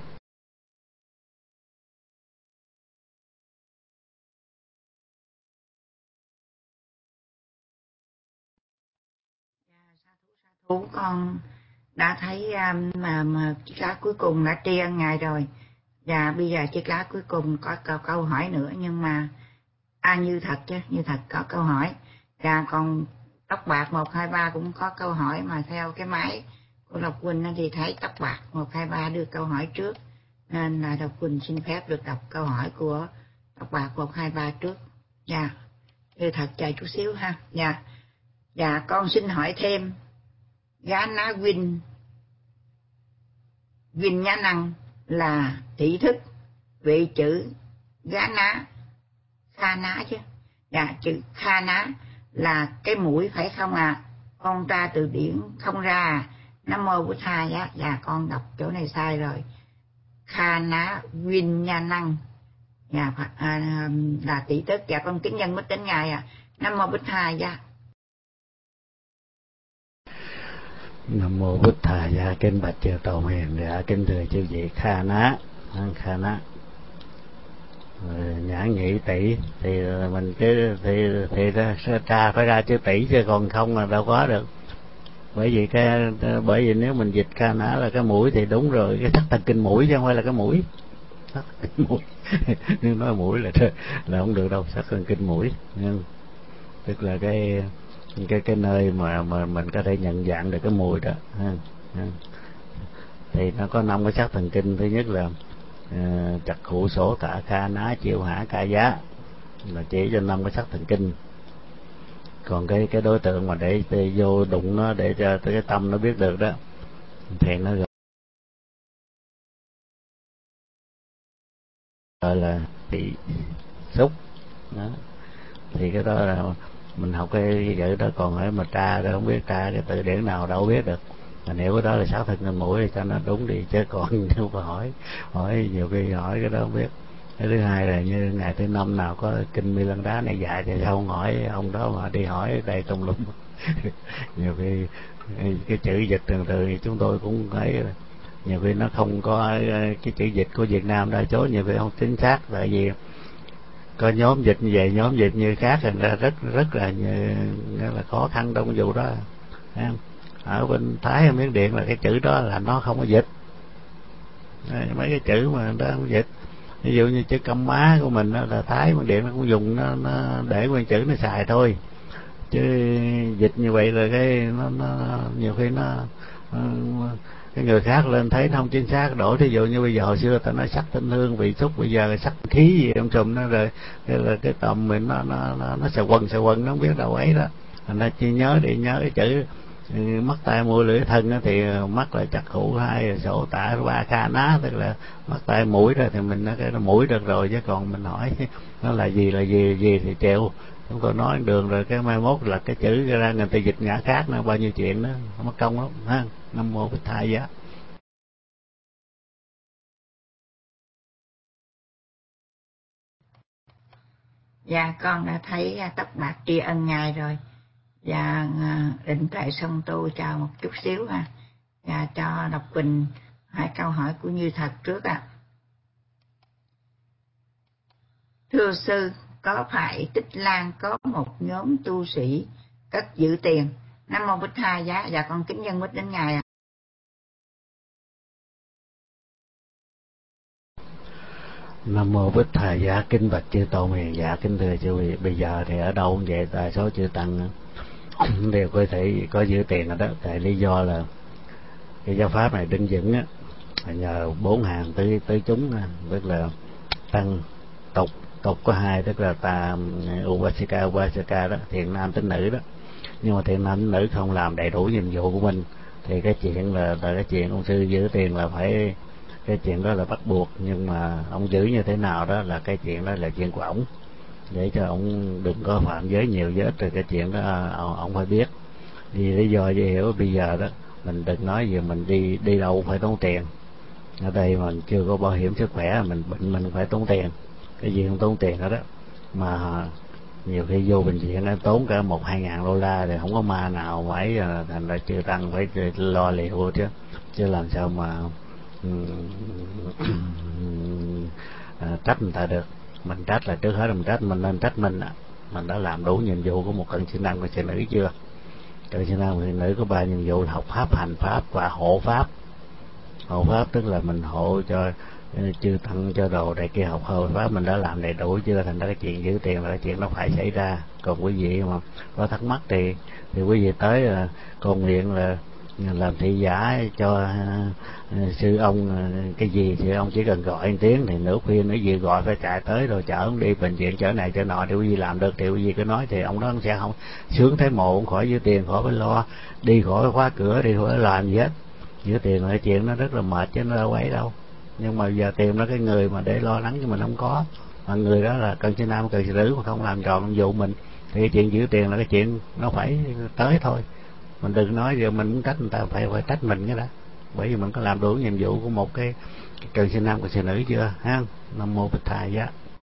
Thú con đã thấy mà, mà chiếc lá cuối cùng đã tri ân ngài rồi, và bây giờ chiếc lá cuối cùng có câu, câu hỏi nữa, nhưng mà à Như Thật chứ, Như Thật có câu hỏi, và còn Tóc Bạc một hai ba cũng có câu hỏi, mà theo cái máy của Lộc Quỳnh thì thấy Tóc Bạc một hai ba đưa câu hỏi trước, nên là Lộc Quỳnh xin phép được đọc câu hỏi của Tóc Bạc một hai ba trước. Dạ, Như Thật chờ chút xíu ha. Dạ, dạ con xin hỏi thêm, Gá Ná Vinh Vinh Nhã Năng là thị thức, vị chữ Gá Ná Kha Ná chứ, dạ chữ Kha Ná là cái mũi phải không à? Con tra từ điển không ra à? Nam mô Bụt Tha Giá. Dạ con đọc chỗ này sai rồi. Kha Ná Vinh Nha Năng, dạ à, là tỷ tức. Dạ con kính nhân mít đến ngài à. Nam mô Bụt Tha Giá. Nam mô Bụt Tha Giá. Kính bạch chư tổ hiền, dạ kính thưa chư vị. Kha Ná, Kha Ná nhã nhị tỷ thì mình cái thì thì ra phải ra chữ tỷ, chứ còn không là đâu có được. Bởi vì cái bởi vì nếu mình dịch Kha Ná là cái mũi thì đúng rồi, cái sắc thần kinh mũi chứ không phải là cái mũi. Sắc thần kinh mũi nhưng nói mũi là là không được đâu, sắc thần kinh mũi. Nhưng tức là cái cái cái nơi mà mà mình có thể nhận dạng được cái mùi đó ha. Thì nó có năm cái sắc thần kinh. Thứ nhất là uh, chặt khủ sổ tạ Kha Ná chiêu hả ca giá, là chỉ cho năm cái sắc thần kinh. Còn cái cái đối tượng mà để, để vô đụng nó để cho cái tâm nó biết được đó thì nó gọi là thị xúc đó. Thì cái đó là mình học cái chữ đó, còn hỏi mà tra đó không biết, tra cái từ điển nào đâu biết được. Mà nếu cái đó là xác thực ngân mũi thì cho nó đúng đi, chứ còn nếu mà hỏi hỏi nhiều khi hỏi cái đó không biết. Cái thứ hai là như ngày thứ năm nào có kinh Mi Lăng Đá này dạy thì sao không hỏi ông đó mà đi hỏi đây tùm lum. Nhiều khi cái chữ dịch thường thường thì chúng tôi cũng thấy nhiều khi nó không có cái chữ dịch của Việt Nam đa số nhiều khi không chính xác, tại vì có nhóm dịch như vậy, nhóm dịch như khác, thành ra rất rất là là khó khăn trong cái vụ đó. Ở bên Thái, ở Miến Điện là cái chữ đó là nó không có dịch. Mấy cái chữ mà nó không dịch, ví dụ như chữ Căm Má của mình đó, là Thái Miến Điện nó cũng dùng nó, nó để nguyên chữ nó xài thôi, chứ dịch như vậy là cái nó, nó nhiều khi nó cái người khác lên thấy nó không chính xác đổi. Thí dụ như bây giờ hồi xưa ta nói sắc thanh hương vị xúc, bây giờ là sắc khí gì ông trùm nó rồi cái là cái tầm mình nó nó nó, nó sờ quần sờ quần nó không biết đâu ấy đó. Thành ra chỉ nhớ đi nhớ cái chữ mắt tai mũi lưỡi thân đó, thì mắt là chặt khủ, hai sổ tạ, ba Kha Ná, tức là mắt tai mũi rồi thì mình nó cái nó mũi được rồi, chứ còn mình hỏi nó là gì là gì gì thì chịu. Chúng tôi nói đường rồi cái mai mốt là cái chữ ra người ta dịch ngã khác nó bao nhiêu chuyện đó, mất công lắm ha. Nam mô Bích Tha Giá. Dạ con đã thấy Tóc Bạc tri ân ngài rồi, và định tuệ song tu chờ một chút xíu ha. Và cho Lộc Quỳnh hỏi câu hỏi của Như Thật trước ạ. À. Thưa sư, có phải Tích Lan có một nhóm tu sĩ cất giữ tiền? Nam mô Bích Tha Giá. Dạ con kính dân mít đến ngài ạ. À. Nam mô Bích Tha Giá. Kính bạch chư tôn hiền, dạ kính thưa chư vị. Bây giờ thì ở đâu cũng vậy, tại số chư tăng đều có thể có giữ tiền rồi đó. Tại lý do là cái giáo pháp này đứng vững á, nhờ bốn hàng tới tới chúng, tức là tăng tục tục có hai, tức là tà Upasika Upasika đó, thiện nam tín nữ đó. Nhưng mà thiện nam tín nữ không làm đầy đủ nhiệm vụ của mình thì cái chuyện là, là cái chuyện ông sư giữ tiền là phải, cái chuyện đó là bắt buộc. Nhưng mà ông giữ như thế nào đó là cái chuyện đó là chuyện của ổng, để cho ông đừng có phạm giới nhiều giới ít, rồi cái chuyện đó ông phải biết. Vì lý do gì hiểu bây giờ đó Mình đừng nói giờ mình đi đi đâu phải tốn tiền. Ở đây mình chưa có bảo hiểm sức khỏe, mình bệnh mình phải tốn tiền, cái gì không tốn tiền hết đó. Mà nhiều khi vô bệnh viện nó tốn cả một hai ngàn đô la thì không có ma nào phải thành ra chư tăng phải lo liệu chứ chứ làm sao mà trách người ta được. Mình trách là trước hết mình trách mình nên trách mình. Mình đã làm đủ nhiệm vụ của một cận sinh nam cận sinh nữ chưa? Cận sinh nam cận sinh nữ có ba nhiệm vụ: học pháp, hành pháp và hộ pháp. Hộ pháp tức là mình hộ cho chư tăng cho đồ này kia, học hộ pháp mình đã làm đầy đủ chưa, thành ra cái chuyện giữ tiền là cái chuyện nó phải xảy ra. Còn quý vị mà có thắc mắc thì thì quý vị tới là cầu nguyện là làm thị giả cho uh, sư ông uh, cái gì thì ông chỉ cần gọi một tiếng thì nửa khuya nửa gì gọi phải chạy tới rồi chở ông đi bệnh viện chở này chở nọ thì quý vị làm được thì quý vị cứ nói thì ông đó ông sẽ không sướng thấy mồ, ông khỏi giữ tiền, khỏi phải lo đi, khỏi khóa cửa, đi khỏi làm gì hết. Giữ tiền là chuyện nó rất là mệt chứ nó đâu ấy đâu. Nhưng mà giờ tìm nó cái người mà để lo lắng cho mình không có, mà người đó là cận sinh nam cận sinh nữ mà không làm tròn nhiệm vụ mình thì cái chuyện giữ tiền là cái chuyện nó phải tới thôi. Mình đừng nói giờ mình muốn trách người ta, phải phải trách mình cái đó, bởi vì mình có làm đủ nhiệm vụ của một cái, cái cận sinh nam cận sinh nữ chưa ha. Nam mô Bích Thầy Giá.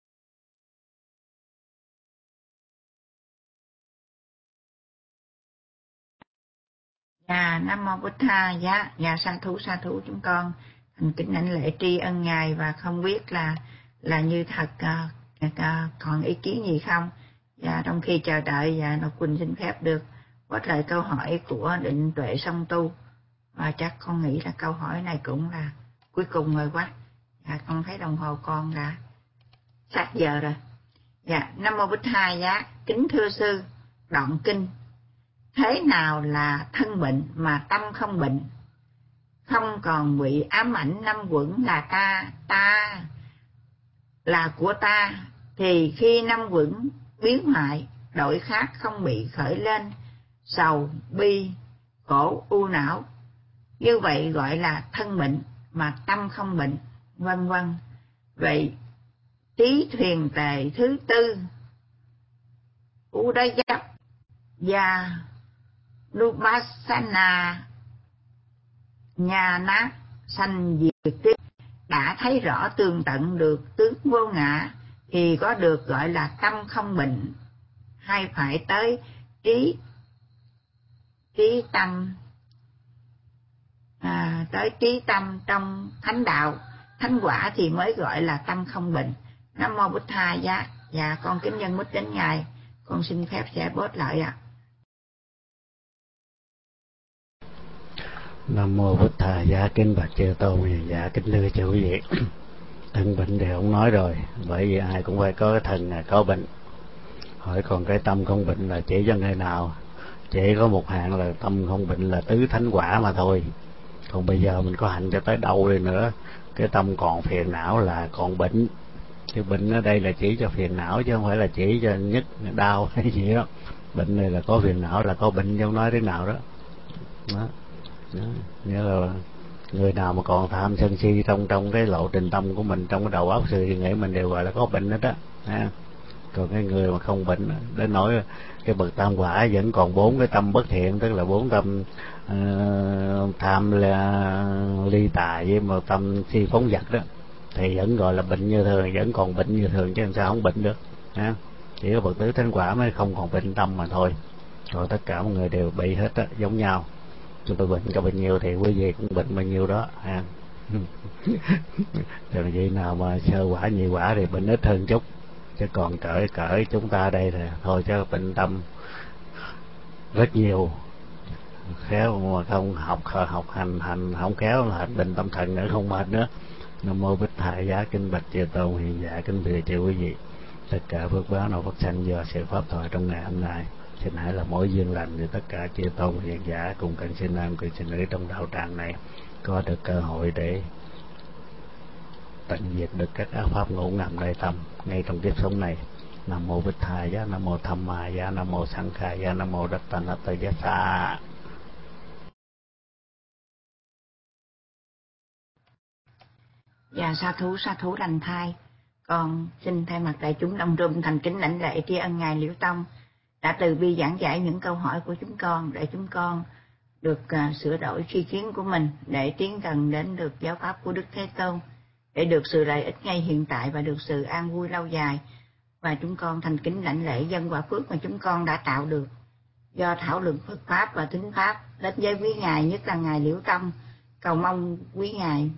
Dạ, Nam Mô Bích Tha Giá. Dạ, sa thú sa thú chúng con thành kính đảnh lễ tri ân Ngài, và không biết là là như thật uh, uh, còn ý kiến gì không. Và trong khi chờ đợi, và Ngọc Quỳnh xin phép được có lời câu hỏi của Định Tuệ Song Tu, và chắc con nghĩ là câu hỏi này cũng là cuối cùng rồi quá. Dạ, con thấy đồng hồ con là sát giờ rồi. Dạ, Nam Mô Bích Tha Giá. Kính thưa sư, đoạn kinh thế nào là thân bệnh mà tâm không bệnh, không còn bị ám ảnh năm quẩn là ta, ta là của ta, thì khi năm quẩn biến hoại, đổi khác không bị khởi lên sầu, bi, khổ, u não, như vậy gọi là thân bệnh mà tâm không bệnh, vân vân. Vậy trí thuyền tề thứ tư Udayap và Nupassana nhà nát sanh diệt tiếp đã thấy rõ tường tận được tướng vô ngã, thì có được gọi là tâm không bệnh, hay phải tới trí trí tâm à, tới trí tâm trong thánh đạo, thánh quả thì mới gọi là tâm không bệnh. Nam Mô Bích Tha Giá. Dạ, con kính nhân mít đến Ngài, con xin phép sẽ bớt lại ạ. À. Nam Mô Bích Tha Giá. Kính bạch chư tôn, dạ kính thưa chư quý vị. Thân bệnh thì không nói rồi, bởi vì ai cũng phải có cái thân là có bệnh. Hỏi còn cái tâm không bệnh là chỉ cho người nào? Chỉ có một hạng là tâm không bệnh là tứ thánh quả mà thôi. Còn bây giờ mình có hạnh cho tới đâu đi nữa, cái tâm còn phiền não là còn bệnh. Cái bệnh ở đây là chỉ cho phiền não chứ không phải là chỉ cho nhức đau hay gì đó. Bệnh này là có phiền não là có bệnh, chứ không nói thế nào đó. Đó. Đó. Nghĩa là người nào mà còn tham sân si trong trong cái lộ trình tâm của mình, trong cái đầu óc sự nghĩ mình đều gọi là có bệnh hết đó. Ha. Còn cái người mà không bệnh đến nỗi cái bậc tam quả vẫn còn bốn cái tâm bất thiện, tức là bốn tâm uh, tham là ly tà với một tâm si phóng dật đó, thì vẫn gọi là bệnh như thường, vẫn còn bệnh như thường chứ làm sao không bệnh được. Ha. Chỉ có bậc tứ thánh quả mới không còn bệnh tâm mà thôi, rồi tất cả mọi người đều bị hết á, giống nhau. Chúng tôi bệnh có bệnh nhiều thì quý vị cũng bệnh bao nhiêu đó. Ha. Rồi vậy nào mà sơ quả nhị quả thì bệnh ít hơn chút, chứ còn cỡ cỡ chúng ta đây thì thôi chứ bệnh tâm rất nhiều. Khéo mà không học học hành hành không khéo là bệnh tâm thần nữa, không mệt nữa. Nam Mô Bích Thầy Giá. Kính bạch chư tôn hiền dạ, kính thưa chư quý vị, tất cả phước báo nào phát sanh do sự pháp thoại trong ngày hôm nay, xin hãy là mỗi duyên lành để tất cả chư tôn hiền giả cùng cận sinh nam cận sinh nữ trong đạo tràng này có được cơ hội để tận diệt được các ác pháp ngủ ngầm nơi tâm ngay trong kiếp sống này. Nam Mô Bích Thầy Giá. Nam Mô Tham Ma Giá. Nam Mô Sanh Khai Giá. Nam Mô Đất Tana Tây Giá Sa. Dạ, sa thú sa thú lành thai. Con xin thay mặt đại chúng đông rùm thành kính lãnh lễ tri ân Ngài Liễu Tông đã từ bi giảng giải những câu hỏi của chúng con, để chúng con được uh, sửa đổi tri kiến của mình để tiến gần đến được giáo pháp của Đức Thế Tôn, để được sự lợi ích ngay hiện tại và được sự an vui lâu dài. Và chúng con thành kính lãnh lễ dân quả phước mà chúng con đã tạo được do thảo luận Phật pháp và thính pháp đến với quý ngài, nhất là ngài Liễu Tâm. Cầu mong quý ngài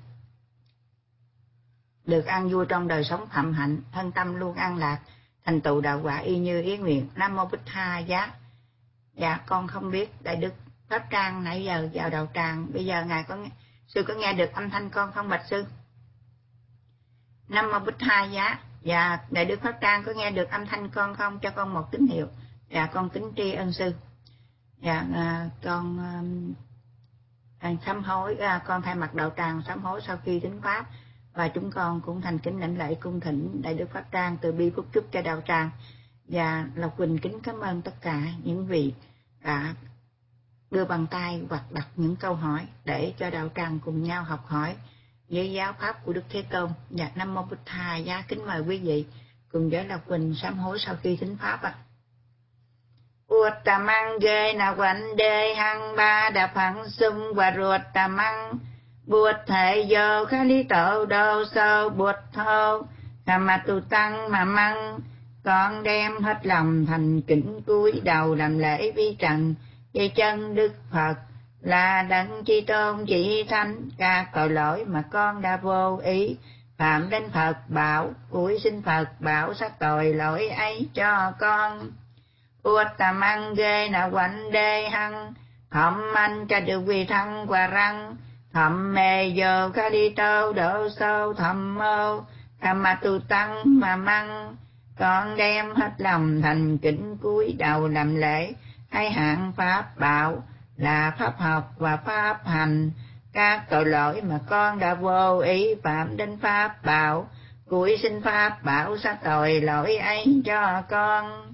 được an vui trong đời sống phạm hạnh, thân tâm luôn an lạc, thành tựu đạo quả y như ý nguyện. Nam mô Bích Tha Giá. Dạ con không biết đại đức Pháp Trang nãy giờ vào đạo tràng, bây giờ ngài có sư có nghe được âm thanh con không bạch sư? Nam mô Bích Tha Giá. Dạ đại đức Pháp Trang có nghe được âm thanh con không? Cho con một tín hiệu. Dạ con kính tri ân sư. Dạ à, con à, sám hối, à, con thay mặt đạo tràng sám hối sau khi thính pháp, và chúng con cũng thành kính lãnh lễ cung thỉnh đại đức Pháp Trang từ bi phúc chúc cho đạo tràng. Và Lộc Quỳnh kính cảm ơn tất cả những vị đã đưa bàn tay hoặc đặt những câu hỏi để cho đạo tràng cùng nhau học hỏi với giáo pháp của Đức Thế Tôn. Dạ Nam mô Bích Tha Giá. Kính mời quý vị cùng với Lộc Quỳnh sám hối sau khi thính pháp ạ. Uột tà măng ghê nà quạnh đê hăng ba đà phẳng xung và ruột tà măng buột thể dô khá lý tổ đô sâu buột thô khả mà tù tăng mà măng. Con đem hết lòng thành kính cúi đầu làm lễ vi trần dây chân Đức Phật là đấng chi tôn chỉ thánh. Các tội lỗi mà con đã vô ý phạm đến Phật bảo, cúi xin Phật bảo sát tội lỗi ấy cho con. Uột tà măng ghê nà quạnh đê hăng thẩm anh ca được quy thăng quả răng thẩm mê dô khá đi tô độ sâu thẩm mô khả mà tu tăng mà măng. Con đem hết lòng thành kính cúi đầu làm lễ hai hạng pháp bảo là pháp học và pháp hành. Các tội lỗi mà con đã vô ý phạm đến pháp bảo, cúi xin pháp bảo sát tội lỗi ấy cho con.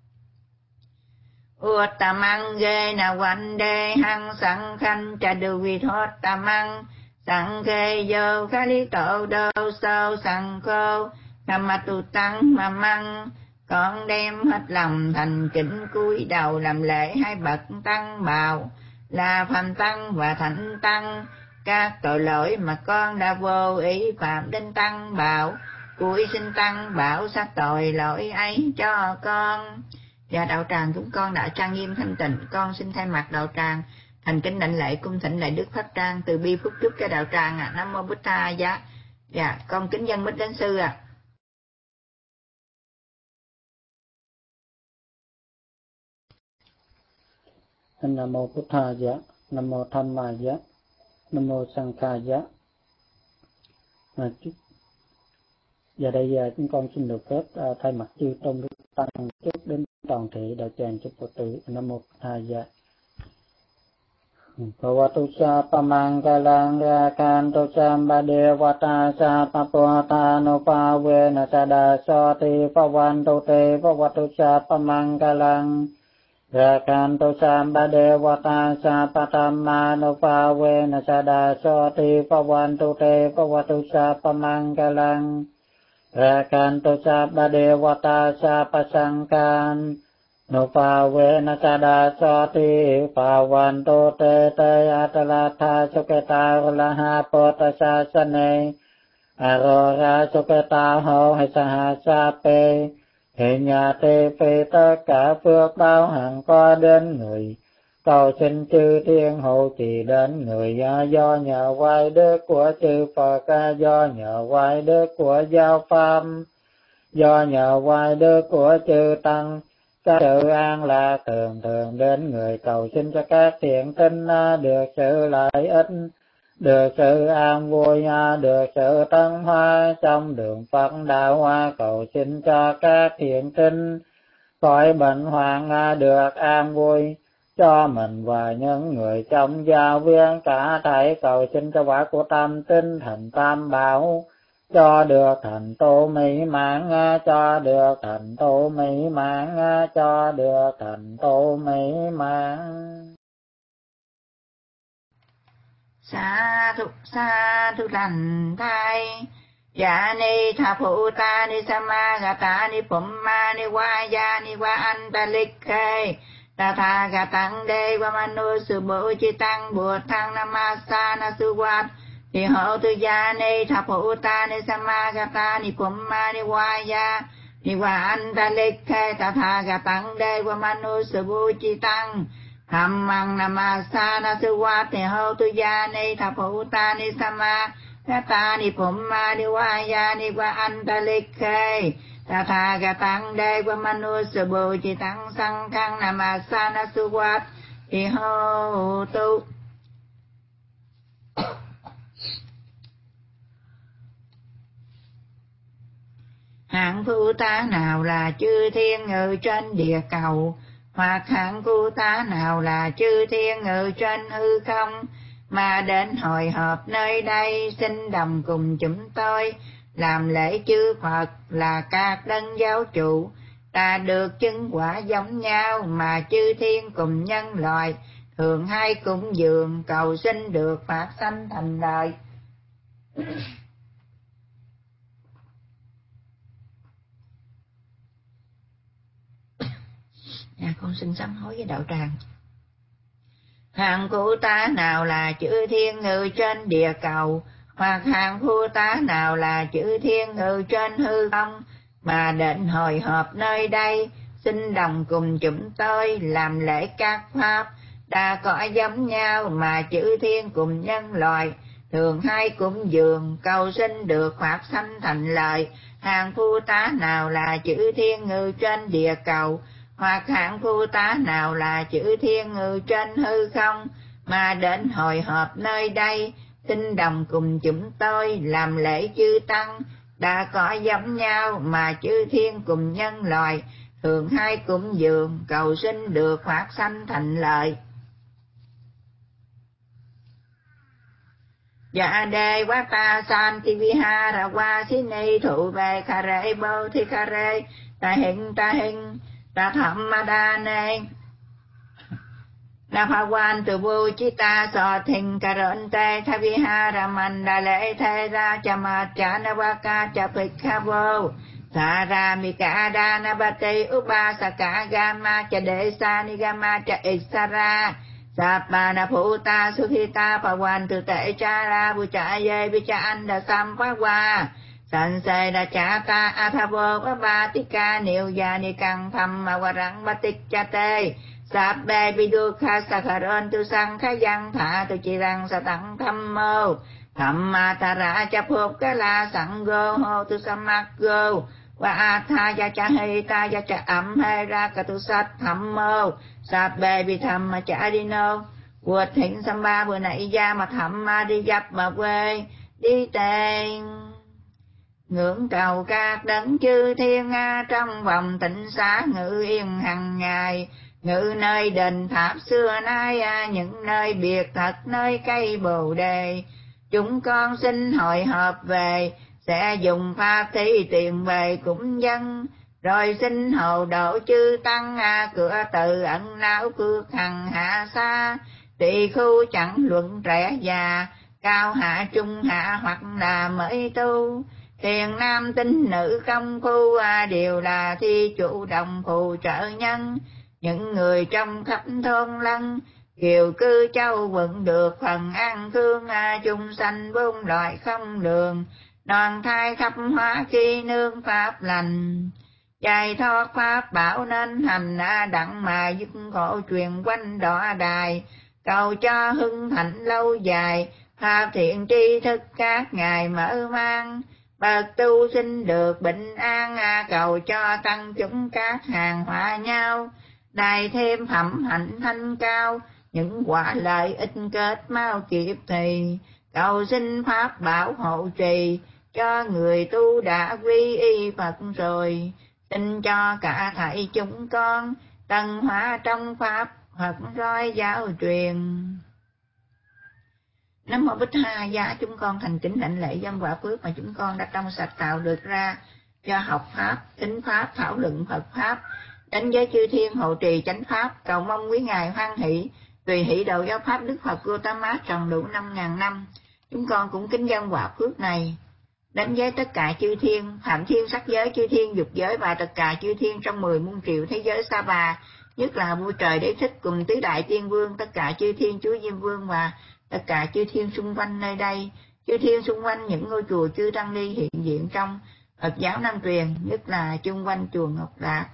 Uột tà măng ghê nà quạnh đê hăng sẵn khanh trà đư vi thoát tà măng sẵn khê dô khá lý tổ đô sâu sẵn khô khả mà tu tăng mà măng. Con đem hết lòng thành kính cúi đầu làm lễ hai bậc tăng bào là phàm tăng và thánh tăng. Các tội lỗi mà con đã vô ý phạm đến tăng bảo, cúi xin tăng bảo sát tội lỗi ấy cho con. Và đạo tràng chúng con đã trang nghiêm thanh tịnh, con xin thay mặt đạo tràng thành kính đảnh lễ cung thỉnh đại đức Pháp Trang từ bi phúc chúc cho đạo tràng ạ. À. Nam mô Bích Tha Giá. Dạ con kính dân bích đến sư ạ. À. Nam mô Bích Tha Giá. Nam mô Tham Ma Giá. Nam mô Sang Kha Giá. À, giờ đây giờ chúng con xin được phép à, thay mặt chư tôn đức tăng chúc đến toàn thể đạo tràng chúc Phật tử. Nam mô Bích Tha Giá. Bhavatu sa pamangkalang rakanto sambadevata sa papota no pavena sada soti pavanto te bhavatu sa pamangkalang rakanto sambadevata sa patamma no pavena sada soti pavanto te bhavatu sa pamangkalang rakanto sambadevata sa pasangkan no pavena sada soti pavanto te te atalatha suketa laha pota sasane arora suketa ho hay sa pe hệ nhà tê phê tất cả phước báo hằng có đến người. Cầu xin chư thiên hộ trì đến người, do nhờ quay đức của chư Phật, do nhờ quay đức của giáo pháp, do nhờ quay đức của chư tăng, các sự an lạc thường thường đến người. Cầu xin cho các thiện tinh được sự lợi ích, được sự an vui, được sự tân hoa trong đường Phật đạo hoa. Cầu xin cho các thiện tinh khỏi bệnh hoạn được an vui cho mình và những người trong giáo viên cả thảy. Cầu xin cho quả của tam tinh thành tam bảo cho được thành tựu mỹ mãn, cho được thành tựu mỹ mãn, cho được thành tựu mỹ mãn. Sa thu sa thu lành thai dạ ni tha phụ ta ni sama gata ni phum ma ni wa ya ni wa an ta lik khe Tathagataṃ Deva Manusubhucitaṃ Buddhaṃ Namasana Suvat Thì hộ tu gia ni thaputani Samagatani Pummani Vaya Nivaantalikkhe Tathagataṃ Deva Manusubhucitaṃ Dhammang Namasana Suvat Thì hộ tu gia ni thaputani Samagatani Pummani Vaya Nivaantalikkhe Tathagataṃ Deva Manusubhucitaṃ Saṅghang Namasana Suvat Thì hộ tu hạng phu tá nào là chư thiên ngự trên địa cầu, hoặc hạng phu tá nào là chư thiên ngự trên hư không, mà đến hội họp nơi đây xin đồng cùng chúng tôi làm lễ chư Phật là các đấng giáo chủ. Ta được chứng quả giống nhau mà chư thiên cùng nhân loại thường hay cúng dường cầu xin được phát sanh thành đời. Dạ, con xin sám hối với đạo tràng. Hạng phu tá nào là chư thiên ngự trên địa cầu, hoặc hạng phu tá nào là chư thiên ngự trên hư không, mà định hội họp nơi đây xin đồng cùng chúng tôi làm lễ các pháp đã có giống nhau mà chư thiên cùng nhân loại thường hay cúng dường cầu xin được phát sanh thành lợi. Hạng phu tá nào là chư thiên ngự trên địa cầu, hoặc hạng phu tá nào là chư thiên ngự trên hư không, mà đến hội họp nơi đây xin đồng cùng chúng tôi làm lễ chư tăng đã có giống nhau mà chư thiên cùng nhân loại thường hay cúng dường cầu xin được phát sanh thành lợi. Dạ đề quá ta san ti vi ha ra qua xí ni thụ về khả rệ bâu thi khả rệ ta hình ta hình ta thẩm ma đa nê na pha quan từ vô chi ta so thình cà rộn tê tha vi ha ra man đa lễ thê ra cha ma cha na va ca cha phịch kha vô sa ra mi ca đa na ba tê u ba sa ca ga ma cha đề sa ni ga ma cha ích sa ra sa pa na phu ta su thi ta pha quan từ tệ cha ra bu cha ye vi cha an đa sam phá qua san se đa cha ta a tha vô ba ba ti ca niêu gia ni căng tham ma wa răng ba tích cha tê sạp bè bi đu kha sa khả rôn tu sang khá văn thả tu chi răng sa tặng thăm mô thầm ma ta ra cha phụp ca la sẵn gô hô tu sa mắc gô và a tha gia cha hê ta gia cha ẩm hê ra ca tu sát thăm mô sạp bè bi thầm ma cha đi nô quật thịnh xăm ba bữa nãy gia mà thầm ma đi dập mà quê đi tên ngưỡng cầu các đấng chư thiên nga trong vòng tịnh xá ngự yên hằng ngày ngự nơi đền tháp xưa nay à, những nơi biệt thật nơi cây bồ đề. Chúng con xin hội họp về sẽ dùng pháp thí tiền về cúng dân rồi xin hộ độ chư tăng à, cửa tự ẩn não phước hằng hạ xa tỳ khu chẳng luận trẻ già cao hạ trung hạ hoặc là mới tu thiền nam tín nữ công phu à, đều là thi chủ đồng phù trợ nhân. Những người trong khắp thôn lân kiều cư châu vận được phần an thương à, chung sanh bốn loại không lường đoàn thai khắp hóa khi nương pháp lành chạy thoát pháp bảo nên hành à, đặng mà dứt khổ truyền quanh đọa đài cầu cho hưng thịnh lâu dài pháp thiện tri thức các ngài mở mang bậc tu sinh được bình an à, cầu cho tăng chúng các hàng hòa nhau đài thêm phẩm hạnh thanh cao những quả lợi ích kết mau kịp thì cầu xin pháp bảo hộ trì cho người tu đã quy y Phật rồi xin cho cả thảy chúng con tận hóa trong pháp Phật roi giáo truyền. Nam mô Bích Ha Giá. Chúng con thành kính đảnh lễ dân quả phước mà chúng con đã trong sạch tạo được ra cho học pháp, tính pháp, thảo luận Phật pháp, đánh giới chư thiên hộ trì chánh pháp, cầu mong quý ngài hoan hỷ tùy hỷ độ giáo pháp Đức Phật Gautama tròn đủ năm ngàn năm. Chúng con cũng kính dân quả phước này đánh giới tất cả chư thiên, phạm thiên sắc giới, chư thiên dục giới và tất cả chư thiên trong mười muôn triệu thế giới sa bà nhất là vua trời Đế Thích cùng tứ đại tiên vương, tất cả chư thiên chúa Diêm Vương và tất cả chư thiên xung quanh nơi đây, chư thiên xung quanh những ngôi chùa chư tăng ni hiện diện trong Phật giáo Nam truyền, nhất là chung quanh chùa Ngọc Lạc.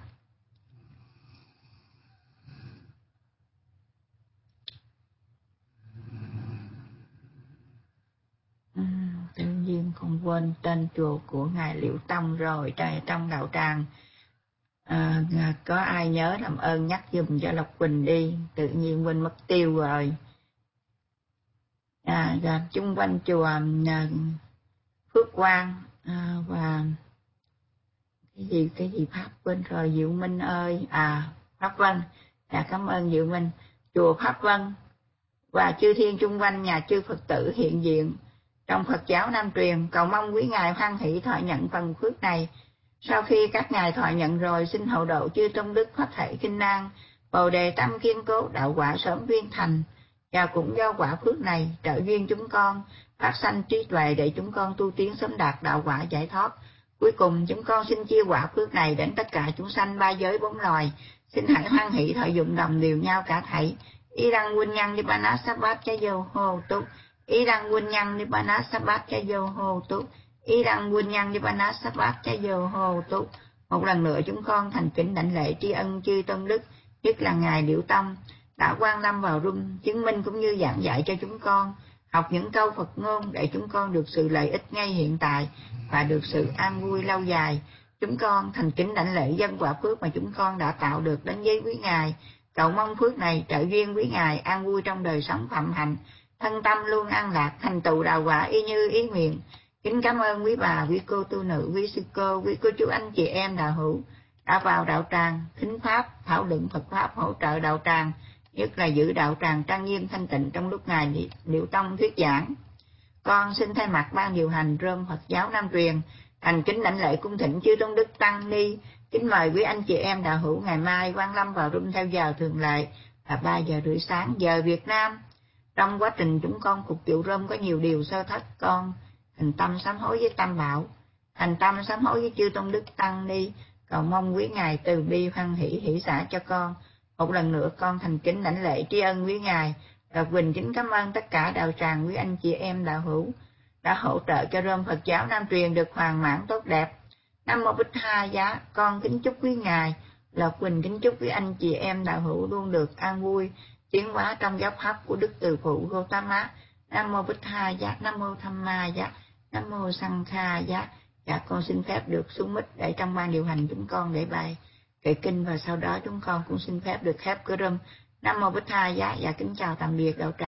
Uhm, tự nhiên không quên tên chùa của ngài Liễu Tông rồi. Trong đạo tràng à, có ai nhớ làm ơn nhắc giùm cho Lộc Quỳnh đi, tự nhiên quên mất tiêu rồi. À, à, chung quanh chùa à, Phước Quang à, và cái gì cái gì Pháp quên rồi, Diệu Minh ơi, à Pháp Vân, dạ cảm ơn Diệu Minh, chùa Pháp Vân và chư thiên chung quanh nhà chư Phật tử hiện diện trong Phật giáo Nam truyền, cầu mong quý ngài hoan hỷ thọ nhận phần phước này. Sau khi các ngài thọ nhận rồi, xin hậu độ chư trong đức pháp thể kinh nan, bồ đề tâm kiên cố, đạo quả sớm viên thành. Và cũng do quả phước này trợ duyên chúng con phát sanh trí tuệ để chúng con tu tiến sớm đạt đạo quả giải thoát. Cuối cùng chúng con xin chia quả phước này đến tất cả chúng sanh ba giới bốn loài. Xin hãy hoan hỷ thọ dụng đồng đều nhau cả thảy. Ý đăng quân nhân đi ba sát bát cha dâu hô túc. Ý đăng quân nhân đi ba sát bát cha dâu hô túc. Ý đăng quân nhân đi ba sát bát cha dâu hô túc. Một lần nữa chúng con thành kính đảnh lễ tri ân chư tôn đức, nhất là ngài Liễu Tông đã quan lâm vào room chứng minh cũng như giảng dạy cho chúng con học những câu Phật ngôn để chúng con được sự lợi ích ngay hiện tại và được sự an vui lâu dài. Chúng con thành kính đảnh lễ dân quả phước mà chúng con đã tạo được đến với quý ngài, cầu mong phước này trợ duyên quý ngài an vui trong đời sống phạm hạnh, thân tâm luôn an lạc, thành tựu đạo quả y như ý nguyện. Kính cảm ơn quý bà, quý cô tu nữ, quý sư cô, quý cô chú anh chị em đạo hữu đã vào đạo tràng thính pháp, thảo luận Phật pháp, hỗ trợ đạo tràng, nhất là giữ đạo tràng trang nghiêm thanh tịnh trong lúc ngài Liễu Tông thuyết giảng. Con xin thay mặt ban điều hành rơm Phật giáo Nam truyền thành kính đảnh lễ cung thỉnh chư tôn đức tăng ni, kính mời quý anh chị em đạo hữu ngày mai quan lâm vào room theo giờ thường lệ là ba giờ rưỡi sáng giờ Việt Nam. Trong quá trình chúng con phục vụ rơm có nhiều điều sơ thất, con thành tâm sám hối với Tam Bảo, thành tâm sám hối với chư tôn đức tăng ni, cầu mong quý ngài từ bi hoan hỷ hỷ xả cho con. Một lần nữa con thành kính đảnh lễ tri ân quý ngài. Và Quỳnh kính cảm ơn tất cả đạo tràng quý anh chị em đạo hữu đã hỗ trợ cho rơm Phật giáo Nam truyền được hoàn mãn tốt đẹp. Nam mô Bích Tha Giá. Con kính chúc quý ngài, Lộc Quỳnh kính chúc quý anh chị em đạo hữu luôn được an vui tiến hóa trong giáo pháp của Đức Từ Phụ Gautama. Nam mô Bích Tha Giá, Nam mô Tham Ma Giá, Nam mô Sang Kha Giá. Dạ con xin phép được xuống mic để trong ban điều hành chúng con để bài kệ kinh, và sau đó chúng con cũng xin phép được khép cửa room. Nam mô Bích Tha Giá. Và kính chào tạm biệt đạo tràng.